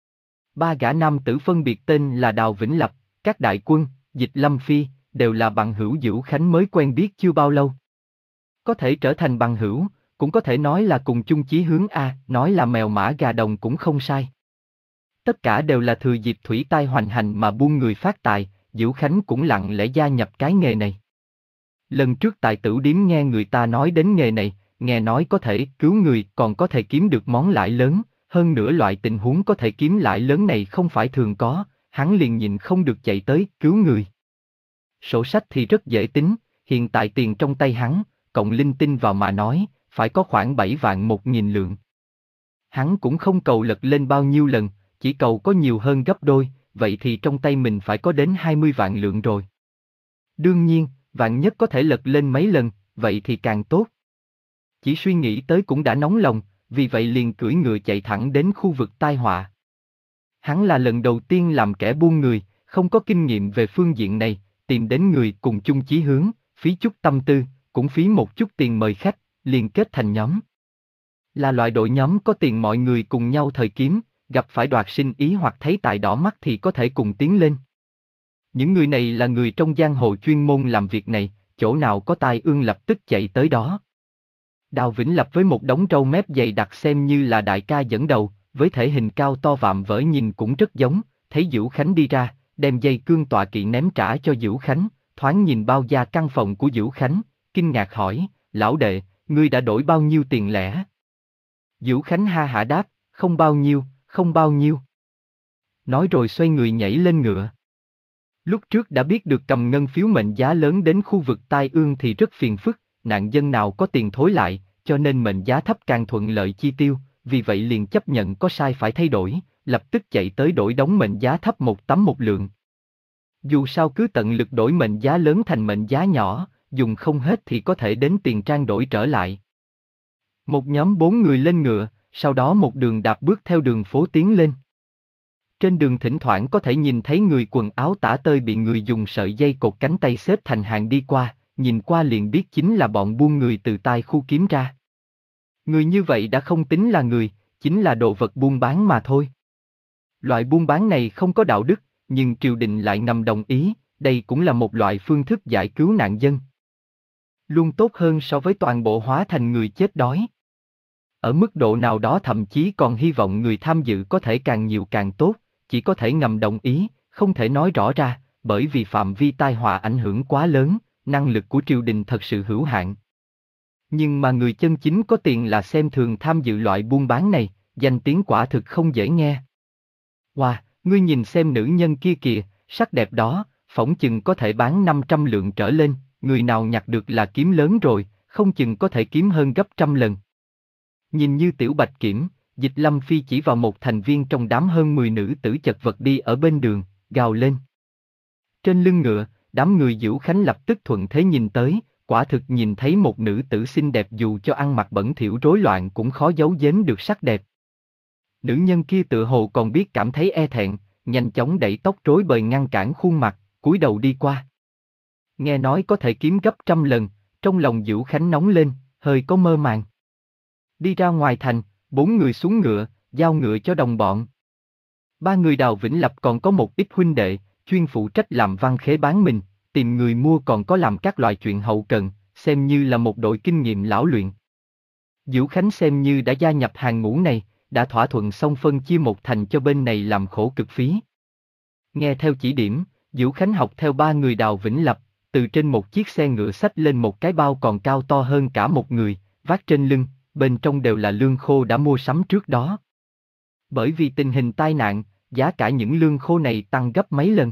Ba gã nam tử phân biệt tên là Đào Vĩnh Lập, Các Đại Quân, Dịch Lâm Phi, đều là bằng hữu Dữu Khánh mới quen biết chưa bao lâu. Có thể trở thành bằng hữu, cũng có thể nói là cùng chung chí hướng a, nói là mèo mã gà đồng cũng không sai. Tất cả đều là thừa dịp thủy tai hoành hành mà buôn người phát tài, Dữu Khánh cũng lặng lẽ gia nhập cái nghề này. Lần trước tại Tửu Điếm nghe người ta nói đến nghề này, nghe nói có thể cứu người còn có thể kiếm được món lãi lớn, hơn nữa loại tình huống có thể kiếm lãi lớn này không phải thường có, hắn liền nhịn không được chạy tới cứu người. Sổ sách thì rất dễ tính, hiện tại tiền trong tay hắn, cộng linh tinh vào mà nói, phải có khoảng bảy vạn một nghìn lượng. Hắn cũng không cầu lật lên bao nhiêu lần, chỉ cầu có nhiều hơn gấp đôi, vậy thì trong tay mình phải có đến hai mươi vạn lượng rồi. Đương nhiên, vạn nhất có thể lật lên mấy lần, vậy thì càng tốt. Chỉ suy nghĩ tới cũng đã nóng lòng, vì vậy liền cưỡi ngựa chạy thẳng đến khu vực tai họa. Hắn là lần đầu tiên làm kẻ buôn người, không có kinh nghiệm về phương diện này, tìm đến người cùng chung chí hướng, phí chút tâm tư, cũng phí một chút tiền mời khách, liền kết thành nhóm. Là loại đội nhóm có tiền mọi người cùng nhau thời kiếm, gặp phải đoạt sinh ý hoặc thấy tài đỏ mắt thì có thể cùng tiến lên. Những người này là người trong giang hồ chuyên môn làm việc này, chỗ nào có tai ương lập tức chạy tới đó. Đào Vĩnh Lập với một đống râu mép dày đặc xem như là đại ca dẫn đầu, với thể hình cao to vạm vỡ nhìn cũng rất giống, thấy Dữu Khánh đi ra, đem dây cương tọa kỵ ném trả cho Dữu Khánh, thoáng nhìn bao gia căn phòng của Dữu Khánh, kinh ngạc hỏi, lão đệ, ngươi đã đổi bao nhiêu tiền lẻ? Dữu Khánh ha hả đáp, không bao nhiêu, không bao nhiêu. Nói rồi xoay người nhảy lên ngựa. Lúc trước đã biết được cầm ngân phiếu mệnh giá lớn đến khu vực tai ương thì rất phiền phức, nạn dân nào có tiền thối lại, cho nên mệnh giá thấp càng thuận lợi chi tiêu, vì vậy liền chấp nhận có sai phải thay đổi, lập tức chạy tới đổi đóng mệnh giá thấp một tấm một lượng. Dù sao cứ tận lực đổi mệnh giá lớn thành mệnh giá nhỏ, dùng không hết thì có thể đến tiền trang đổi trở lại. Một nhóm bốn người lên ngựa, sau đó một đường đạp bước theo đường phố tiến lên. Trên đường thỉnh thoảng có thể nhìn thấy người quần áo tả tơi bị người dùng sợi dây cột cánh tay xếp thành hàng đi qua, nhìn qua liền biết chính là bọn buôn người từ tai khu kiếm ra. Người như vậy đã không tính là người, chính là đồ vật buôn bán mà thôi. Loại buôn bán này không có đạo đức, nhưng triều đình lại ngầm đồng ý, đây cũng là một loại phương thức giải cứu nạn dân. Luôn tốt hơn so với toàn bộ hóa thành người chết đói. Ở mức độ nào đó thậm chí còn hy vọng người tham dự có thể càng nhiều càng tốt, chỉ có thể ngầm đồng ý, không thể nói rõ ra, bởi vì phạm vi tai họa ảnh hưởng quá lớn, năng lực của triều đình thật sự hữu hạn. Nhưng mà người chân chính có tiền là xem thường tham dự loại buôn bán này, danh tiếng quả thực không dễ nghe. Wow, ngươi nhìn xem nữ nhân kia kìa, sắc đẹp đó, phỏng chừng có thể bán năm trăm lượng trở lên, người nào nhặt được là kiếm lớn rồi, không chừng có thể kiếm hơn gấp trăm lần. Nhìn như tiểu bạch kiểm, Dịch Lâm Phi chỉ vào một thành viên trong đám hơn mười nữ tử chật vật đi ở bên đường, gào lên. Trên lưng ngựa, đám người Dữu Khánh lập tức thuận thế nhìn tới, quả thực nhìn thấy một nữ tử xinh đẹp dù cho ăn mặc bẩn thỉu rối loạn cũng khó giấu giếm được sắc đẹp. Nữ nhân kia tự hồ còn biết cảm thấy e thẹn, nhanh chóng đẩy tóc rối bời ngăn cản khuôn mặt, cúi đầu đi qua. Nghe nói có thể kiếm gấp trăm lần, trong lòng Dữu Khánh nóng lên, hơi có mơ màng. Đi ra ngoài thành, bốn người xuống ngựa, giao ngựa cho đồng bọn. Ba người Đào Vĩnh Lập còn có một ít huynh đệ, chuyên phụ trách làm văn khế bán mình, tìm người mua còn có làm các loại chuyện hậu cần, xem như là một đội kinh nghiệm lão luyện. Dữu Khánh xem như đã gia nhập hàng ngũ này, đã thỏa thuận xong phân chia một thành cho bên này làm khổ cực phí. Nghe theo chỉ điểm, Dữu Khánh học theo ba người Đào Vĩnh Lập, từ trên một chiếc xe ngựa xách lên một cái bao còn cao to hơn cả một người, vác trên lưng, bên trong đều là lương khô đã mua sắm trước đó. Bởi vì tình hình tai nạn, giá cả những lương khô này tăng gấp mấy lần.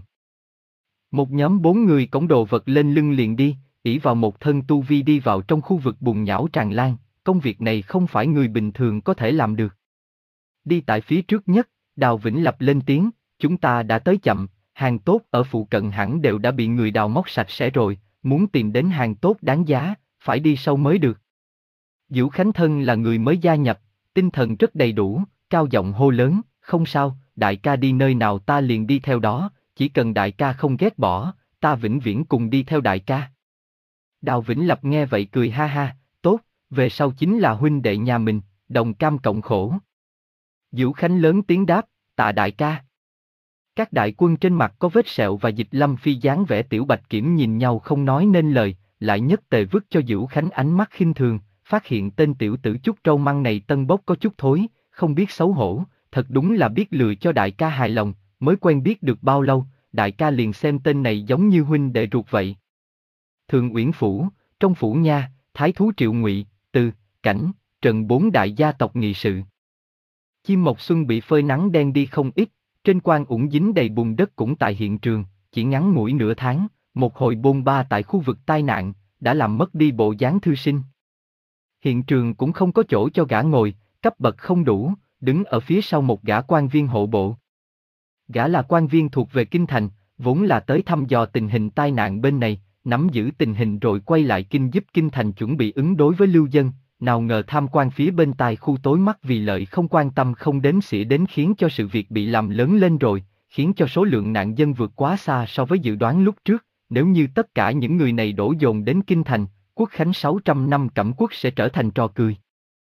Một nhóm bốn người cõng đồ vật lên lưng liền đi, ỷ vào một thân tu vi đi vào trong khu vực bùn nhão tràn lan, công việc này không phải người bình thường có thể làm được. Đi tại phía trước nhất, Đào Vĩnh Lập lên tiếng, chúng ta đã tới chậm, hàng tốt ở phụ cận hẳn đều đã bị người đào móc sạch sẽ rồi, muốn tìm đến hàng tốt đáng giá, phải đi sâu mới được. Dữu Khánh thân là người mới gia nhập, tinh thần rất đầy đủ, cao giọng hô lớn, không sao, đại ca đi nơi nào ta liền đi theo đó, chỉ cần đại ca không ghét bỏ, ta vĩnh viễn cùng đi theo đại ca. Đào Vĩnh Lập nghe vậy cười ha ha, tốt, về sau chính là huynh đệ nhà mình, đồng cam cộng khổ. Dữu Khánh lớn tiếng đáp, tạ đại ca. Các đại quân trên mặt có vết sẹo và Dịch Lâm Phi dáng vẻ tiểu bạch kiểm nhìn nhau không nói nên lời, lại nhất tề vứt cho Dữu Khánh ánh mắt khinh thường, phát hiện tên tiểu tử chút trâu măng này tân bốc có chút thối, không biết xấu hổ, thật đúng là biết lừa cho đại ca hài lòng, mới quen biết được bao lâu, đại ca liền xem tên này giống như huynh đệ ruột vậy. Thượng Uyển Phủ, trong phủ nha, thái thú Triệu Ngụy, Từ, Cảnh, Trần bốn đại gia tộc nghị sự. Chim Mộc Xuân bị phơi nắng đen đi không ít, trên quan ủng dính đầy bùn đất cũng tại hiện trường, chỉ ngắn ngủi nửa tháng, một hồi bôn ba tại khu vực tai nạn, đã làm mất đi bộ dáng thư sinh. Hiện trường cũng không có chỗ cho gã ngồi, cấp bậc không đủ, đứng ở phía sau một gã quan viên hộ bộ. Gã là quan viên thuộc về kinh thành, vốn là tới thăm dò tình hình tai nạn bên này, nắm giữ tình hình rồi quay lại kinh giúp kinh thành chuẩn bị ứng đối với lưu dân, nào ngờ tham quan phía bên tai khu tối mắt vì lợi không quan tâm không đếm xỉa đến khiến cho sự việc bị làm lớn lên rồi, khiến cho số lượng nạn dân vượt quá xa so với dự đoán lúc trước, nếu như tất cả những người này đổ dồn đến kinh thành, quốc khánh sáu trăm năm Cẩm Quốc sẽ trở thành trò cười.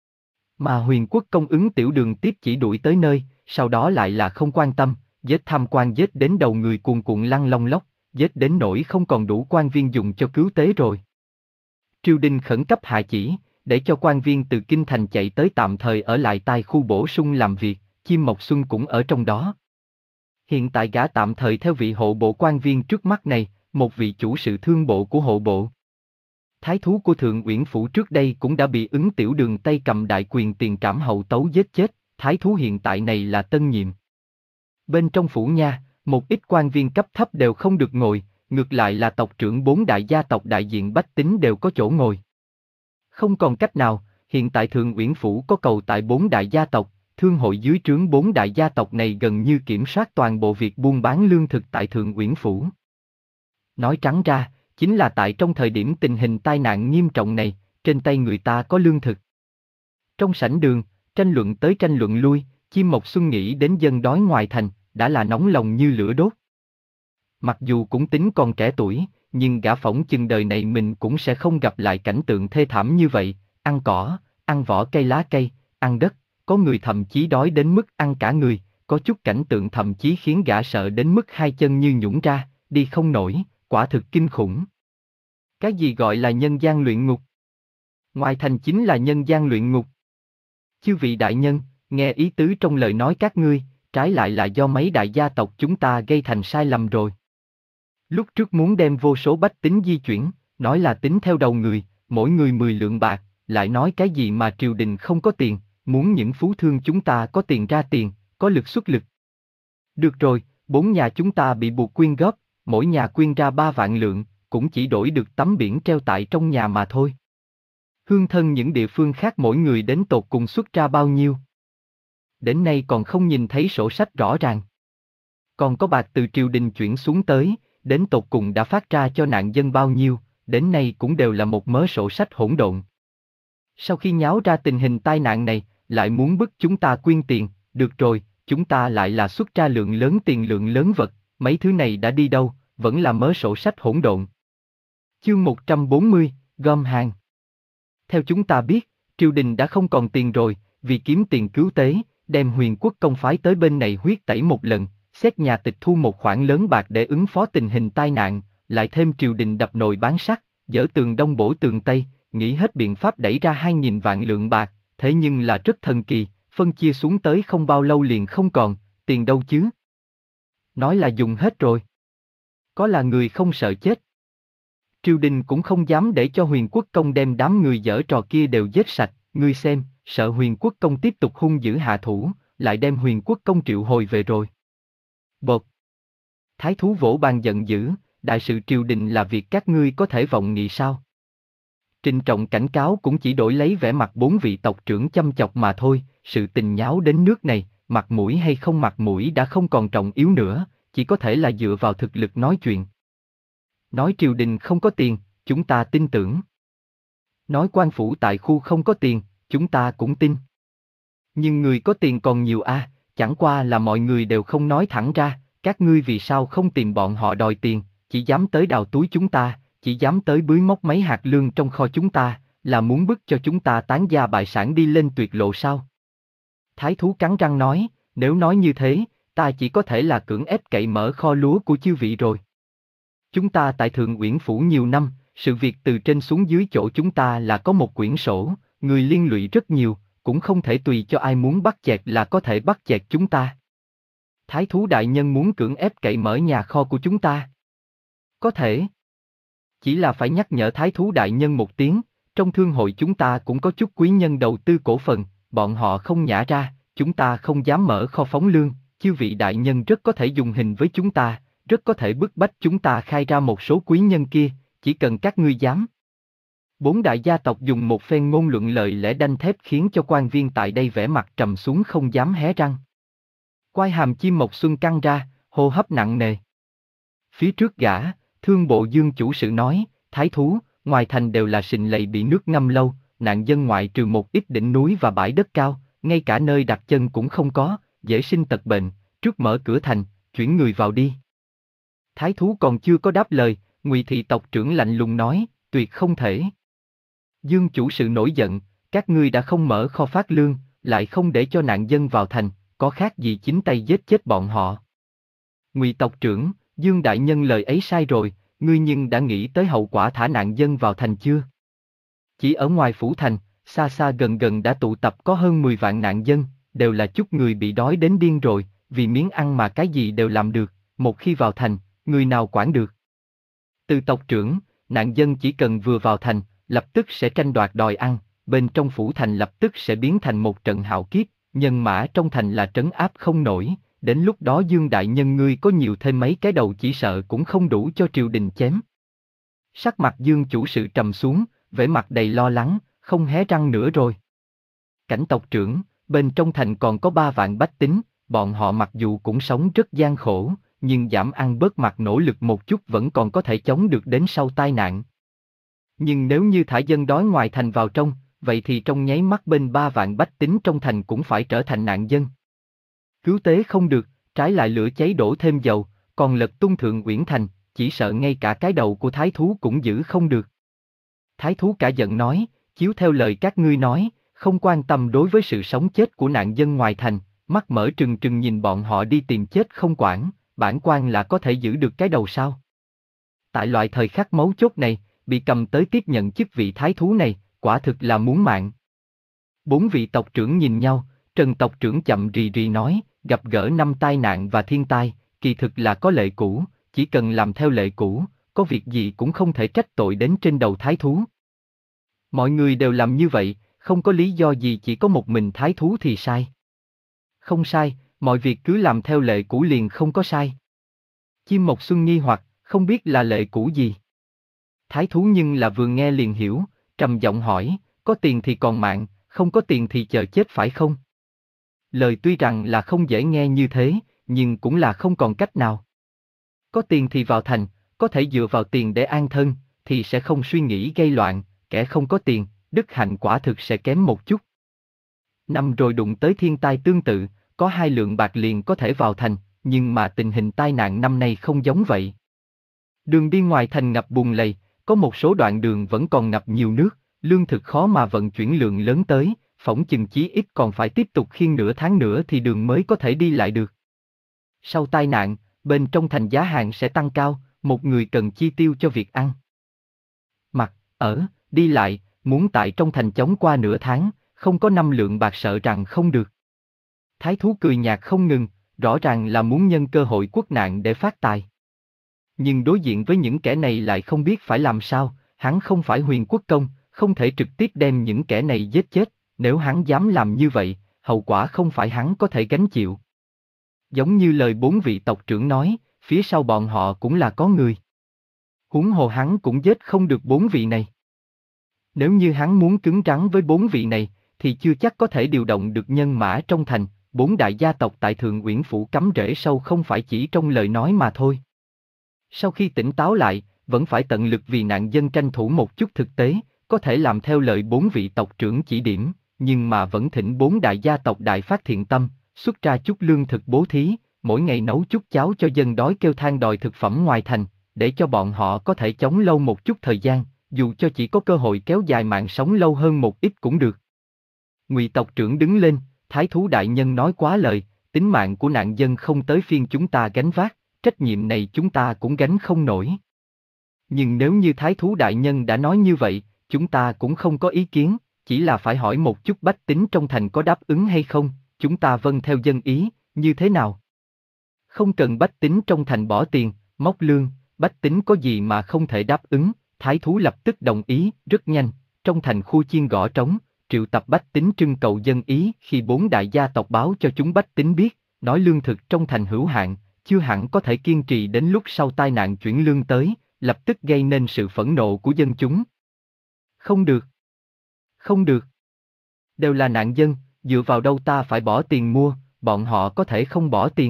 Mà Huyền Quốc công ứng Tiểu Đường tiếp chỉ đuổi tới nơi, sau đó lại là không quan tâm, giết tham quan giết đến đầu người cuồn cuộn lăn long lóc, giết đến nỗi không còn đủ quan viên dùng cho cứu tế rồi. Triều đình khẩn cấp hạ chỉ, để cho quan viên từ kinh thành chạy tới tạm thời ở lại tai khu bổ sung làm việc, Chim Mộc Xuân cũng ở trong đó. Hiện tại gã tạm thời theo vị hộ bộ quan viên trước mắt này, một vị chủ sự thương bộ của hộ bộ. Thái thú của Thượng Uyển Phủ trước đây cũng đã bị ứng Tiểu Đường tay cầm đại quyền tiền trảm hậu tấu giết chết, thái thú hiện tại này là tân nhiệm. Bên trong phủ nha, một ít quan viên cấp thấp đều không được ngồi, ngược lại là tộc trưởng bốn đại gia tộc đại diện bách tính đều có chỗ ngồi. Không còn cách nào, hiện tại Thượng Uyển Phủ có cầu tại bốn đại gia tộc, thương hội dưới trướng bốn đại gia tộc này gần như kiểm soát toàn bộ việc buôn bán lương thực tại Thượng Uyển Phủ. Nói trắng ra, chính là tại trong thời điểm tình hình tai nạn nghiêm trọng này, trên tay người ta có lương thực. Trong sảnh đường, tranh luận tới tranh luận lui, Chim Mộc Xuân nghĩ đến dân đói ngoài thành, đã là nóng lòng như lửa đốt. Mặc dù cũng tính còn trẻ tuổi, nhưng gã phỏng chừng đời này mình cũng sẽ không gặp lại cảnh tượng thê thảm như vậy, ăn cỏ, ăn vỏ cây lá cây, ăn đất, có người thậm chí đói đến mức ăn cả người, có chút cảnh tượng thậm chí khiến gã sợ đến mức hai chân như nhũn ra, đi không nổi, quả thực kinh khủng. Cái gì gọi là nhân gian luyện ngục? Ngoài thành chính là nhân gian luyện ngục. Chư vị đại nhân, nghe ý tứ trong lời nói các ngươi, trái lại là do mấy đại gia tộc chúng ta gây thành sai lầm rồi. Lúc trước muốn đem vô số bách tính di chuyển, nói là tính theo đầu người, mỗi người mười lượng bạc, lại nói cái gì mà triều đình không có tiền, muốn những phú thương chúng ta có tiền ra tiền, có lực xuất lực. Được rồi, bốn nhà chúng ta bị buộc quyên góp, mỗi nhà quyên ra ba vạn lượng, cũng chỉ đổi được tấm biển treo tại trong nhà mà thôi. Hương thân những địa phương khác mỗi người đến tột cùng xuất ra bao nhiêu? Đến nay còn không nhìn thấy sổ sách rõ ràng. Còn có bạc từ triều đình chuyển xuống tới, đến tột cùng đã phát ra cho nạn dân bao nhiêu, đến nay cũng đều là một mớ sổ sách hỗn độn. Sau khi nháo ra tình hình tai nạn này, lại muốn bức chúng ta quyên tiền, được rồi, chúng ta lại là xuất ra lượng lớn tiền lượng lớn vật, mấy thứ này đã đi đâu, vẫn là mớ sổ sách hỗn độn. Chương một trăm bốn mươi, gom hàng. Theo chúng ta biết, triều đình đã không còn tiền rồi, vì kiếm tiền cứu tế, đem Huyền Quốc công phái tới bên này huyết tẩy một lần, xét nhà tịch thu một khoản lớn bạc để ứng phó tình hình tai nạn, lại thêm triều đình đập nồi bán sắt, dỡ tường đông bổ tường tây, nghĩ hết biện pháp đẩy ra hai nghìn vạn lượng bạc, thế nhưng là rất thần kỳ, phân chia xuống tới không bao lâu liền không còn, tiền đâu chứ? Nói là dùng hết rồi. Có là người không sợ chết. Triều đình cũng không dám để cho Huyền Quốc Công đem đám người dở trò kia đều giết sạch, ngươi xem, sợ Huyền Quốc Công tiếp tục hung dữ hạ thủ, lại đem Huyền Quốc Công triệu hồi về rồi. Bột. Thái thú vỗ bàn giận dữ, đại sự triều đình là việc các ngươi có thể vọng nghị sao? Trịnh Trọng cảnh cáo cũng chỉ đổi lấy vẻ mặt bốn vị tộc trưởng chăm chọc mà thôi, sự tình nháo đến nước này, mặt mũi hay không mặt mũi đã không còn trọng yếu nữa, chỉ có thể là dựa vào thực lực nói chuyện. Nói triều đình không có tiền, chúng ta tin tưởng. Nói quan phủ tại khu không có tiền, chúng ta cũng tin. Nhưng người có tiền còn nhiều a, à, chẳng qua là mọi người đều không nói thẳng ra, các ngươi vì sao không tìm bọn họ đòi tiền, chỉ dám tới đào túi chúng ta, chỉ dám tới bới móc mấy hạt lương trong kho chúng ta, là muốn bức cho chúng ta tán gia bại sản đi lên tuyệt lộ sao? Thái thú cắn răng nói, nếu nói như thế, ta chỉ có thể là cưỡng ép cậy mở kho lúa của chư vị rồi. Chúng ta tại Thượng Uyển Phủ nhiều năm, sự việc từ trên xuống dưới chỗ chúng ta là có một quyển sổ, người liên lụy rất nhiều, cũng không thể tùy cho ai muốn bắt chẹt là có thể bắt chẹt chúng ta. Thái thú đại nhân muốn cưỡng ép cậy mở nhà kho của chúng ta. Có thể. Chỉ là phải nhắc nhở thái thú đại nhân một tiếng, trong thương hội chúng ta cũng có chút quý nhân đầu tư cổ phần, bọn họ không nhả ra, chúng ta không dám mở kho phóng lương, chư vị đại nhân rất có thể dùng hình với chúng ta, rất có thể bức bách chúng ta khai ra một số quý nhân kia, chỉ cần các ngươi dám. Bốn đại gia tộc dùng một phen ngôn luận lời lẽ đanh thép khiến cho quan viên tại đây vẻ mặt trầm xuống không dám hé răng. Quai hàm chim Mộc Xuân căng ra, hô hấp nặng nề. Phía trước gã, Thương Bộ Dương chủ sự nói, thái thú, ngoài thành đều là sình lầy bị nước ngâm lâu, nạn dân ngoại trừ một ít đỉnh núi và bãi đất cao, ngay cả nơi đặt chân cũng không có, dễ sinh tật bệnh, trước mở cửa thành, chuyển người vào đi. Thái thú còn chưa có đáp lời, Ngụy thị tộc trưởng lạnh lùng nói, tuyệt không thể. Dương chủ sự nổi giận, các ngươi đã không mở kho phát lương, lại không để cho nạn dân vào thành, có khác gì chính tay giết chết bọn họ. Ngụy tộc trưởng, Dương đại nhân lời ấy sai rồi, ngươi nhưng đã nghĩ tới hậu quả thả nạn dân vào thành chưa? Chỉ ở ngoài phủ thành, xa xa gần gần đã tụ tập có hơn mười vạn nạn dân, đều là chút người bị đói đến điên rồi, vì miếng ăn mà cái gì đều làm được, một khi vào thành, người nào quản được. Từ tộc trưởng, nạn dân chỉ cần vừa vào thành, lập tức sẽ tranh đoạt đòi ăn, bên trong phủ thành lập tức sẽ biến thành một trận hạo kiếp, nhân mã trong thành là trấn áp không nổi, đến lúc đó Dương đại nhân ngươi có nhiều thêm mấy cái đầu chỉ sợ cũng không đủ cho triều đình chém. Sắc mặt Dương chủ sự trầm xuống, vẻ mặt đầy lo lắng, không hé răng nữa rồi. Cảnh tộc trưởng, bên trong thành còn có ba vạn bách tính, bọn họ mặc dù cũng sống rất gian khổ, nhưng giảm ăn bớt mặt nỗ lực một chút vẫn còn có thể chống được đến sau tai nạn. Nhưng nếu như thả dân đói ngoài thành vào trong, vậy thì trong nháy mắt bên ba vạn bách tính trong thành cũng phải trở thành nạn dân. Cứu tế không được, trái lại lửa cháy đổ thêm dầu, còn lật tung Thượng Uyển Thành, chỉ sợ ngay cả cái đầu của thái thú cũng giữ không được. Thái thú cả giận nói, chiếu theo lời các ngươi nói, không quan tâm đối với sự sống chết của nạn dân ngoài thành, mắt mở trừng trừng nhìn bọn họ đi tìm chết không quản, bản quan là có thể giữ được cái đầu sao? Tại loại thời khắc mấu chốt này, bị cầm tới tiếp nhận chức vị thái thú này, quả thực là muốn mạng. Bốn vị tộc trưởng nhìn nhau, Trần tộc trưởng chậm rì rì nói, gặp gỡ năm tai nạn và thiên tai, kỳ thực là có lệ cũ, chỉ cần làm theo lệ cũ, có việc gì cũng không thể trách tội đến trên đầu thái thú. Mọi người đều làm như vậy, không có lý do gì chỉ có một mình thái thú thì sai. Không sai, mọi việc cứ làm theo lệ cũ liền không có sai. Chim Mộc Xuân nghi hoặc, không biết là lệ cũ gì. Thái thú nhưng là vừa nghe liền hiểu, trầm giọng hỏi, có tiền thì còn mạng, không có tiền thì chờ chết phải không? Lời tuy rằng là không dễ nghe như thế, nhưng cũng là không còn cách nào. Có tiền thì vào thành, có thể dựa vào tiền để an thân, thì sẽ không suy nghĩ gây loạn, kẻ không có tiền, đức hạnh quả thực sẽ kém một chút. Năm rồi đụng tới thiên tai tương tự, có hai lượng bạc liền có thể vào thành, nhưng mà tình hình tai nạn năm nay không giống vậy. Đường đi ngoài thành ngập bùn lầy, có một số đoạn đường vẫn còn ngập nhiều nước, lương thực khó mà vận chuyển lượng lớn tới, phỏng chừng chí ít còn phải tiếp tục khiêng nửa tháng nữa thì đường mới có thể đi lại được. Sau tai nạn, bên trong thành giá hàng sẽ tăng cao, một người cần chi tiêu cho việc ăn, mặc, ở, đi lại, muốn tại trong thành chống qua nửa tháng, không có năm lượng bạc sợ rằng không được. Thái thú cười nhạt không ngừng, rõ ràng là muốn nhân cơ hội quốc nạn để phát tài. Nhưng đối diện với những kẻ này lại không biết phải làm sao, hắn không phải Huyền Quốc Công, không thể trực tiếp đem những kẻ này giết chết, nếu hắn dám làm như vậy, hậu quả không phải hắn có thể gánh chịu. Giống như lời bốn vị tộc trưởng nói, phía sau bọn họ cũng là có người. Huống hồ hắn cũng giết không được bốn vị này. Nếu như hắn muốn cứng rắn với bốn vị này, thì chưa chắc có thể điều động được nhân mã trong thành, bốn đại gia tộc tại Thượng Uyển Phủ cắm rễ sâu không phải chỉ trong lời nói mà thôi. Sau khi tỉnh táo lại, vẫn phải tận lực vì nạn dân tranh thủ một chút thực tế, có thể làm theo lời bốn vị tộc trưởng chỉ điểm, nhưng mà vẫn thỉnh bốn đại gia tộc đại phát thiện tâm, xuất ra chút lương thực bố thí, mỗi ngày nấu chút cháo cho dân đói kêu than đòi thực phẩm ngoài thành, để cho bọn họ có thể chống lâu một chút thời gian, dù cho chỉ có cơ hội kéo dài mạng sống lâu hơn một ít cũng được. Ngụy tộc trưởng đứng lên, thái thú đại nhân nói quá lời, tính mạng của nạn dân không tới phiên chúng ta gánh vác, trách nhiệm này chúng ta cũng gánh không nổi. Nhưng nếu như thái thú đại nhân đã nói như vậy, chúng ta cũng không có ý kiến, chỉ là phải hỏi một chút bách tính trong thành có đáp ứng hay không, chúng ta vâng theo dân ý, như thế nào? Không cần bách tính trong thành bỏ tiền, móc lương, bách tính có gì mà không thể đáp ứng, thái thú lập tức đồng ý, rất nhanh, trong thành khu chiên gõ trống, triệu tập bách tính trưng cầu dân ý khi bốn đại gia tộc báo cho chúng bách tính biết, nói lương thực trong thành hữu hạn, chưa hẳn có thể kiên trì đến lúc sau tai nạn chuyển lương tới, lập tức gây nên sự phẫn nộ của dân chúng. Không được. Không được. Đều là nạn dân, dựa vào đâu ta phải bỏ tiền mua, bọn họ có thể không bỏ tiền.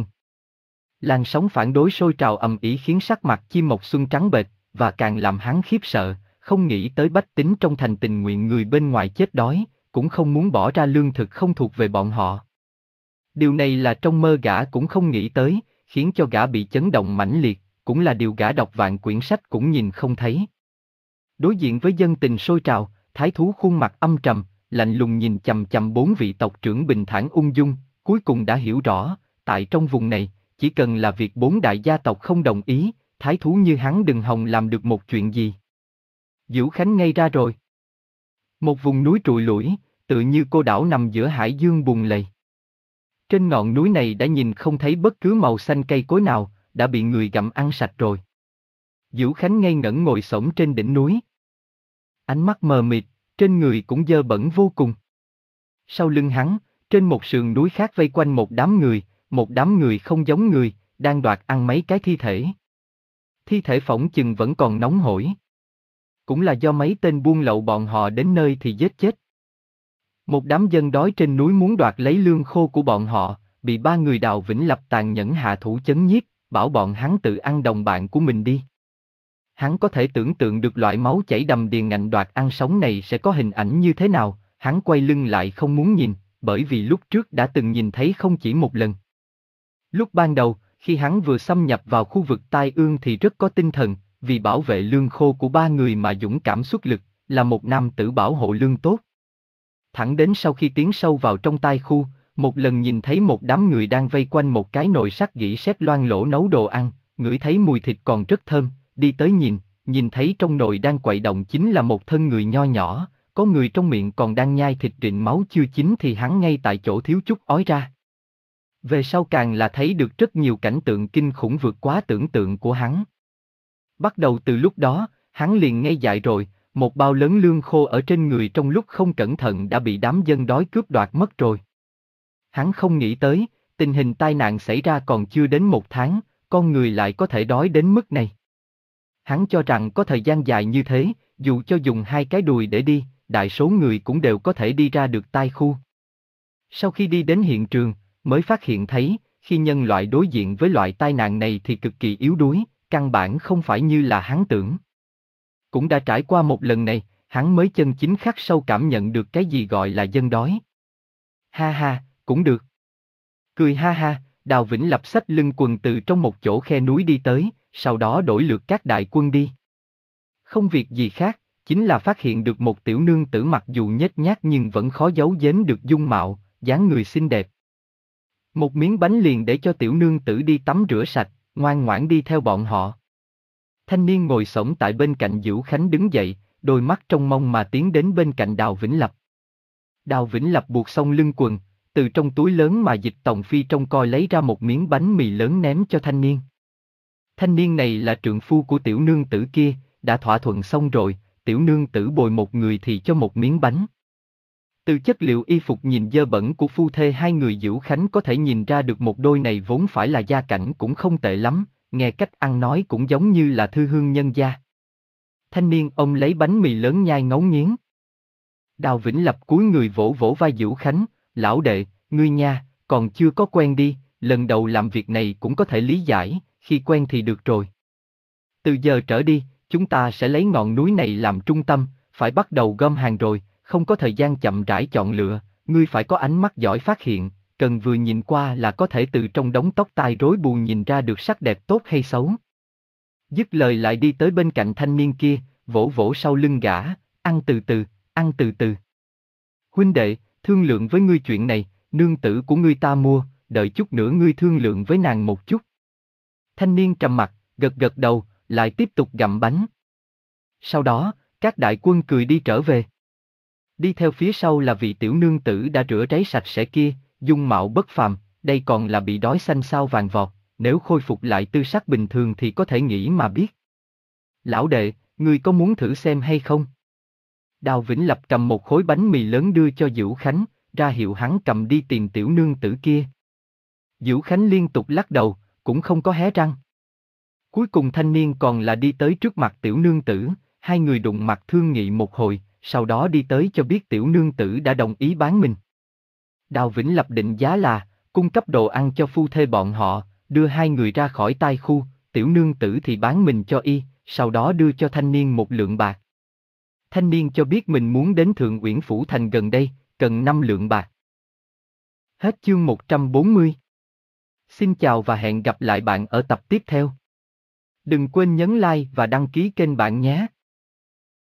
Làn sóng phản đối sôi trào ầm ĩ khiến sắc mặt Chim Mộc Xuân trắng bệch, và càng làm hắn khiếp sợ, không nghĩ tới bách tính trong thành tình nguyện người bên ngoài chết đói, cũng không muốn bỏ ra lương thực không thuộc về bọn họ. Điều này là trong mơ gã cũng không nghĩ tới, khiến cho gã bị chấn động mãnh liệt, cũng là điều gã đọc vạn quyển sách cũng nhìn không thấy. Đối diện với dân tình sôi trào, thái thú khuôn mặt âm trầm, lạnh lùng nhìn chằm chằm bốn vị tộc trưởng bình thản ung dung, cuối cùng đã hiểu rõ, tại trong vùng này, chỉ cần là việc bốn đại gia tộc không đồng ý, thái thú như hắn đừng hòng làm được một chuyện gì. Dữu Khánh ngây ra rồi. Một vùng núi trụi lủi, tự như cô đảo nằm giữa hải dương bùn lầy. Trên ngọn núi này đã nhìn không thấy bất cứ màu xanh cây cối nào, đã bị người gặm ăn sạch rồi. Dữu Khánh ngây ngẩn ngồi xổm trên đỉnh núi. Ánh mắt mờ mịt, trên người cũng dơ bẩn vô cùng. Sau lưng hắn, trên một sườn núi khác vây quanh một đám người, một đám người không giống người, đang đoạt ăn mấy cái thi thể. Thi thể phỏng chừng vẫn còn nóng hổi. Cũng là do mấy tên buôn lậu bọn họ đến nơi thì giết chết. Một đám dân đói trên núi muốn đoạt lấy lương khô của bọn họ, bị ba người Đào Vĩnh Lập tàn nhẫn hạ thủ chấn nhiếp, bảo bọn hắn tự ăn đồng bạn của mình đi. Hắn có thể tưởng tượng được loại máu chảy đầm đìa ngạnh đoạt ăn sống này sẽ có hình ảnh như thế nào, hắn quay lưng lại không muốn nhìn, bởi vì lúc trước đã từng nhìn thấy không chỉ một lần. Lúc ban đầu, khi hắn vừa xâm nhập vào khu vực Tai Ương thì rất có tinh thần, vì bảo vệ lương khô của ba người mà dũng cảm xuất lực, là một nam tử bảo hộ lương tốt. Thẳng đến sau khi tiến sâu vào trong tai khu, một lần nhìn thấy một đám người đang vây quanh một cái nồi sắt gỉ sét loang lỗ nấu đồ ăn, ngửi thấy mùi thịt còn rất thơm, đi tới nhìn, nhìn thấy trong nồi đang quậy động chính là một thân người nho nhỏ, có người trong miệng còn đang nhai thịt rịn máu chưa chín thì hắn ngay tại chỗ thiếu chút ói ra. Về sau càng là thấy được rất nhiều cảnh tượng kinh khủng vượt quá tưởng tượng của hắn. Bắt đầu từ lúc đó, hắn liền ngây dại rồi, một bao lớn lương khô ở trên người trong lúc không cẩn thận đã bị đám dân đói cướp đoạt mất rồi. Hắn không nghĩ tới, tình hình tai nạn xảy ra còn chưa đến một tháng, con người lại có thể đói đến mức này. Hắn cho rằng có thời gian dài như thế, dù cho dùng hai cái đùi để đi, đại số người cũng đều có thể đi ra được tai khu. Sau khi đi đến hiện trường, mới phát hiện thấy, khi nhân loại đối diện với loại tai nạn này thì cực kỳ yếu đuối, căn bản không phải như là hắn tưởng. Cũng đã trải qua một lần này, hắn mới chân chính khắc sâu cảm nhận được cái gì gọi là dân đói. Ha ha, cũng được. Cười ha ha, Đào Vĩnh Lập xách lưng quần từ trong một chỗ khe núi đi tới, sau đó đổi lượt các đại quân đi. Không việc gì khác, chính là phát hiện được một tiểu nương tử mặc dù nhếch nhác nhưng vẫn khó giấu giếm được dung mạo, dáng người xinh đẹp. Một miếng bánh liền để cho tiểu nương tử đi tắm rửa sạch, ngoan ngoãn đi theo bọn họ. Thanh niên ngồi xổm tại bên cạnh Dữu Khánh đứng dậy, đôi mắt trông mong mà tiến đến bên cạnh Đào Vĩnh Lập. Đào Vĩnh Lập buộc xong lưng quần, từ trong túi lớn mà Dịch Tòng Phi trông coi lấy ra một miếng bánh mì lớn ném cho thanh niên. Thanh niên này là trượng phu của tiểu nương tử kia, đã thỏa thuận xong rồi, tiểu nương tử bồi một người thì cho một miếng bánh. Từ chất liệu y phục nhìn dơ bẩn của phu thê hai người Dữu Khánh có thể nhìn ra được một đôi này vốn phải là gia cảnh cũng không tệ lắm, nghe cách ăn nói cũng giống như là thư hương nhân gia. Thanh niên ông lấy bánh mì lớn nhai ngấu nghiến. Đào Vĩnh Lập cúi người vỗ vỗ vai Dữu Khánh, lão đệ, ngươi nha, còn chưa có quen đi, lần đầu làm việc này cũng có thể lý giải, khi quen thì được rồi. Từ giờ trở đi, chúng ta sẽ lấy ngọn núi này làm trung tâm, phải bắt đầu gom hàng rồi, không có thời gian chậm rãi chọn lựa, ngươi phải có ánh mắt giỏi phát hiện, cần vừa nhìn qua là có thể từ trong đống tóc tai rối bù nhìn ra được sắc đẹp tốt hay xấu. Dứt lời lại đi tới bên cạnh thanh niên kia, vỗ vỗ sau lưng gã, ăn từ từ, ăn từ từ. Huynh đệ, thương lượng với ngươi chuyện này, nương tử của ngươi ta mua, đợi chút nữa ngươi thương lượng với nàng một chút. Thanh niên trầm mặt, gật gật đầu, lại tiếp tục gặm bánh. Sau đó, các đại quân cười đi trở về. Đi theo phía sau là vị tiểu nương tử đã rửa ráy sạch sẽ kia, dung mạo bất phàm, đây còn là bị đói xanh xao vàng vọt, nếu khôi phục lại tư sắc bình thường thì có thể nghĩ mà biết. Lão đệ, ngươi có muốn thử xem hay không? Đào Vĩnh Lập cầm một khối bánh mì lớn đưa cho Dữu Khánh, ra hiệu hắn cầm đi tìm tiểu nương tử kia. Dữu Khánh liên tục lắc đầu, cũng không có hé răng. Cuối cùng thanh niên còn là đi tới trước mặt tiểu nương tử, hai người đụng mặt thương nghị một hồi, sau đó đi tới cho biết tiểu nương tử đã đồng ý bán mình. Đào Vĩnh Lập định giá là, cung cấp đồ ăn cho phu thê bọn họ, đưa hai người ra khỏi tai khu, tiểu nương tử thì bán mình cho y, sau đó đưa cho thanh niên một lượng bạc. Thanh niên cho biết mình muốn đến Thượng Uyển Phủ Thành gần đây, cần năm lượng bạc. Hết chương một trăm bốn mươi. Xin chào và hẹn gặp lại bạn ở tập tiếp theo. Đừng quên nhấn like và đăng ký kênh bạn nhé.